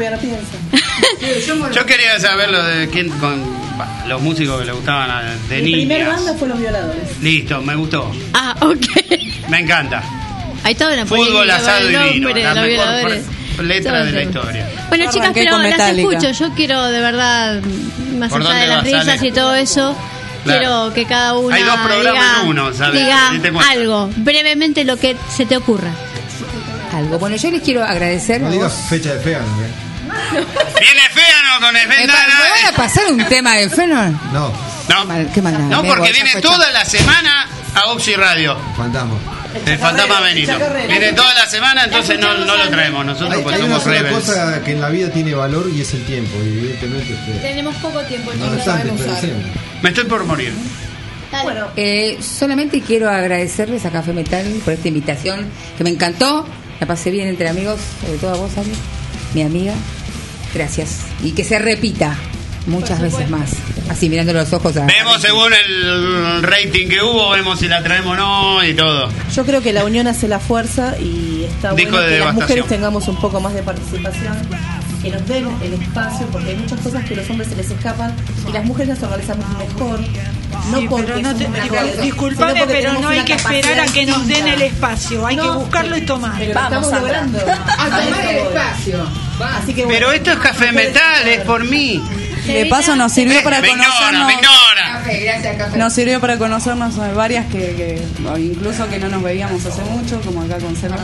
Yo quería saber lo de quién con los músicos que le gustaban de Mi primer niñas. banda fue Los Violadores. Listo, me gustó. Ah, ok. Me encanta. Hay toda una Fútbol, polémica asado con y el vino. nombre La de los mejor violadores. letra de la historia. Bueno, chicas, Arranqué pero con las Metallica. escucho. Yo quiero, de verdad, más ¿Por allá dónde de las vas, risas Ale? y todo eso, Claro. quiero que cada una Hay 2 programas diga, en uno, ¿sabes? diga Date cuenta. algo, brevemente lo que se te ocurra. Algo. Bueno, yo les quiero agradecer. No a digas vos. fecha de fea, ¿no? Viene Féano con el ¿Me van a pasar un tema de Fenor? No. Qué maldad. No, Nego, porque ya viene fue toda la semana a Oxy Radio. Fantasma. El fantasma Benito. Viene toda la semana, entonces no lo traemos. Nosotros Hay pues una somos sola rebels. cosa que en la vida tiene valor y es el tiempo. Y evidentemente Tenemos poco tiempo, no chicos. obstante, pero siempre. Me estoy por morir. Bueno, solamente quiero agradecerles a Café Metal por esta invitación que me encantó. La pasé bien entre amigos, sobre todo a vos, Ale, mi amiga. Gracias. Y que se repita muchas veces más. Así, mirando los ojos a... Vemos según el rating que hubo, vemos si la traemos o no y todo. yo creo que la unión hace la fuerza y está Disco bueno de que las devastación. mujeres tengamos un poco más de participación, que nos den el espacio, porque hay muchas cosas que a los hombres se les escapan y las mujeres las organizamos mejor. No Sí, porque pero no te- somos digo, mejores, disculpame, sino porque pero tenemos no hay una que esperar capacidad a que nos den el distinta. espacio, hay que No, buscarlo y tomar. Pero lo estamos logrando. A tomar el espacio. Así que Pero esto es Café Metal, es por mí. De paso nos sirvió para Me ignora, conocernos. me ignora. Café, gracias, Café. nos sirvió para conocernos varias que incluso que no nos veíamos hace mucho, como acá con Selva.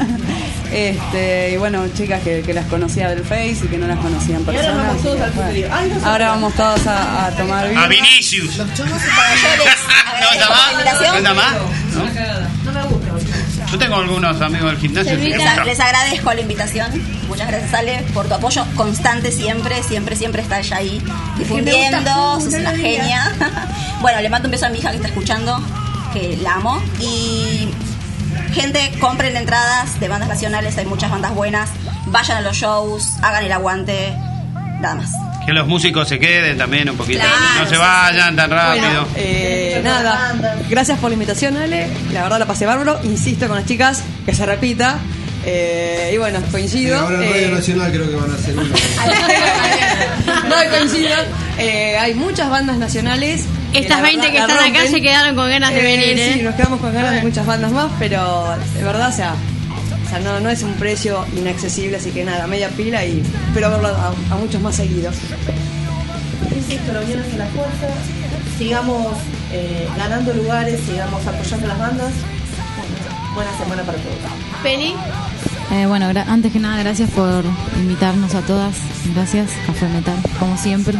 Y bueno, chicas que las conocía del Face y que no las conocían en persona. Ahora vamos todos al Puterío. Ahora vamos todos a tomar vino. A Vinicius. ¿No está más? ¿No? No me gusta. Yo tengo algunos amigos del gimnasio. Les agradezco la invitación. Muchas gracias, Ale, por tu apoyo constante siempre está ella ahí difundiendo. Sos una genia. Bueno, le mando un beso a mi hija que está escuchando, que la amo. Y gente, compren entradas de bandas nacionales, hay muchas bandas buenas. Vayan a los shows, hagan el aguante. Nada más. Que los músicos se queden también un poquito. Claro, No se vayan tan rápido. Nada, gracias por la invitación, Ale. La verdad la pasé bárbaro. Insisto con las chicas que se repita. Y bueno, coincido. Ahora en Radio Nacional creo que van a hacer uno. No, coincido. Hay muchas bandas nacionales. Estas 20 que están acá se quedaron con ganas de venir, Sí, nos quedamos con ganas de muchas bandas más, pero de verdad, o sea, no es un precio inaccesible, así que nada, media pila y espero verlo a muchos más seguidos. Insisto, la unión hace la fuerza. Sigamos ganando lugares, sigamos apoyando las bandas. Buena semana para todos. Penny. Bueno, antes que nada, gracias por invitarnos a todas. Gracias, Café Metal, como siempre.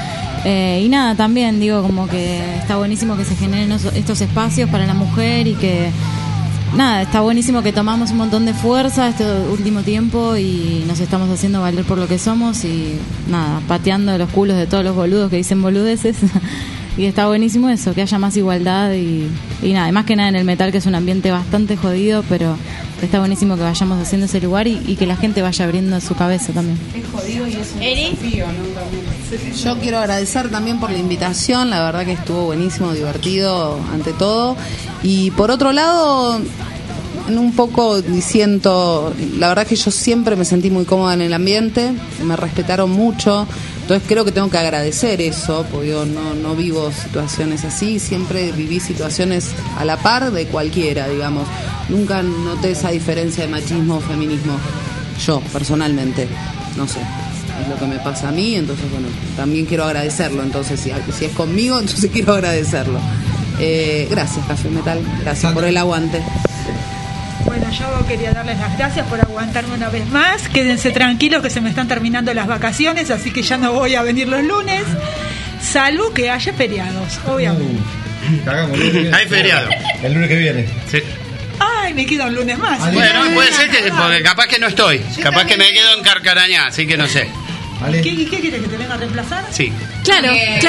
Y nada, también digo como que está buenísimo que se generen estos espacios para la mujer y que nada, está buenísimo que tomamos un montón de fuerza este último tiempo y nos estamos haciendo valer por lo que somos y nada, pateando los culos de todos los boludos que dicen boludeces. Y está buenísimo eso, que haya más igualdad y nada, y más que nada en el metal, que es un ambiente bastante jodido, pero está buenísimo que vayamos haciendo ese lugar y que la gente vaya abriendo su cabeza también. Es jodido y es un desafío, ¿no? Yo quiero agradecer también por la invitación, la verdad que estuvo buenísimo, divertido ante todo. Y por otro lado, un poco siento, la verdad que yo siempre me sentí muy cómoda en el ambiente, me respetaron mucho. Entonces creo que tengo que agradecer eso, porque yo no vivo situaciones así, siempre viví situaciones a la par de cualquiera, digamos. Nunca noté esa diferencia de machismo o feminismo, yo personalmente, no sé, es lo que me pasa a mí, entonces bueno, también quiero agradecerlo, entonces si es conmigo, entonces quiero agradecerlo. Gracias, Café Metal, gracias por el aguante. Bueno, yo quería darles las gracias por aguantarme una vez más. Quédense tranquilos que se me están terminando las vacaciones, así que ya no voy a venir los lunes. Salvo que haya feriados, obviamente. Hay feriado. El lunes que viene. Sí. Ay, me queda un lunes más. Bueno, puede ser que porque capaz que no estoy. Capaz que me quedo en Carcarañá, así que no sé. ¿Qué quieres, que te venga a reemplazar? Sí. Claro.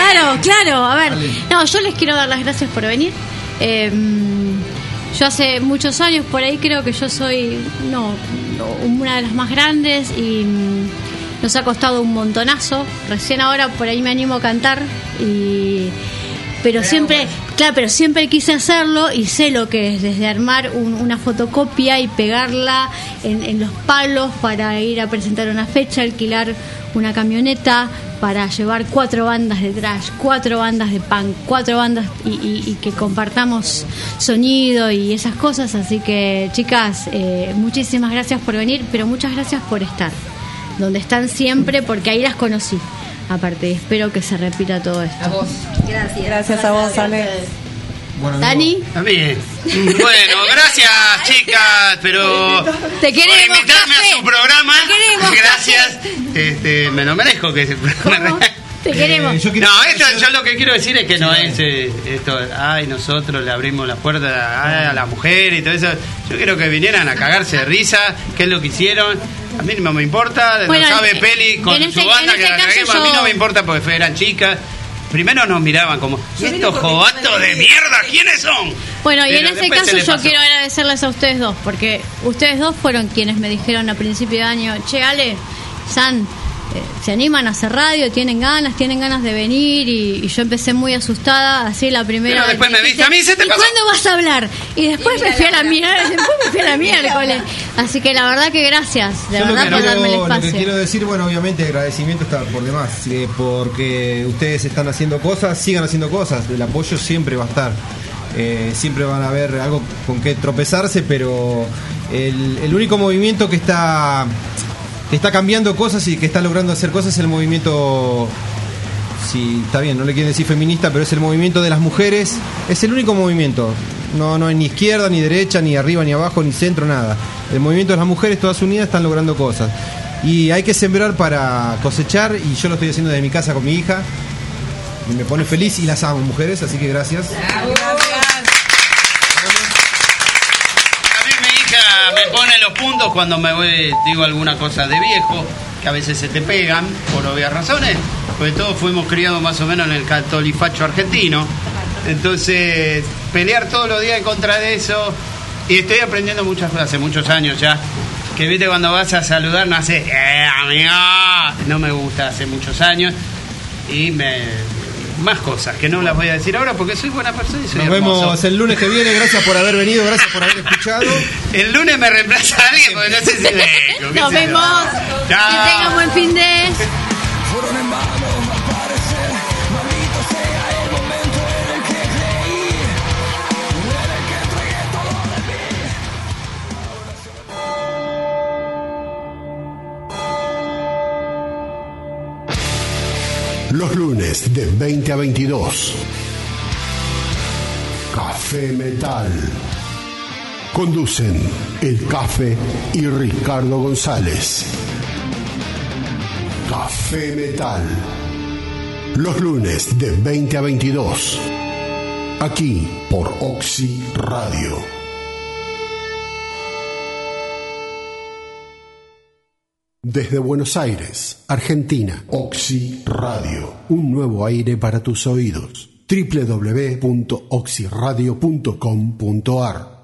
A ver, no, yo les quiero dar las gracias por venir. Yo hace muchos años, por ahí creo que yo soy una de las más grandes y nos ha costado un montonazo. Recién ahora por ahí me animo a cantar pero siempre quise hacerlo y sé lo que es, desde armar una fotocopia y pegarla en los palos para ir a presentar una fecha, alquilar una camioneta para llevar 4 bandas de thrash, 4 bandas de punk, 4 bandas y que compartamos sonido y esas cosas. Así que, chicas, muchísimas gracias por venir, pero muchas gracias por estar donde están siempre, porque ahí las conocí. Aparte, espero que se repita todo esto. A vos. Gracias a vos, Ale. Bueno, Dani. También. Bueno, gracias, chicas, pero te queremos, por invitarme Café. a su programa. Te queremos, Gracias. Me lo merezco que te queremos. Yo lo que quiero decir es que no es esto, nosotros le abrimos la puerta a la mujer y todo eso. Yo quiero que vinieran a cagarse de risa, que es lo que hicieron. A mí no me importa, Bueno, lo sabe Peli con su banda que la caguemos. A mí no me importa porque eran chicas. Primero nos miraban como, ¿y estos jovatos de mierda quiénes son? Bueno, y Pero en ese después caso se yo les quiero agradecerles a ustedes dos, porque ustedes dos fueron quienes me dijeron a principio de año, che, Ale, San, se animan a hacer radio, tienen ganas de venir, y yo empecé muy asustada, así la primera Pero después me viste a mí, se te ¿y pasó? cuándo vas a hablar? Y después me fui a la miércoles. Así que la verdad que gracias, de verdad, por darme el Lo que espacio. quiero decir, bueno, obviamente agradecimiento está por demás, porque ustedes están haciendo cosas, sigan haciendo cosas, el apoyo siempre va a estar. Siempre van a haber algo con que tropezarse, pero el único movimiento que está cambiando cosas y que está logrando hacer cosas es el movimiento si está bien, no le quieren decir feminista, pero es el movimiento de las mujeres, es el único movimiento. No hay ni izquierda, ni derecha, ni arriba, ni abajo, ni centro, nada. El movimiento de las mujeres, todas unidas, están logrando cosas. Y hay que sembrar para cosechar, y yo lo estoy haciendo desde mi casa con mi hija. Y me pone feliz y las amo, mujeres, así que gracias. Me pone los puntos cuando me voy, digo alguna cosa de viejo, que a veces se te pegan por obvias razones, porque todos fuimos criados más o menos en el catolifacho argentino. Entonces, pelear todos los días en contra de eso, y estoy aprendiendo muchas cosas hace muchos años ya, que viste cuando vas a saludar no hace amigo, no me gusta, hace muchos años, y más cosas que no las voy a decir ahora porque soy buena persona y soy Nos hermoso. vemos el lunes que viene. Gracias por haber venido, gracias por haber escuchado. El lunes me reemplaza a alguien porque no sé si vengo. Nos vemos. Que tengan buen fin de. Fueron en vano aparecer, maldito sea el momento en el que creí, en el que entregué todo de mí. Los lunes de 20 a 22. Café Metal. Conducen El Café y Ricardo González. Café Metal. Los lunes de 20 a 22. Aquí por Oxy Radio. Desde Buenos Aires, Argentina, Oxy Radio. Un nuevo aire para tus oídos. www.oxyradio.com.ar